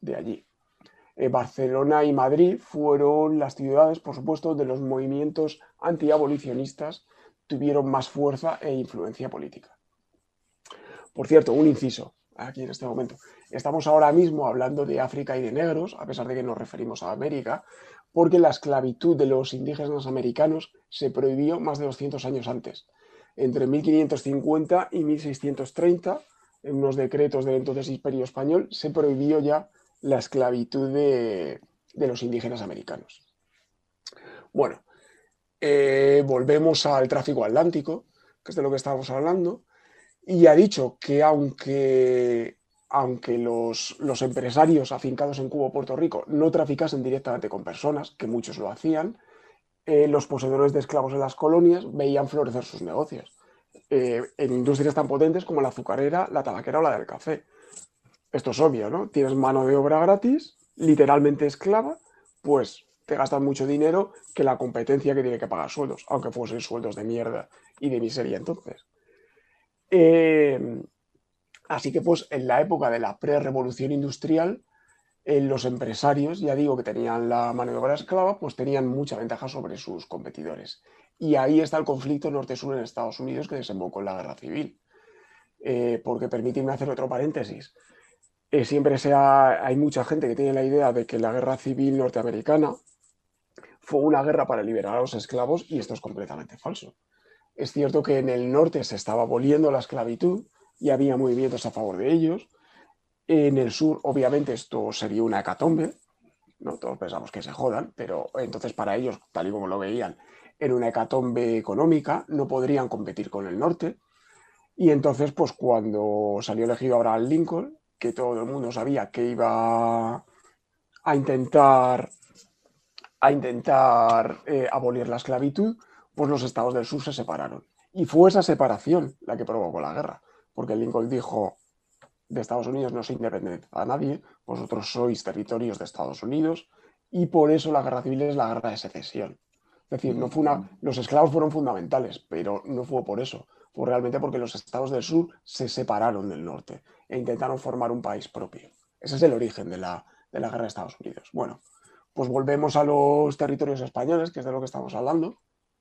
de allí. Barcelona y Madrid fueron las ciudades, por supuesto, donde los movimientos antiabolicionistas tuvieron más fuerza e influencia política. Por cierto, un inciso aquí en este momento. Estamos ahora mismo hablando de África y de negros, a pesar de que nos referimos a América, porque la esclavitud de los indígenas americanos se prohibió más de 200 años antes. Entre 1550 y 1630, en unos decretos del entonces Imperio Español, se prohibió ya la esclavitud de los indígenas americanos. Bueno, volvemos al tráfico atlántico, que es de lo que estábamos hablando, y ha dicho que aunque los empresarios afincados en Cuba o Puerto Rico no traficasen directamente con personas, que muchos lo hacían, los poseedores de esclavos en las colonias veían florecer sus negocios, en industrias tan potentes como la azucarera, la tabaquera o la del café. Esto es obvio, ¿no? Tienes mano de obra gratis, literalmente esclava, pues te gastas mucho dinero que la competencia que tiene que pagar sueldos, aunque fuesen sueldos de mierda y de miseria entonces. Así que pues en la época de la pre-revolución industrial, los empresarios, ya digo que tenían la mano de obra esclava, pues tenían mucha ventaja sobre sus competidores. Y ahí está el conflicto norte-sur en Estados Unidos que desembocó en la guerra civil. Porque permíteme hacer otro paréntesis. Hay mucha gente que tiene la idea de que la guerra civil norteamericana fue una guerra para liberar a los esclavos y esto es completamente falso. Es cierto que en el norte se estaba aboliendo la esclavitud y había movimientos a favor de ellos. En el sur, obviamente, esto sería una hecatombe, ¿no? Todos pensamos que se jodan, pero entonces para ellos, tal y como lo veían, era una hecatombe económica, no podrían competir con el norte. Y entonces, pues cuando salió elegido Abraham Lincoln, que todo el mundo sabía que iba a intentar abolir la esclavitud, pues los estados del sur se separaron. Y fue esa separación la que provocó la guerra, porque Lincoln dijo: de Estados Unidos no se independiza a nadie, vosotros sois territorios de Estados Unidos, y por eso la guerra civil es la guerra de secesión. Es decir, los esclavos fueron fundamentales, pero no fue por eso, fue realmente porque los estados del sur se separaron del norte e intentaron formar un país propio. Ese es el origen de la guerra de Estados Unidos. Bueno, pues volvemos a los territorios españoles, que es de lo que estamos hablando.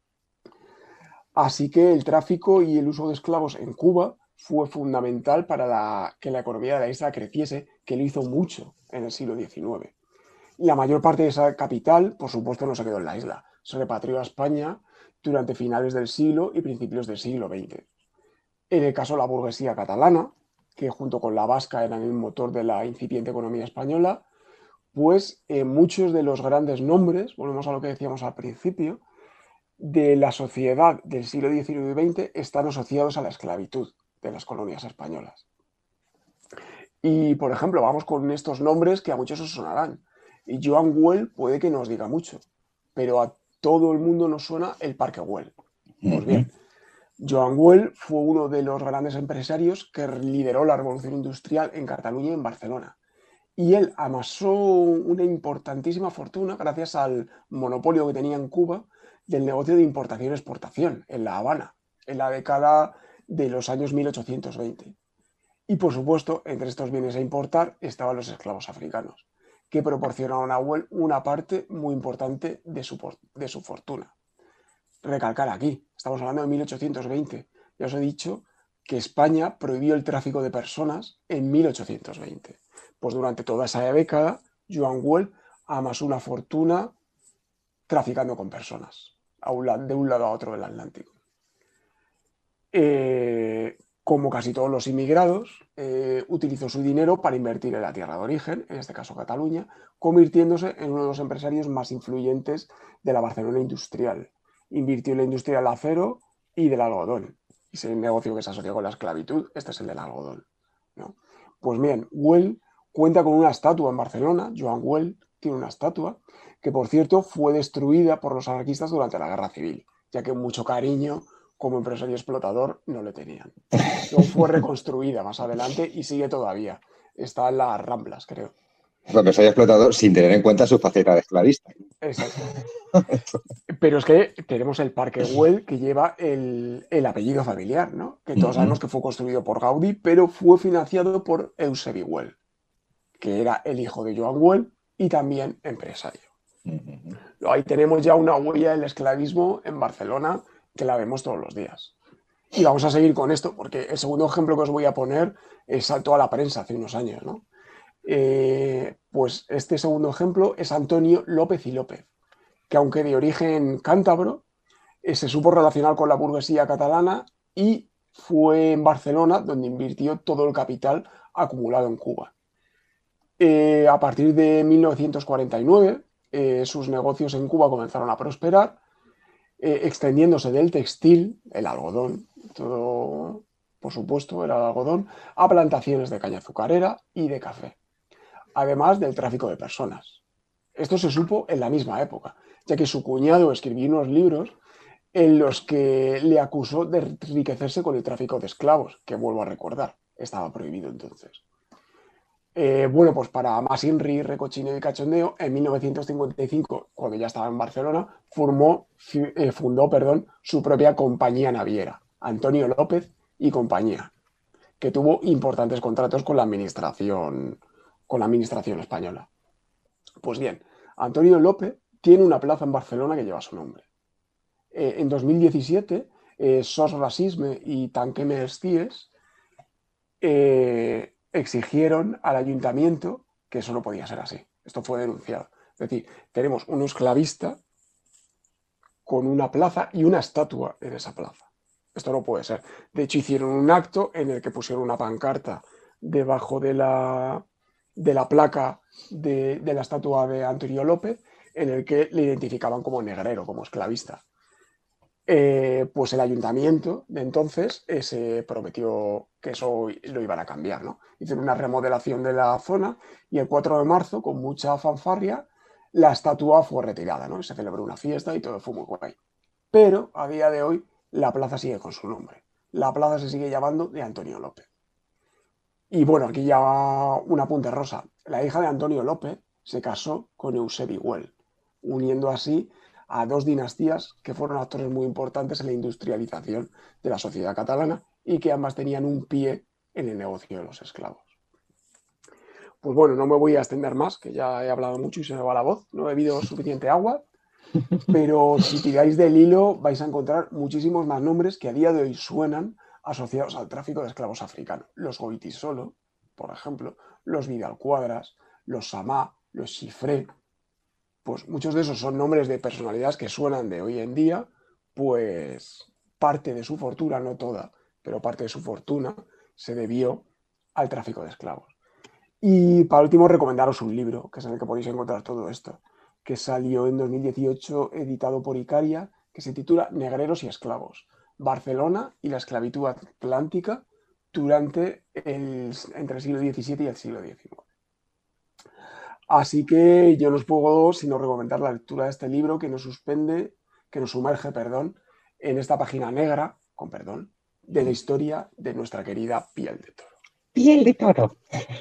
Así que el tráfico y el uso de esclavos en Cuba fue fundamental para que la economía de la isla creciese, que lo hizo mucho en el siglo XIX. Y la mayor parte de esa capital, por supuesto, no se quedó en la isla. Se repatrió a España durante finales del siglo y principios del siglo XX. En el caso de la burguesía catalana, que junto con la vasca eran el motor de la incipiente economía española, pues muchos de los grandes nombres, volvemos a lo que decíamos al principio, de la sociedad del siglo XIX y XX están asociados a la esclavitud de las colonias españolas. Y, por ejemplo, vamos con estos nombres que a muchos os sonarán. Y Joan Güell puede que no os diga mucho, pero a todo el mundo nos suena el Parque Güell. Pues bien, Joan Güell fue uno de los grandes empresarios que lideró la revolución industrial en Cataluña y en Barcelona. Y él amasó una importantísima fortuna gracias al monopolio que tenía en Cuba del negocio de importación-exportación en La Habana, en la década de los años 1820. Y, por supuesto, entre estos bienes a importar estaban los esclavos africanos, que proporcionaron a Güell una parte muy importante de su fortuna. Recalcar aquí, estamos hablando de 1820. Ya os he dicho que España prohibió el tráfico de personas en 1820. Pues durante toda esa década, Joan Güell amasó una fortuna traficando con personas, de un lado a otro del Atlántico. Como casi todos los inmigrados, utilizó su dinero para invertir en la tierra de origen, en este caso Cataluña, convirtiéndose en uno de los empresarios más influyentes de la Barcelona industrial. Invirtió en la industria del acero y del algodón. Y si hay un negocio que se asocia con la esclavitud, este es el del algodón, ¿no? Pues bien, Güell cuenta con una estatua en Barcelona. Joan Güell tiene una estatua que, por cierto, fue destruida por los anarquistas durante la Guerra Civil, ya que mucho cariño como empresario explotador no le tenían. Luego fue reconstruida más adelante y sigue todavía. Está en las Ramblas, creo. Un empresario explotador sin tener en cuenta su faceta de esclavista. Exacto. Pero es que tenemos el Parque Güell que lleva el apellido familiar, ¿no? Que todos sabemos que fue construido por Gaudí, pero fue financiado por Eusebi Güell. que era el hijo de Joan Güell y también empresario. Ahí tenemos ya una huella del esclavismo en Barcelona que la vemos todos los días. Y vamos a seguir con esto, porque el segundo ejemplo que os voy a poner saltó a la prensa hace unos años, ¿no? Pues este segundo ejemplo es Antonio López y López, que aunque de origen cántabro, se supo relacionar con la burguesía catalana y fue en Barcelona donde invirtió todo el capital acumulado en Cuba. A partir de 1949, sus negocios en Cuba comenzaron a prosperar, extendiéndose del textil, el algodón, todo, por supuesto, era el algodón, a plantaciones de caña azucarera y de café, además del tráfico de personas. Esto se supo en la misma época, ya que su cuñado escribió unos libros en los que le acusó de enriquecerse con el tráfico de esclavos, que vuelvo a recordar, estaba prohibido entonces. Bueno, pues para más inri, recochineo y cachondeo, en 1955, cuando ya estaba en Barcelona, fundó su propia compañía naviera, Antonio López y compañía, que tuvo importantes contratos con la administración española. Pues bien, Antonio López tiene una plaza en Barcelona que lleva su nombre. En 2017, Sos Racisme y Tanqueme els Cies exigieron al ayuntamiento que eso no podía ser así. Esto fue denunciado. Es decir, tenemos un esclavista con una plaza y una estatua en esa plaza. Esto no puede ser. De hecho, hicieron un acto en el que pusieron una pancarta debajo de la placa de la estatua de Antonio López, en el que le identificaban como negrero, como esclavista. Pues el ayuntamiento de entonces se prometió que eso lo iban a cambiar, ¿no? Hicieron una remodelación de la zona y el 4 de marzo, con mucha fanfarria, la estatua fue retirada, ¿no? Se celebró una fiesta y todo fue muy guay. Pero a día de hoy la plaza sigue con su nombre. La plaza se sigue llamando de Antonio López. Y bueno, aquí ya un apunte rosa. La hija de Antonio López se casó con Eusebi Güell, uniendo así a dos dinastías que fueron actores muy importantes en la industrialización de la sociedad catalana y que ambas tenían un pie en el negocio de los esclavos. Pues bueno, no me voy a extender más, que ya he hablado mucho y se me va la voz, no he bebido suficiente agua, pero si tiráis del hilo vais a encontrar muchísimos más nombres que a día de hoy suenan asociados al tráfico de esclavos africanos. Los Goitisolo, por ejemplo, los Vidal-Quadras, los Samá, los Chifré. Pues muchos de esos son nombres de personalidades que suenan de hoy en día, pues parte de su fortuna, no toda, pero parte de su fortuna se debió al tráfico de esclavos. Y para último, recomendaros un libro, que es en el que podéis encontrar todo esto, que salió en 2018, editado por Icaria, que se titula Negreros y Esclavos, Barcelona y la esclavitud atlántica entre el siglo XVII y el siglo XIX. Así que yo no os puedo sino recomendar la lectura de este libro que nos sumerge, en esta página negra, de la historia de nuestra querida piel de toro. Piel de toro.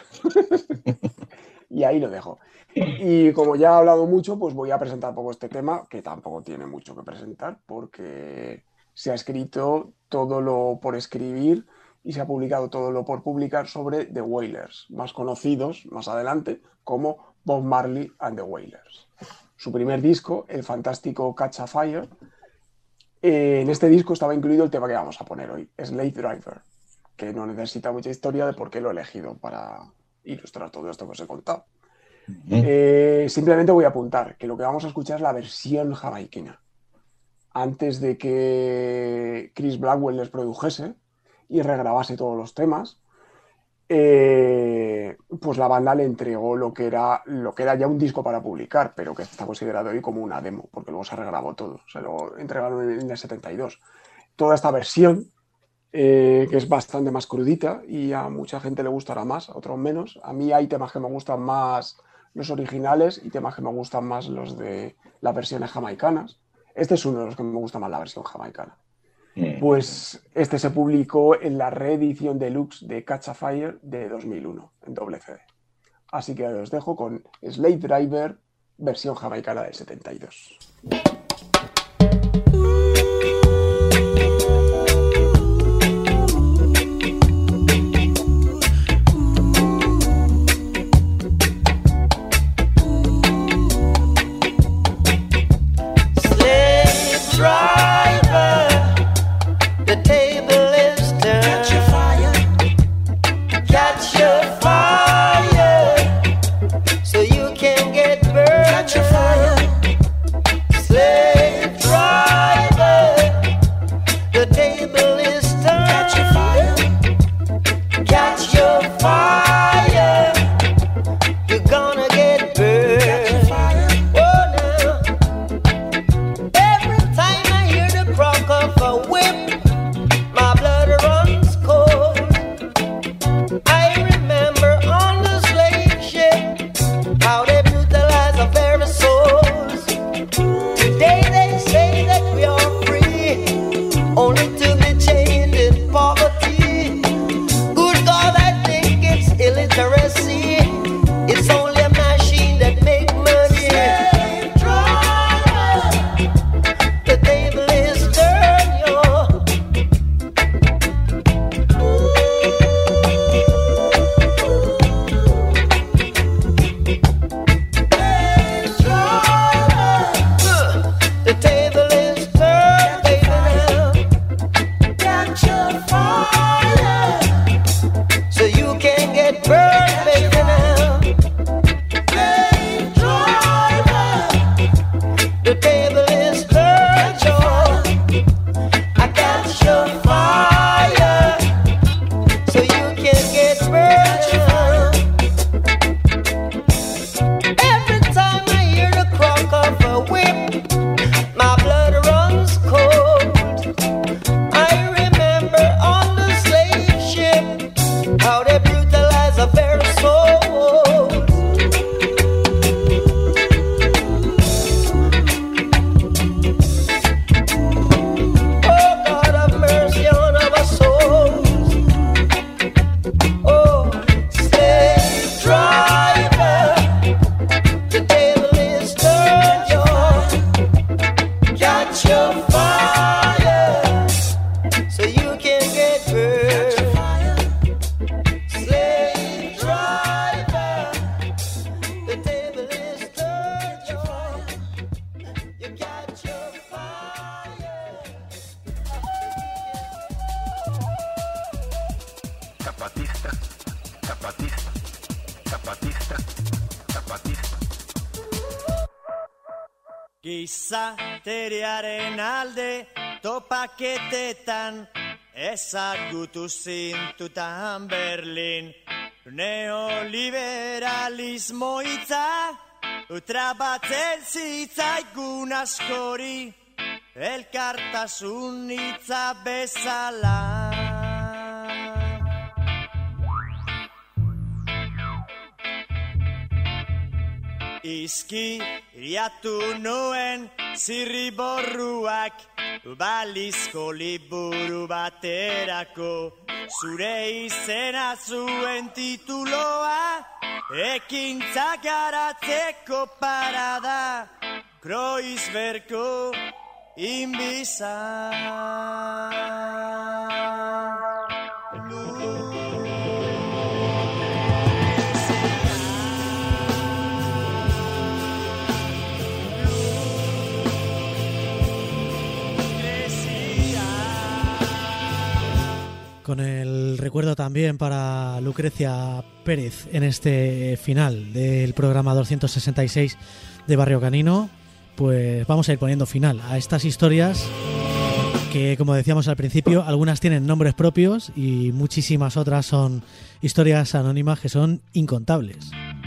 Y ahí lo dejo. Y como ya he hablado mucho, pues voy a presentar un poco este tema, que tampoco tiene mucho que presentar, porque se ha escrito todo lo por escribir y se ha publicado todo lo por publicar sobre The Wailers, más conocidos más adelante como Bob Marley and the Wailers. Su primer disco, el fantástico Catch a Fire, en este disco estaba incluido el tema que vamos a poner hoy, Slave Driver, que no necesita mucha historia de por qué lo he elegido para ilustrar todo esto que os he contado. Simplemente voy a apuntar que lo que vamos a escuchar es la versión jamaiquina. Antes de que Chris Blackwell les produjese y regrabase todos los temas, pues la banda le entregó lo que era ya un disco para publicar, pero que está considerado hoy como una demo, porque luego se regrabó todo, se lo entregaron en el 72. Toda esta versión, que es bastante más crudita y a mucha gente le gustará más, a otros menos. A mí hay temas que me gustan más los originales y temas que me gustan más los de las versiones jamaicanas. Este es uno de los que me gusta más, la versión jamaicana. Pues este se publicó en la reedición deluxe de Catch a Fire de 2001, en doble CD. Así que os dejo con Slave Driver, versión jamaicana del 72. zapatista, zapatista. Gizateriaren alde topaketetan ezagutu zintutan Berlin. Neoliberalismo hitza utrabatzen zitzaigun askori, elkartasun hitza bezala. Izkiriatu nuen zirriborruak balizko liburu baterako, zure izena zuen tituloa ekintza garatzeko parada, Kreuzbergko inbiza. Con el recuerdo también para Lucrecia Pérez en este final del programa 266 de Barrio Canino, pues vamos a ir poniendo final a estas historias que, como decíamos al principio, algunas tienen nombres propios y muchísimas otras son historias anónimas que son incontables.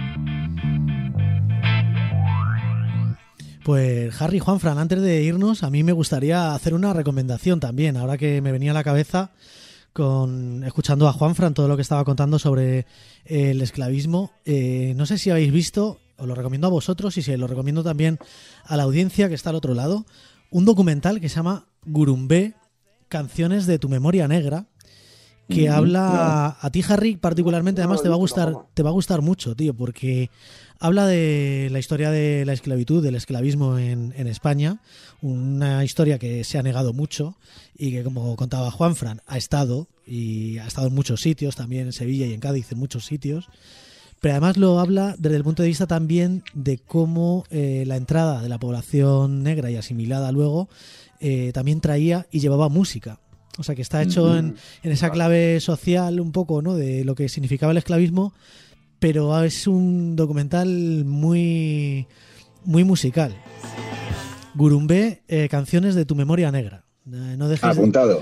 Pues Harry, Juanfran, antes de irnos, a mí me gustaría hacer una recomendación también, ahora que me venía a la cabeza escuchando a Juanfran todo lo que estaba contando sobre el esclavismo. No sé si habéis visto, os lo recomiendo a vosotros y se lo recomiendo también a la audiencia que está al otro lado, un documental que se llama Gurumbé, Canciones de tu memoria negra, que habla a ti, Harry, particularmente. Además te va a gustar mucho, tío, porque habla de la historia de la esclavitud, del esclavismo en España, una historia que se ha negado mucho y que, como contaba Juanfran, ha estado en muchos sitios, también en Sevilla y en Cádiz, en muchos sitios, pero además lo habla desde el punto de vista también de cómo la entrada de la población negra y asimilada luego también traía y llevaba música. O sea, que está hecho en esa clave social un poco, ¿no?, de lo que significaba el esclavismo, pero es un documental muy, muy musical. Gurumbé, Canciones de tu memoria negra. No dejéis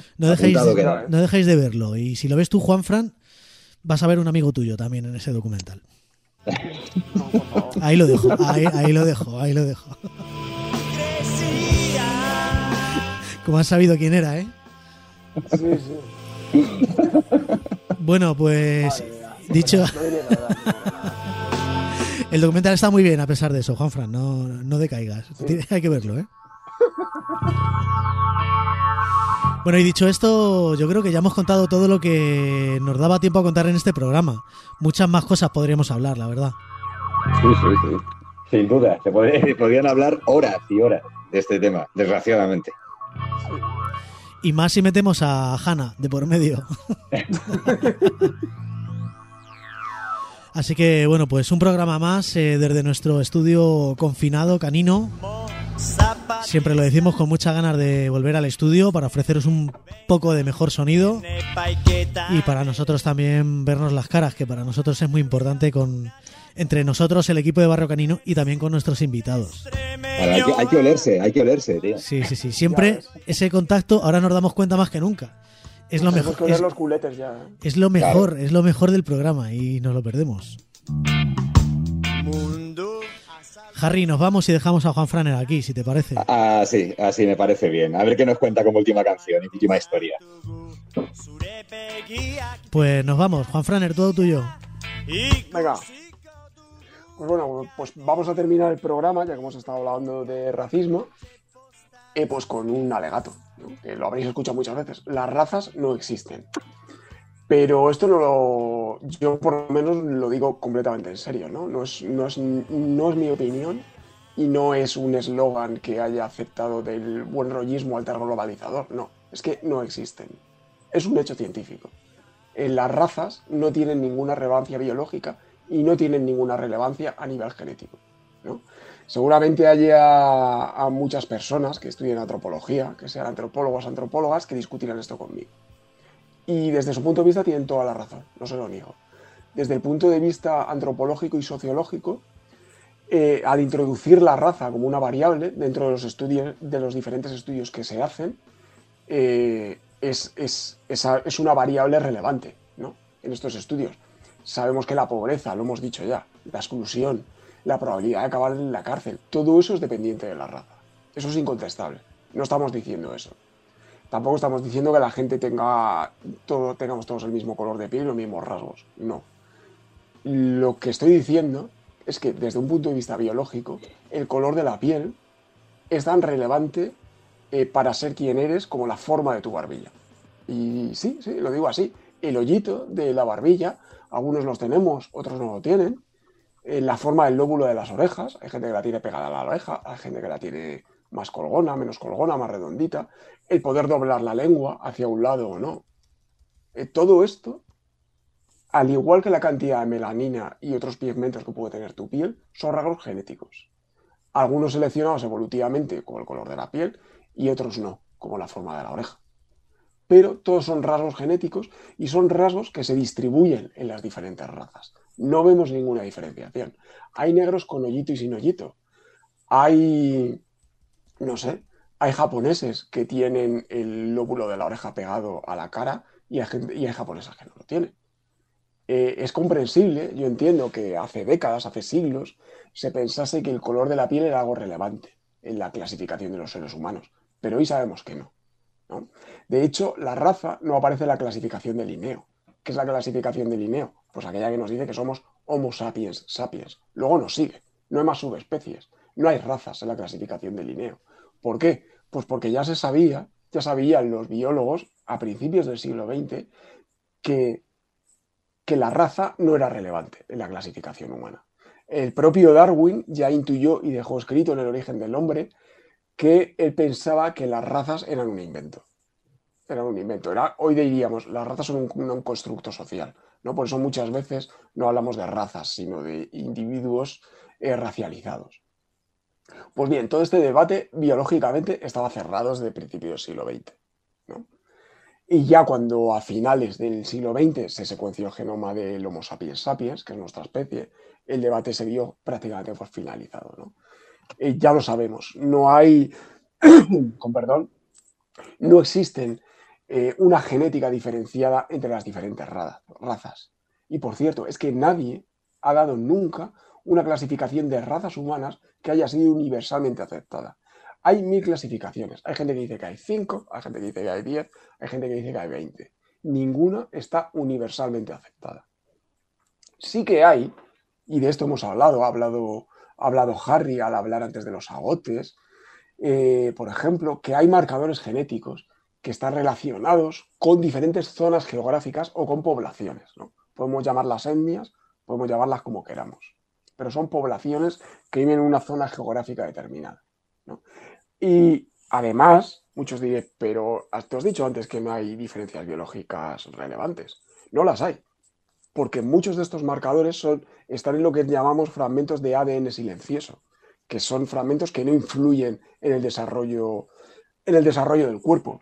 de verlo. Y si lo ves tú, Juanfran, vas a ver un amigo tuyo también en ese documental. Ahí lo dejo, ahí lo dejo. Como has sabido quién era, ¿eh? Sí. Bueno, pues dicho... El documental está muy bien a pesar de eso, Juanfran, no decaigas. Sí. Hay que verlo, ¿eh? Bueno, y dicho esto, yo creo que ya hemos contado todo lo que nos daba tiempo a contar en este programa. Muchas más cosas podríamos hablar, la verdad. Sí. Sin duda, se podrían hablar horas y horas de este tema, desgraciadamente. Y más si metemos a Hanna de por medio. Así que, bueno, pues un programa más desde nuestro estudio confinado canino. Siempre lo decimos con muchas ganas de volver al estudio para ofreceros un poco de mejor sonido y para nosotros también vernos las caras, que para nosotros es muy importante entre nosotros, el equipo de Barrio Canino, y también con nuestros invitados. Bueno, hay que olerse, tío. Sí. Siempre ese contacto, ahora nos damos cuenta más que nunca. Es lo mejor. Los culetes ya, ¿eh? Es lo mejor, claro. Es lo mejor del programa y nos lo perdemos. Harry, nos vamos y dejamos a Juan Franer aquí, si te parece. Sí, así me parece bien. A ver qué nos cuenta como última canción y última historia. Pues nos vamos, Juan Franer, todo tuyo. Venga. Pues bueno, pues vamos a terminar el programa, ya que hemos estado hablando de racismo, pues con un alegato, ¿no? Que lo habréis escuchado muchas veces. Las razas no existen. Pero esto yo por lo menos lo digo completamente en serio, ¿no? No es mi opinión y no es un eslogan que haya aceptado del buen rollismo alterglobalizador, no. Es que no existen. Es un hecho científico. Las razas no tienen ninguna relevancia biológica y no tienen ninguna relevancia a nivel genético, ¿no? Seguramente haya a muchas personas que estudien antropología, que sean antropólogos, antropólogas, que discutirán esto conmigo. Y desde su punto de vista tienen toda la razón, no se lo niego. desde el punto de vista antropológico y sociológico, al introducir la raza como una variable dentro de los estudios, de los diferentes estudios que se hacen, es una variable relevante, ¿no? En estos estudios. Sabemos que la pobreza, lo hemos dicho ya, la exclusión, la probabilidad de acabar en la cárcel, todo eso es dependiente de la raza. Eso es incontestable. No estamos diciendo eso. Tampoco estamos diciendo que la gente tengamos todos el mismo color de piel y los mismos rasgos. No. Lo que estoy diciendo es que desde un punto de vista biológico, el color de la piel es tan relevante para ser quien eres como la forma de tu barbilla. Y sí, lo digo así. El hoyito de la barbilla, algunos los tenemos, otros no lo tienen. La forma del lóbulo de las orejas, hay gente que la tiene pegada a la oreja, hay gente que la tiene más colgona, menos colgona, más redondita. El poder doblar la lengua hacia un lado o no. Todo esto, al igual que la cantidad de melanina y otros pigmentos que puede tener tu piel, son rasgos genéticos. Algunos seleccionados evolutivamente, como el color de la piel, y otros no, como la forma de la oreja. Pero todos son rasgos genéticos y son rasgos que se distribuyen en las diferentes razas. No vemos ninguna diferenciación. Hay negros con hoyito y sin hoyito. Hay japoneses que tienen el lóbulo de la oreja pegado a la cara y hay japonesas que no lo tienen. Es comprensible, yo entiendo que hace décadas, hace siglos, se pensase que el color de la piel era algo relevante en la clasificación de los seres humanos, pero hoy sabemos que no, ¿no? De hecho, la raza no aparece en la clasificación de Linneo. ¿Qué es la clasificación de Linneo? Pues aquella que nos dice que somos Homo sapiens sapiens. Luego nos sigue, no hay más subespecies, no hay razas en la clasificación de Linneo. ¿Por qué? Pues porque ya sabían los biólogos a principios del siglo XX que la raza no era relevante en la clasificación humana. El propio Darwin ya intuyó y dejó escrito en El origen del hombre que él pensaba que las razas eran un invento. Hoy diríamos, las razas son un constructo social, ¿no? Por eso muchas veces no hablamos de razas, sino de individuos racializados. Pues bien, todo este debate biológicamente estaba cerrado desde el principio del siglo XX, ¿no? Y ya cuando a finales del siglo XX se secuenció el genoma del Homo sapiens sapiens, que es nuestra especie, el debate se vio prácticamente por finalizado, ¿no? Ya lo sabemos, no hay, con perdón, no existen una genética diferenciada entre las diferentes razas. Y por cierto, es que nadie ha dado nunca una clasificación de razas humanas que haya sido universalmente aceptada. Hay 1000 clasificaciones. Hay gente que dice que hay 5, hay gente que dice que hay 10, hay gente que dice que hay 20. Ninguna está universalmente aceptada. Sí que hay, y de esto hemos hablado, ha hablado Harry al hablar antes de los agotes, por ejemplo, que hay marcadores genéticos que están relacionados con diferentes zonas geográficas o con poblaciones, ¿no? Podemos llamarlas etnias, podemos llamarlas como queramos, pero son poblaciones que viven en una zona geográfica determinada, ¿no? Y además, muchos diréis, pero te has dicho antes que no hay diferencias biológicas relevantes. No las hay, porque muchos de estos marcadores están en lo que llamamos fragmentos de ADN silencioso, que son fragmentos que no influyen en el desarrollo del cuerpo.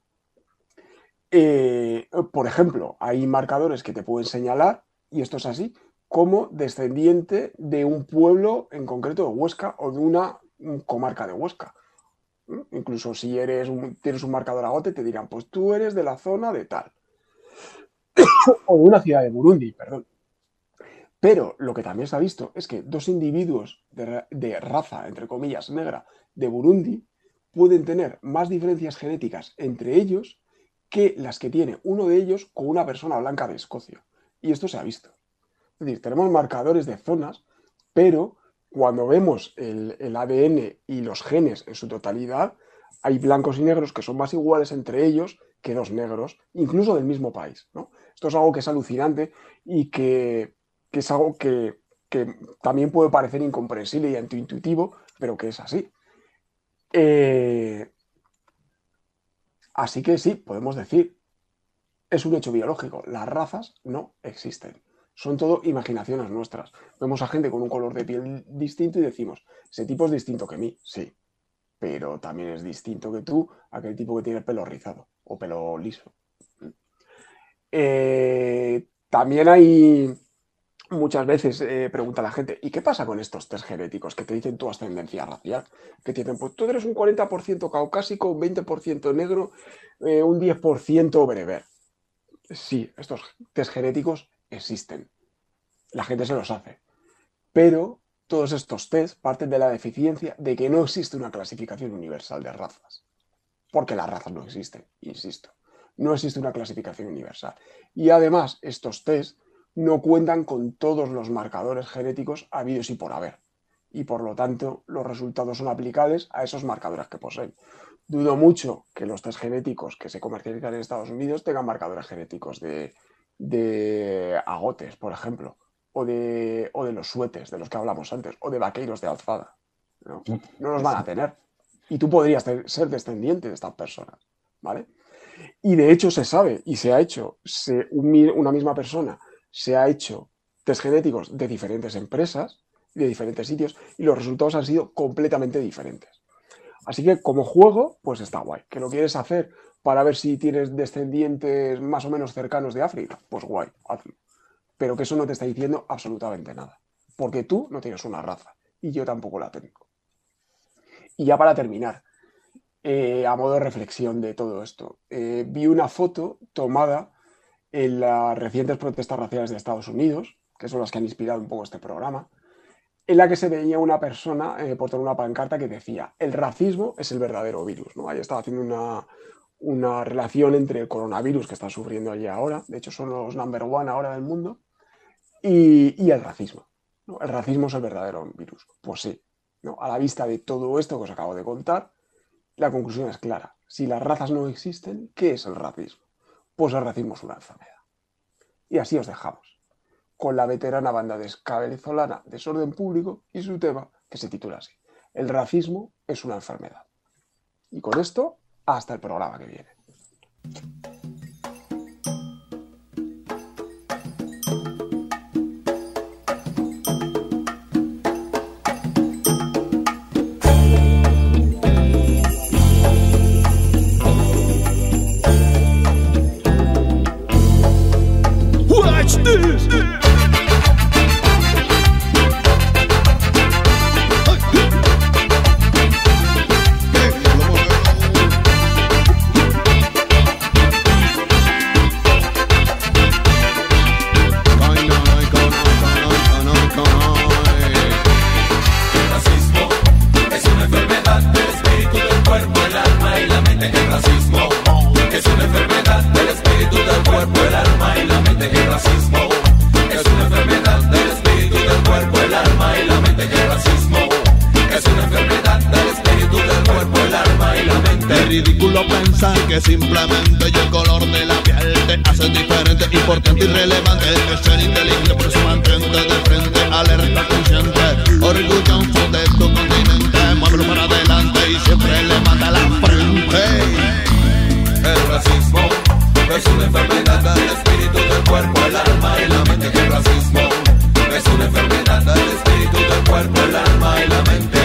Por ejemplo, hay marcadores que te pueden señalar, y esto es así, como descendiente de un pueblo en concreto de Huesca o de una comarca de Huesca. Incluso si tienes un marcador agote, te dirán, pues tú eres de la zona de tal. O de una ciudad de Burundi, perdón. Pero lo que también se ha visto es que dos individuos de raza, entre comillas, negra, de Burundi, pueden tener más diferencias genéticas entre ellos que las que tiene uno de ellos con una persona blanca de Escocia. Y esto se ha visto. Es decir, tenemos marcadores de zonas, pero cuando vemos el ADN y los genes en su totalidad, hay blancos y negros que son más iguales entre ellos que dos negros, incluso del mismo país, ¿no? Esto es algo que es alucinante y que es algo que también puede parecer incomprensible y antiintuitivo, pero que es así. Así que sí, podemos decir, es un hecho biológico, las razas no existen. Son todo imaginaciones nuestras. Vemos a gente con un color de piel distinto y decimos, ese tipo es distinto que mí, sí, pero también es distinto que tú, aquel tipo que tiene el pelo rizado o pelo liso. También hay muchas veces pregunta a la gente, ¿y qué pasa con estos test genéticos que te dicen tu ascendencia racial? Que te dicen, pues tú eres un 40% caucásico, un 20% negro, un 10% bereber. Sí, estos test genéticos existen. La gente se los hace. Pero todos estos test parten de la deficiencia de que no existe una clasificación universal de razas. Porque las razas no existen, insisto. No existe una clasificación universal. Y además, estos test no cuentan con todos los marcadores genéticos habidos y por haber. Y por lo tanto, los resultados son aplicables a esos marcadores que poseen. Dudo mucho que los test genéticos que se comercializan en Estados Unidos tengan marcadores genéticos de agotes, por ejemplo, o de los suetes, de los que hablamos antes, o de vaqueiros de alzada. No los van a tener. Y tú podrías ser descendiente de estas personas, ¿vale? Y de hecho se sabe y se ha hecho, una misma persona se ha hecho test genéticos de diferentes empresas, de diferentes sitios, y los resultados han sido completamente diferentes. Así que como juego, pues está guay. ¿Que lo quieres hacer para ver si tienes descendientes más o menos cercanos de África? Pues guay, hazlo. Pero que eso no te está diciendo absolutamente nada. Porque tú no tienes una raza y yo tampoco la tengo. Y ya para terminar, a modo de reflexión de todo esto, vi una foto tomada en las recientes protestas raciales de Estados Unidos, que son las que han inspirado un poco este programa, en la que se veía una persona portando una pancarta que decía: el racismo es el verdadero virus, ¿no? Ahí estaba haciendo una relación entre el coronavirus que está sufriendo allí ahora, de hecho son los number one ahora del mundo, y el racismo, ¿no? El racismo es el verdadero virus. Pues sí, ¿no? A la vista de todo esto que os acabo de contar, la conclusión es clara. Si las razas no existen, ¿qué es el racismo? Pues el racismo es una enfermedad. Y así os dejamos, con la veterana banda de ska venezolana Desorden Público y su tema, que se titula así: el racismo es una enfermedad. Y con esto, hasta el programa que viene. Watch this! Que simplemente y el color de la piel te hace diferente, importante y relevante. Es ser inteligente, por eso mantente de frente, alerta consciente, orgulloso de tu continente. Muévelo para adelante y siempre levanta la frente. El racismo es una enfermedad del espíritu, del cuerpo, el alma y la mente. El racismo es una enfermedad del espíritu, del cuerpo, el alma y la mente.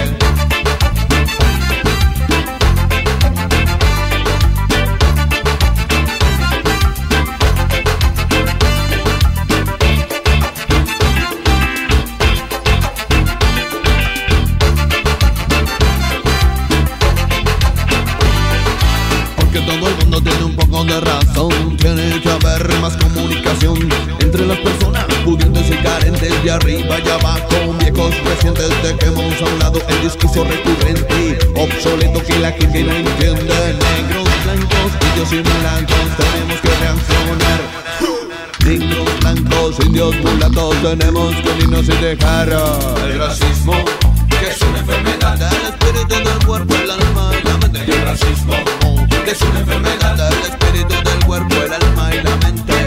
De razón, tiene que haber más comunicación entre las personas pudientes y carentes, de arriba y abajo, viejos recientes. Dejemos a un lado el discurso recurrente, obsoleto, que la gente no entiende. Negros, blancos, indios y mulatos, tenemos que reaccionar. Negros, blancos, indios, mulatos, tenemos que unirnos y dejar el racismo, que es una enfermedad del espíritu, del cuerpo, el alma y la mente. El racismo es una enfermedad del espíritu, del cuerpo, el alma y la mente.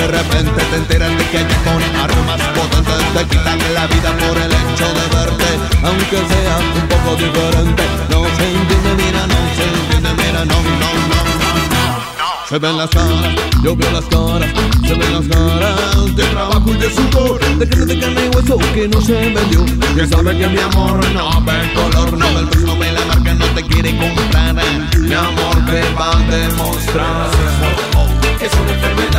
de repente te enteras de que ella con armas potentes te quitan la vida por el hecho de verte, aunque sea un poco diferente. No se entiende, mira, no se entiende, mira, no. Se ven las caras, yo veo las caras, se ven las caras de trabajo y de sudor, de gente de carne y hueso que no se vendió. Que sabe que mi amor no ve el color, no ve el precio, no ve la marca, no te quiere comprar. Mi amor te va a demostrar que es una enfermedad.